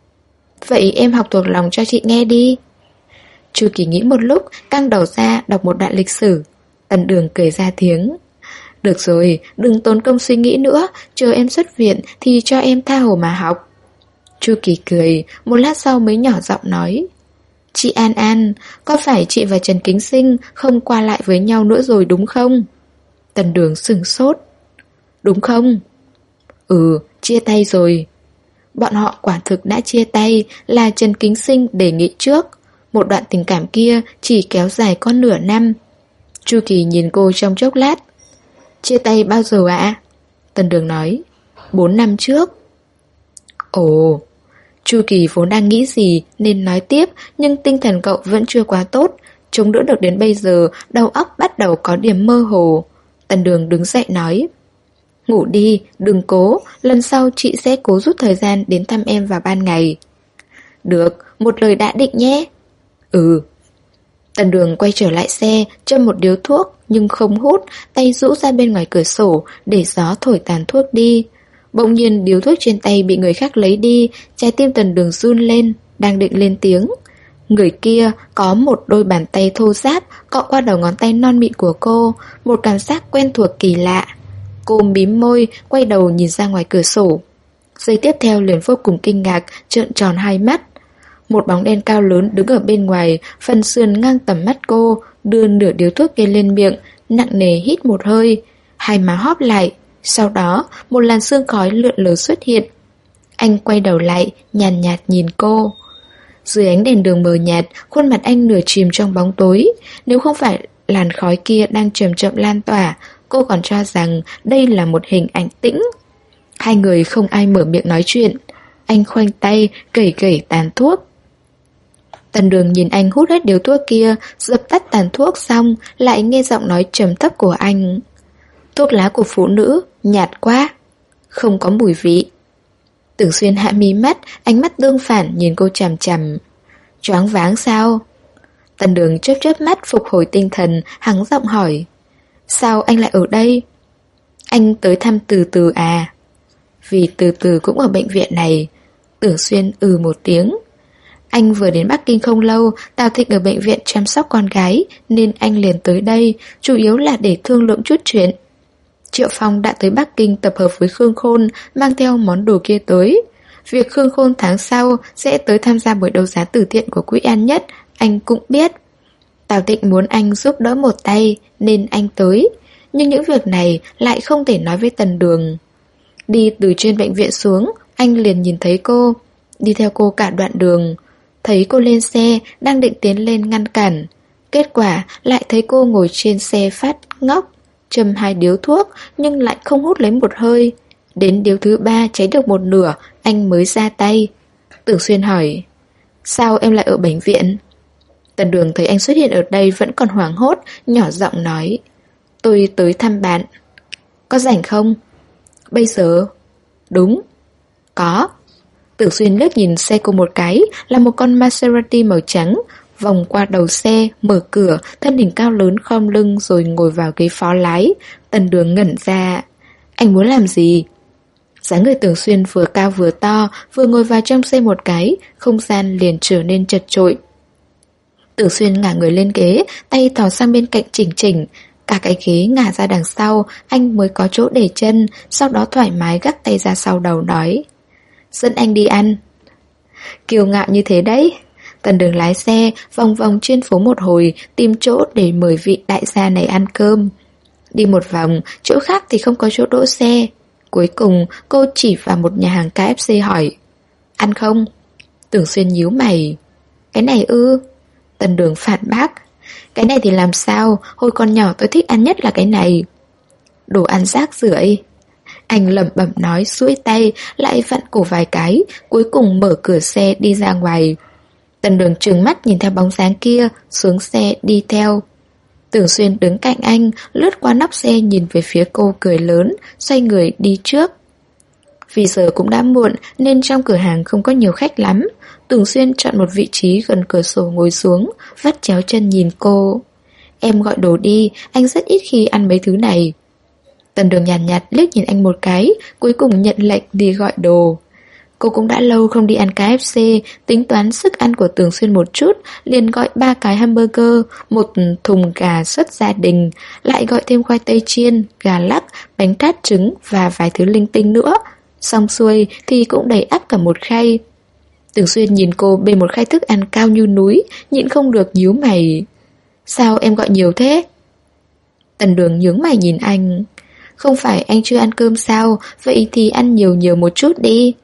A: Vậy em học thuộc lòng cho chị nghe đi. Chu Kỳ nghĩ một lúc, căng đầu ra đọc một đoạn lịch sử. Tần Đường cười ra tiếng. Được rồi, đừng tốn công suy nghĩ nữa, chờ em xuất viện thì cho em tha hồ mà học. Chu Kỳ cười, một lát sau mới nhỏ giọng nói. Chị An An, có phải chị và Trần Kính Sinh không qua lại với nhau nữa rồi đúng không? Tần Đường sửng sốt. Đúng không? Ừ, chia tay rồi. Bọn họ quả thực đã chia tay, là Trần Kính Sinh đề nghị trước. Một đoạn tình cảm kia chỉ kéo dài có nửa năm. Chu Kỳ nhìn cô trong chốc lát. Chia tay bao giờ ạ? Tần Đường nói. Bốn năm trước. Ồ. Chu Kỳ vốn đang nghĩ gì nên nói tiếp, nhưng tinh thần cậu vẫn chưa quá tốt, chống đỡ được đến bây giờ, đầu óc bắt đầu có điểm mơ hồ. Tần Đường đứng dậy nói. Ngủ đi, đừng cố, lần sau chị sẽ cố rút thời gian đến thăm em vào ban ngày. Được, một lời đã định nhé. Ừ. Tần Đường quay trở lại xe, châm một điếu thuốc nhưng không hút, tay rũ ra bên ngoài cửa sổ để gió thổi tàn thuốc đi. Bỗng nhiên điếu thuốc trên tay bị người khác lấy đi, trái tim Tần Đường run lên, đang định lên tiếng. Người kia có một đôi bàn tay thô ráp cọ qua đầu ngón tay non mịn của cô, một cảm giác quen thuộc kỳ lạ. Cô mím môi, quay đầu nhìn ra ngoài cửa sổ. Giây tiếp theo liền vô cùng kinh ngạc, trợn tròn hai mắt. Một bóng đen cao lớn đứng ở bên ngoài, phần sườn ngang tầm mắt cô, đưa nửa điếu thuốc kia lên miệng, nặng nề hít một hơi, hai má hóp lại. Sau đó, một làn sương khói lượn lờ xuất hiện. Anh quay đầu lại, nhàn nhạt, nhạt nhìn cô. Dưới ánh đèn đường mờ nhạt, khuôn mặt anh nửa chìm trong bóng tối. Nếu không phải làn khói kia đang chậm chậm lan tỏa, cô còn cho rằng đây là một hình ảnh tĩnh. Hai người không ai mở miệng nói chuyện. Anh khoanh tay, gẩy gẩy tàn thuốc. Tần Đường nhìn anh hút hết điếu thuốc kia, dập tắt tàn thuốc xong, lại nghe giọng nói trầm thấp của anh. Thuốc lá của phụ nữ, nhạt quá, không có mùi vị. Tưởng Xuyên hạ mí mắt, ánh mắt tương phản nhìn cô chằm chằm. Choáng váng sao? Tần Đường chớp chớp mắt phục hồi tinh thần, hắng giọng hỏi. Sao anh lại ở đây? Anh tới thăm Từ Từ à? Vì Từ Từ cũng ở bệnh viện này. Tưởng Xuyên ừ một tiếng. Anh vừa đến Bắc Kinh không lâu, Tào Thịnh ở bệnh viện chăm sóc con gái, nên anh liền tới đây, chủ yếu là để thương lượng chút chuyện. Triệu Phong đã tới Bắc Kinh tập hợp với Khương Khôn, mang theo món đồ kia tới. Việc Khương Khôn tháng sau sẽ tới tham gia buổi đấu giá từ thiện của Quỹ An Nhất, anh cũng biết. Tào Thịnh muốn anh giúp đỡ một tay, nên anh tới. Nhưng những việc này lại không thể nói với Tần Đường. Đi từ trên bệnh viện xuống, anh liền nhìn thấy cô, đi theo cô cả đoạn đường. Thấy cô lên xe, đang định tiến lên ngăn cản. Kết quả lại thấy cô ngồi trên xe phát ngốc, châm hai điếu thuốc nhưng lại không hút lấy một hơi. Đến điếu thứ ba cháy được một nửa, anh mới ra tay. Tưởng Xuyên hỏi, sao em lại ở bệnh viện? Tần Đường thấy anh xuất hiện ở đây vẫn còn hoảng hốt, nhỏ giọng nói, tôi tới thăm bạn. Có rảnh không? Bây giờ? Đúng. Có. Tưởng Xuyên liếc nhìn xe cô một cái, là một con Maserati màu trắng, vòng qua đầu xe, mở cửa, thân hình cao lớn khom lưng rồi ngồi vào ghế phó lái. Tần Đường ngẩn ra. Anh muốn làm gì? Dáng người Tưởng Xuyên vừa cao vừa to, vừa ngồi vào trong xe một cái, không gian liền trở nên chật chội. Tưởng Xuyên ngả người lên ghế, tay thò sang bên cạnh chỉnh chỉnh. Cả cái ghế ngả ra đằng sau, anh mới có chỗ để chân, sau đó thoải mái gác tay ra sau đầu nói, dẫn anh đi ăn. Kiêu ngạo như thế đấy. Tần Đường lái xe vòng vòng trên phố một hồi, tìm chỗ để mời vị đại gia này ăn cơm. Đi một vòng, chỗ khác thì không có chỗ đỗ xe. Cuối cùng cô chỉ vào một nhà hàng ca ép xê hỏi, ăn không? Tưởng Xuyên nhíu mày. Cái này ư? Tần Đường phản bác, cái này thì làm sao, hồi còn nhỏ tôi thích ăn nhất là cái này. Đồ ăn rác rưởi. Anh lẩm bẩm nói, duỗi tay, lại vặn cổ vài cái, cuối cùng mở cửa xe đi ra ngoài. Tần Đường trừng mắt nhìn theo bóng dáng kia, xuống xe đi theo. Tưởng Xuyên đứng cạnh anh, lướt qua nóc xe nhìn về phía cô cười lớn, xoay người đi trước. Vì giờ cũng đã muộn nên trong cửa hàng không có nhiều khách lắm. Tưởng Xuyên chọn một vị trí gần cửa sổ ngồi xuống, vắt chéo chân nhìn cô. Em gọi đồ đi, anh rất ít khi ăn mấy thứ này. Tần Đường nhàn nhạt, nhạt liếc nhìn anh một cái, cuối cùng nhận lệnh đi gọi đồ. Cô cũng đã lâu không đi ăn ca ép xê, tính toán sức ăn của Tưởng Xuyên một chút, liền gọi ba cái hamburger, một thùng gà xuất gia đình, lại gọi thêm khoai tây chiên, gà lắc, bánh tát trứng và vài thứ linh tinh nữa. Xong xuôi thì cũng đầy ắp cả một khay. Tưởng Xuyên nhìn cô bê một khay thức ăn cao như núi, nhịn không được nhíu mày. Sao em gọi nhiều thế? Tần Đường nhướng mày nhìn anh. Không phải anh chưa ăn cơm sao, vậy thì ăn nhiều nhiều một chút đi.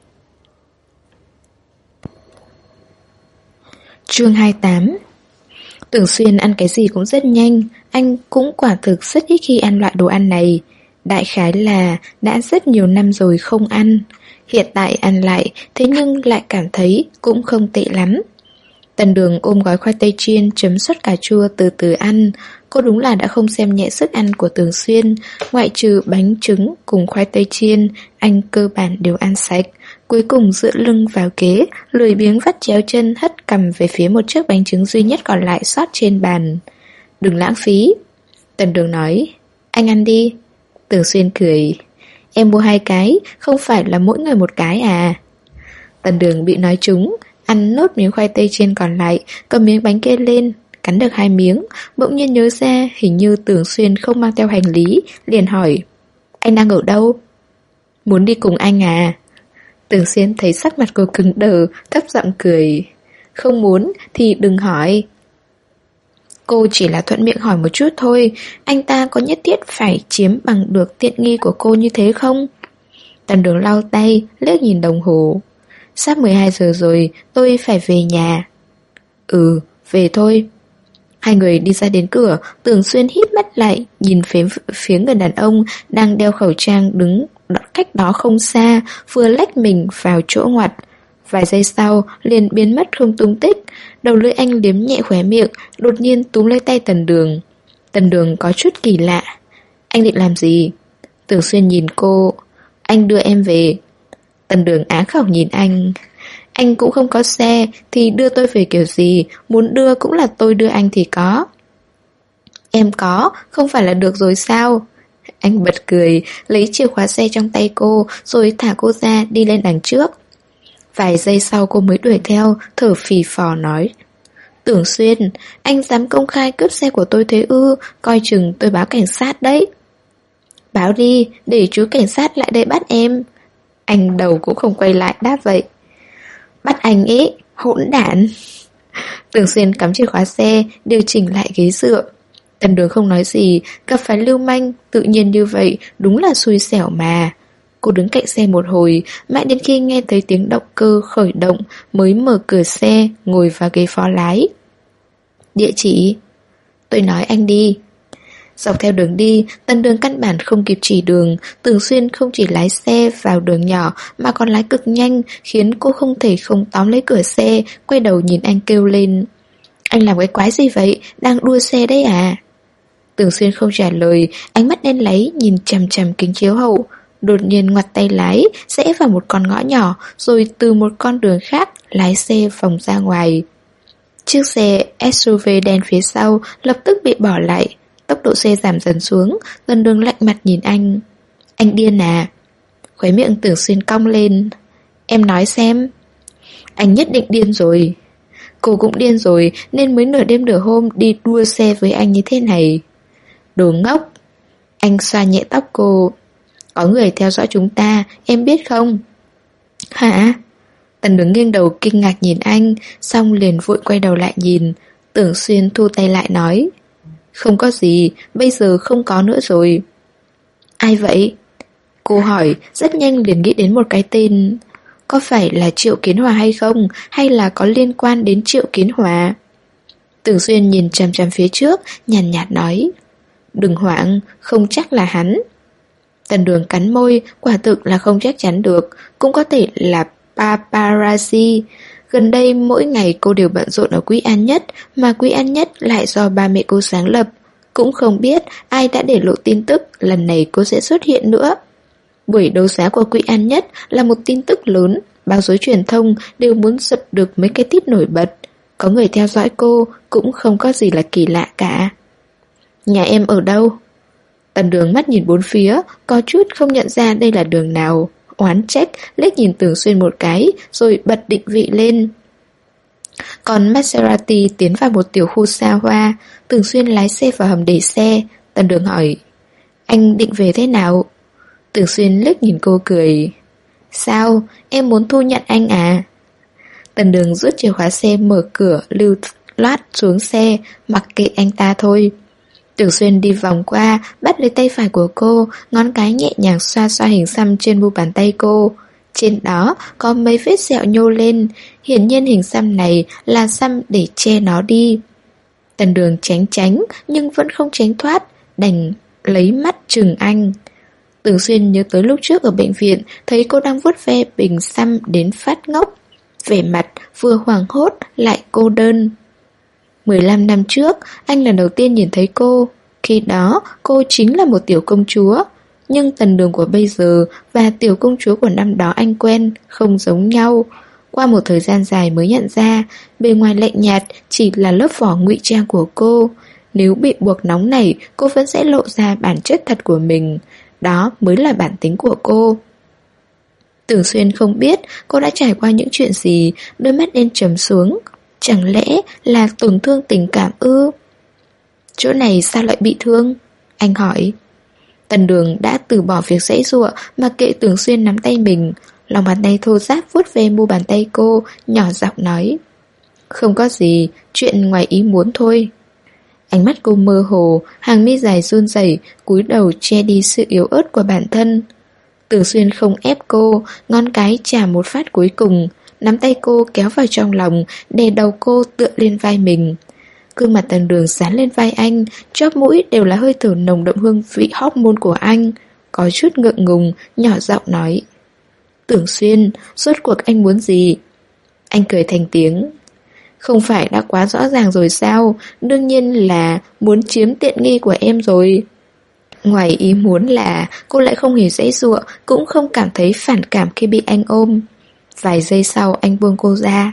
A: Chương hai mươi tám. Tưởng Xuyên ăn cái gì cũng rất nhanh, anh cũng quả thực rất ít khi ăn loại đồ ăn này. Đại khái là đã rất nhiều năm rồi không ăn. Hiện tại ăn lại, thế nhưng lại cảm thấy cũng không tệ lắm. Tần Đường ôm gói khoai tây chiên chấm sốt cà chua từ từ ăn. Cô đúng là đã không xem nhẹ sức ăn của Tưởng Xuyên. Ngoại trừ bánh trứng cùng khoai tây chiên, anh cơ bản đều ăn sạch. cuối cùng dựa lưng vào ghế, lười biếng vắt chéo chân hất cằm về phía một chiếc bánh trứng duy nhất còn lại sót trên bàn. Đừng lãng phí. Tần Đường nói. Anh ăn đi. Tưởng Xuyên cười. Em mua hai cái, không phải là mỗi người một cái à? Tần Đường bị nói trúng, ăn nốt miếng khoai tây chiên còn lại, cầm miếng bánh kia lên, cắn được hai miếng, bỗng nhiên nhớ ra hình như Tưởng Xuyên không mang theo hành lý, liền hỏi. Anh đang ở đâu? Muốn đi cùng anh à? Tưởng Xuyên thấy sắc mặt cô cứng đờ, thấp giọng cười. Không muốn thì đừng hỏi. Cô chỉ là thuận miệng hỏi một chút thôi. Anh ta có nhất thiết phải chiếm bằng được tiện nghi của cô như thế không? Tần Đường lau tay, liếc nhìn đồng hồ. Sắp mười hai giờ rồi, tôi phải về nhà. Ừ, về thôi. Hai người đi ra đến cửa, Tưởng Xuyên híp mắt lại, nhìn phía, phía người đàn ông đang đeo khẩu trang đứng cách đó không xa, vừa lách mình vào chỗ ngoặt. Vài giây sau, liền biến mất không tung tích. Đầu lưỡi anh liếm nhẹ khóe miệng, đột nhiên túm lấy tay Tần Đường. Tần Đường có chút kỳ lạ. Anh định làm gì? Tưởng Xuyên nhìn cô. Anh đưa em về. Tần Đường á khẩu nhìn anh. Anh cũng không có xe, thì đưa tôi về kiểu gì? Muốn đưa cũng là tôi đưa anh thì có. Em có, không phải là được rồi sao? Anh bật cười, lấy chìa khóa xe trong tay cô, rồi thả cô ra đi lên đằng trước. Vài giây sau cô mới đuổi theo, thở phì phò nói. Tưởng Xuyên, anh dám công khai cướp xe của tôi thế ư? Coi chừng tôi báo cảnh sát đấy. Báo đi, để chú cảnh sát lại đây bắt em. Anh đầu cũng không quay lại đáp vậy. Bắt anh ấy, hỗn đản. Tưởng Xuyên cắm chìa khóa xe, điều chỉnh lại ghế dựa. Tần Đường không nói gì, gặp phải lưu manh, tự nhiên như vậy, đúng là xui xẻo mà. Cô đứng cạnh xe một hồi, mãi đến khi nghe thấy tiếng động cơ khởi động mới mở cửa xe, ngồi vào ghế phó lái. Địa chỉ? Tôi nói anh đi. Dọc theo đường đi, Tần Đường căn bản không kịp chỉ đường. Tưởng Xuyên không chỉ lái xe vào đường nhỏ mà còn lái cực nhanh, khiến cô không thể không tóm lấy cửa xe, quay đầu nhìn anh kêu lên. Anh làm cái quái gì vậy? Đang đua xe đấy à? Tưởng Xuyên không trả lời, ánh mắt đen láy nhìn chằm chằm kính chiếu hậu. Đột nhiên ngoặt tay lái, rẽ vào một con ngõ nhỏ, rồi từ một con đường khác lái xe vòng ra ngoài. Chiếc xe ét u vê đen phía sau lập tức bị bỏ lại. Tốc độ xe giảm dần xuống, Tần Đường lạnh mặt nhìn anh. Anh điên à? Khóe miệng Tưởng Xuyên cong lên. Em nói xem. Anh nhất định điên rồi. Cô cũng điên rồi, nên mới nửa đêm nửa hôm đi đua xe với anh như thế này. Đồ ngốc. Anh xoa nhẹ tóc cô. Có người theo dõi chúng ta, em biết không? Hả? Tần Đường nghiêng đầu kinh ngạc nhìn anh, xong liền vội quay đầu lại nhìn. Tưởng Xuyên thu tay lại nói. Không có gì, bây giờ không có nữa rồi. Ai vậy? Cô hỏi, rất nhanh liền nghĩ đến một cái tên. Có phải là Triệu Kiến Hòa hay không? Hay là có liên quan đến Triệu Kiến Hòa? Tưởng Xuyên nhìn chằm chằm phía trước, nhàn nhạt nói. Đừng hoảng, không chắc là hắn. Tần Đường cắn môi, quả thực là không chắc chắn được. Cũng có thể là paparazzi. Gần đây mỗi ngày cô đều bận rộn ở Quý An Nhất, mà Quý An Nhất lại do ba mẹ cô sáng lập. Cũng không biết ai đã để lộ tin tức lần này cô sẽ xuất hiện nữa. Buổi đấu giá của Quý An Nhất là một tin tức lớn, báo giới truyền thông đều muốn giật được mấy cái tít nổi bật. Có người theo dõi cô cũng không có gì là kỳ lạ cả. Nhà em ở đâu? Tần Đường mắt nhìn bốn phía, có chút không nhận ra đây là đường nào. Oán trách, liếc nhìn Tưởng Xuyên một cái, rồi bật định vị lên. Còn Maserati tiến vào một tiểu khu xa hoa. Tưởng Xuyên lái xe vào hầm để xe. Tần Đường hỏi, anh định về thế nào? Tưởng Xuyên liếc nhìn cô cười. Sao, em muốn thu nhận anh à? Tần Đường rút chìa khóa xe mở cửa, lưu loát xuống xe, mặc kệ anh ta thôi. Tưởng Xuyên đi vòng qua, bắt lấy tay phải của cô, ngón cái nhẹ nhàng xoa xoa hình xăm trên mu bàn tay cô. Trên đó có mấy vết sẹo nhô lên, hiển nhiên hình xăm này là xăm để che nó đi. Tần Đường tránh tránh nhưng vẫn không tránh thoát, đành lấy mắt chừng anh. Tưởng Xuyên nhớ tới lúc trước ở bệnh viện, thấy cô đang vuốt ve bình xăm đến phát ngốc, vẻ mặt vừa hoảng hốt lại cô đơn. mười lăm năm trước, anh lần đầu tiên nhìn thấy cô. Khi đó, cô chính là một tiểu công chúa. nhưng Tần Đường của bây giờ và tiểu công chúa của năm đó anh quen không giống nhau. Qua một thời gian dài mới nhận ra, bề ngoài lạnh nhạt chỉ là lớp vỏ ngụy trang của cô. Nếu bị buộc nóng nảy, cô vẫn sẽ lộ ra bản chất thật của mình. Đó mới là bản tính của cô. Tưởng Xuyên không biết cô đã trải qua những chuyện gì, đôi mắt đen trầm xuống. Chẳng lẽ là tổn thương tình cảm ư? Chỗ này sao lại bị thương? Anh hỏi. Tần Đường đã từ bỏ việc giãy giụa mà kệ Tưởng Xuyên nắm tay mình. Lòng bàn tay thô ráp vuốt về mu bàn tay cô, nhỏ giọng nói. Không có gì, chuyện ngoài ý muốn thôi. Ánh mắt cô mơ hồ, hàng mi dài run rẩy, cúi đầu che đi sự yếu ớt của bản thân. Tưởng Xuyên không ép cô, ngón cái chà một phát cuối cùng, nắm tay cô kéo vào trong lòng, đè đầu cô tựa lên vai mình. Gương mặt Tần Đường dán lên vai anh, chóp mũi đều là hơi thở nồng đậm hương vị hormone của anh. Có chút ngượng ngùng, nhỏ giọng nói. Tưởng Xuyên, rốt cuộc anh muốn gì? Anh cười thành tiếng. Không phải đã quá rõ ràng rồi sao? Đương nhiên là muốn chiếm tiện nghi của em rồi. Ngoài ý muốn là cô lại không hề giãy giụa, cũng không cảm thấy phản cảm khi bị anh ôm. Vài giây sau anh buông cô ra.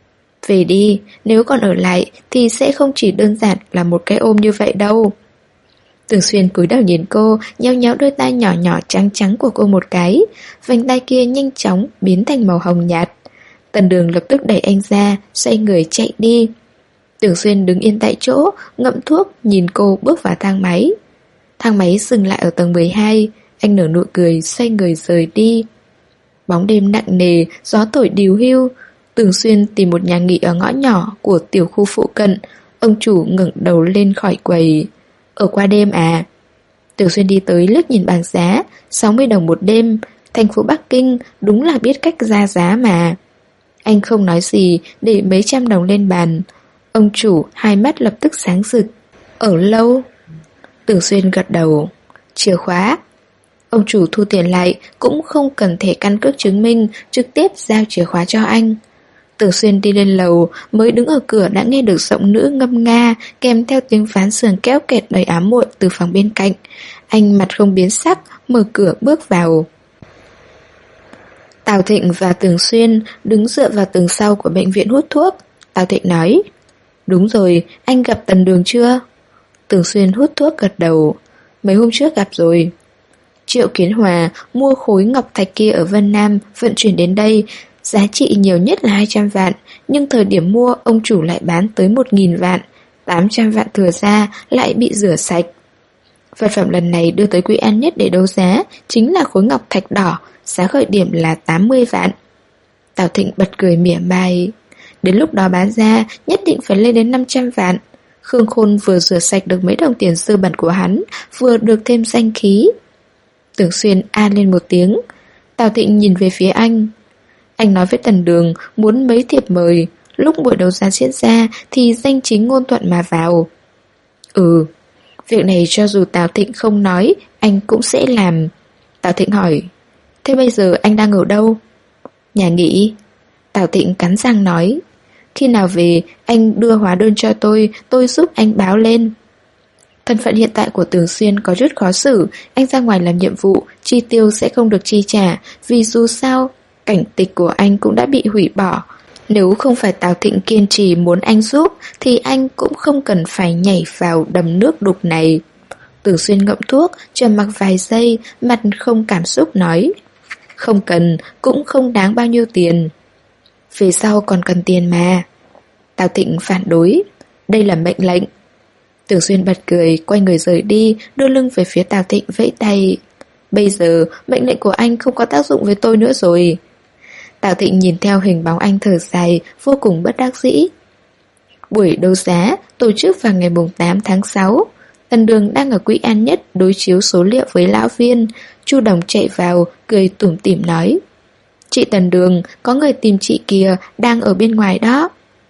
A: Về đi, nếu còn ở lại thì sẽ không chỉ đơn giản là một cái ôm như vậy đâu. Tưởng Xuyên cúi đầu nhìn cô, nhéo nhéo đôi tai nhỏ nhỏ trắng trắng của cô một cái. Vành tai kia nhanh chóng biến thành màu hồng nhạt. Tần Đường lập tức đẩy anh ra, xoay người chạy đi. Tưởng Xuyên đứng yên tại chỗ, ngậm thuốc, nhìn cô bước vào thang máy. Thang máy dừng lại ở tầng mười hai. Anh nở nụ cười, xoay người rời đi. Bóng đêm nặng nề, gió thổi đìu hiu. Tưởng Xuyên tìm một nhà nghỉ ở ngõ nhỏ của tiểu khu phụ cận. Ông chủ ngẩng đầu lên khỏi quầy. Ở qua đêm à? Tưởng Xuyên đi tới liếc nhìn bảng giá, sáu mươi đồng một đêm. Thành phố Bắc Kinh đúng là biết cách ra giá mà. Anh không nói gì, để mấy trăm đồng lên bàn. Ông chủ hai mắt lập tức sáng rực. Ở lâu? Tưởng Xuyên gật đầu. Chìa khóa. Ông chủ thu tiền lại, cũng không cần thẻ căn cước chứng minh, trực tiếp giao chìa khóa cho anh. Tưởng Xuyên đi lên lầu, mới đứng ở cửa đã nghe được giọng nữ ngâm nga, kèm theo tiếng ván sườn kéo kẹt đầy ám muội từ phòng bên cạnh. Anh mặt không biến sắc, mở cửa bước vào. Tào Thịnh và Tưởng Xuyên đứng dựa vào tường sau của bệnh viện hút thuốc. Tào Thịnh nói. Đúng rồi, anh gặp Tần Đường chưa? Tưởng Xuyên hút thuốc gật đầu. Mấy hôm trước gặp rồi. Triệu Kiến Hòa mua khối ngọc thạch kia ở Vân Nam, vận chuyển đến đây. Giá trị nhiều nhất là hai trăm vạn, nhưng thời điểm mua ông chủ lại bán tới một nghìn vạn. tám trăm vạn thừa ra lại bị rửa sạch. Vật phẩm lần này đưa tới Quý An Nhất để đấu giá chính là khối ngọc thạch đỏ, giá khởi điểm là tám mươi vạn. Tào Thịnh bật cười mỉa mai. Đến lúc đó bán ra nhất định phải lên đến năm trăm vạn. Khương Khôn vừa rửa sạch được mấy đồng tiền dư bẩn của hắn, vừa được thêm danh khí. Tưởng Xuyên a lên một tiếng. Tào Thịnh nhìn về phía anh. Anh nói với Tần Đường muốn mấy thiệp mời. Lúc buổi đấu giá diễn ra thì danh chính ngôn thuận mà vào. Ừ. Việc này cho dù Tào Thịnh không nói, anh cũng sẽ làm. Tào Thịnh hỏi. Thế bây giờ anh đang ở đâu? Nhà nghỉ. Tào Thịnh cắn răng nói. Khi nào về anh đưa hóa đơn cho tôi, tôi giúp anh báo lên. Thân phận hiện tại của Tưởng Xuyên có chút khó xử. Anh ra ngoài làm nhiệm vụ, chi tiêu sẽ không được chi trả. Vì dù sao, cảnh tịch của anh cũng đã bị hủy bỏ. Nếu không phải Tào Thịnh kiên trì muốn anh giúp, thì anh cũng không cần phải nhảy vào đầm nước đục này. Tưởng Xuyên ngậm thuốc, trầm mặc vài giây, mặt không cảm xúc nói. Không cần, cũng không đáng bao nhiêu tiền. Về sau còn cần tiền mà. Tào Thịnh phản đối. Đây là mệnh lệnh. Tưởng Xuyên bật cười, quay người rời đi, đưa lưng về phía Tào Thịnh vẫy tay. Bây giờ, mệnh lệnh của anh không có tác dụng với tôi nữa rồi. Tào Thịnh nhìn theo hình bóng anh thở dài, vô cùng bất đắc dĩ. Buổi đấu giá tổ chức vào ngày tám tháng sáu. Tần Đường đang ở Quý An Nhất đối chiếu số liệu với lão viên. Chu Đồng chạy vào, cười tủm tỉm nói. Chị Tần Đường, có người tìm chị kìa, đang ở bên ngoài đó.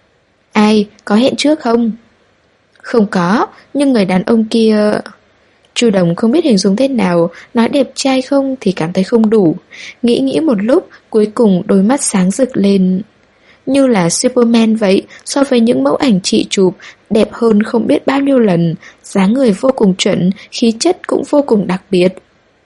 A: Ai, có hẹn trước không? Không có, nhưng người đàn ông kia... Chu Đồng không biết hình dung thế nào, nói đẹp trai không thì cảm thấy không đủ. Nghĩ nghĩ một lúc, cuối cùng đôi mắt sáng rực lên. Như là Superman vậy, so với những mẫu ảnh chị chụp, đẹp hơn không biết bao nhiêu lần. Dáng người vô cùng chuẩn, khí chất cũng vô cùng đặc biệt.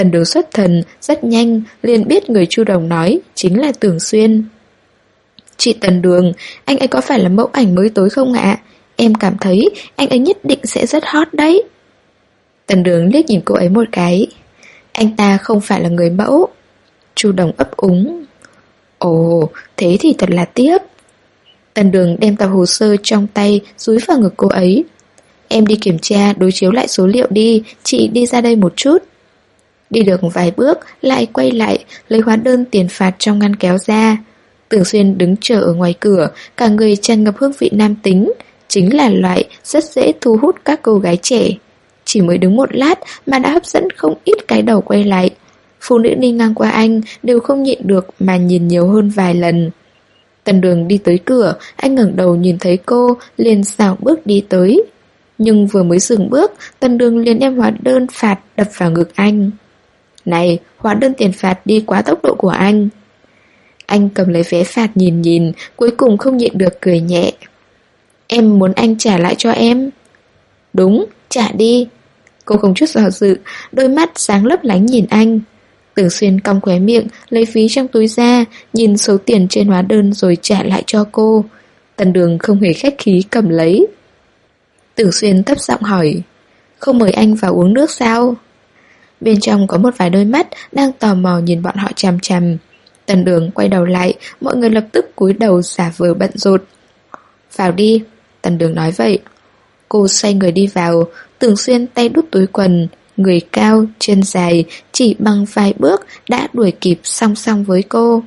A: Tần Đường xuất thần, rất nhanh, liền biết người Chu Đồng nói chính là Tưởng Xuyên. Chị Tần Đường, anh ấy có phải là mẫu ảnh mới tối không ạ? Em cảm thấy anh ấy nhất định sẽ rất hot đấy. Tần Đường liếc nhìn cô ấy một cái. Anh ta không phải là người mẫu. Chu Đồng ấp úng. Ồ, thế thì thật là tiếc. Tần Đường đem tập hồ sơ trong tay dúi vào ngực cô ấy. Em đi kiểm tra đối chiếu lại số liệu đi, chị đi ra đây một chút. Đi được vài bước, lại quay lại, lấy hóa đơn tiền phạt trong ngăn kéo ra. Tưởng Xuyên đứng chờ ở ngoài cửa, cả người tràn ngập hương vị nam tính, chính là loại rất dễ thu hút các cô gái trẻ. Chỉ mới đứng một lát mà đã hấp dẫn không ít cái đầu quay lại. Phụ nữ đi ngang qua anh đều không nhịn được mà nhìn nhiều hơn vài lần. Tần Đường đi tới cửa, anh ngẩng đầu nhìn thấy cô, liền xảo bước đi tới. Nhưng vừa mới dừng bước, Tần Đường liền đem hóa đơn phạt đập vào ngực anh. Này, hóa đơn tiền phạt đi quá tốc độ của anh. Anh cầm lấy vé phạt nhìn nhìn, cuối cùng không nhịn được cười nhẹ. Em muốn anh trả lại cho em. Đúng, trả đi. Cô không chút do dự, đôi mắt sáng lấp lánh nhìn anh. Tưởng Xuyên cong khóe miệng, lấy ví trong túi ra, nhìn số tiền trên hóa đơn rồi trả lại cho cô. Tần Đường không hề khách khí cầm lấy. Tưởng Xuyên thấp giọng hỏi, không mời anh vào uống nước sao? Bên trong có một vài đôi mắt đang tò mò nhìn bọn họ chằm chằm. Tần Đường quay đầu lại, mọi người lập tức cúi đầu giả vờ bận rộn. Vào đi, Tần Đường nói vậy. Cô xoay người đi vào, Tưởng Xuyên tay đút túi quần, người cao, chân dài, chỉ bằng vài bước đã đuổi kịp song song với cô.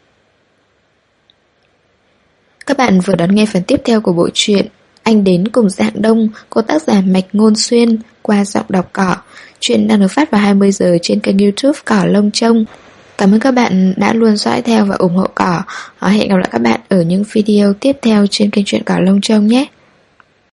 A: Các bạn vừa đón nghe phần tiếp theo của bộ truyện Anh Đến Cùng Dạng Đông của tác giả Mạch Ngôn Xuyên qua giọng đọc Cỏ. Chuyện đang được phát vào hai mươi giờ trên kênh YouTube Cỏ Lông Trông. Cảm ơn các bạn đã luôn dõi theo và ủng hộ Cỏ. Hẹn gặp lại các bạn ở những video tiếp theo trên kênh truyện Cỏ Lông Trông nhé.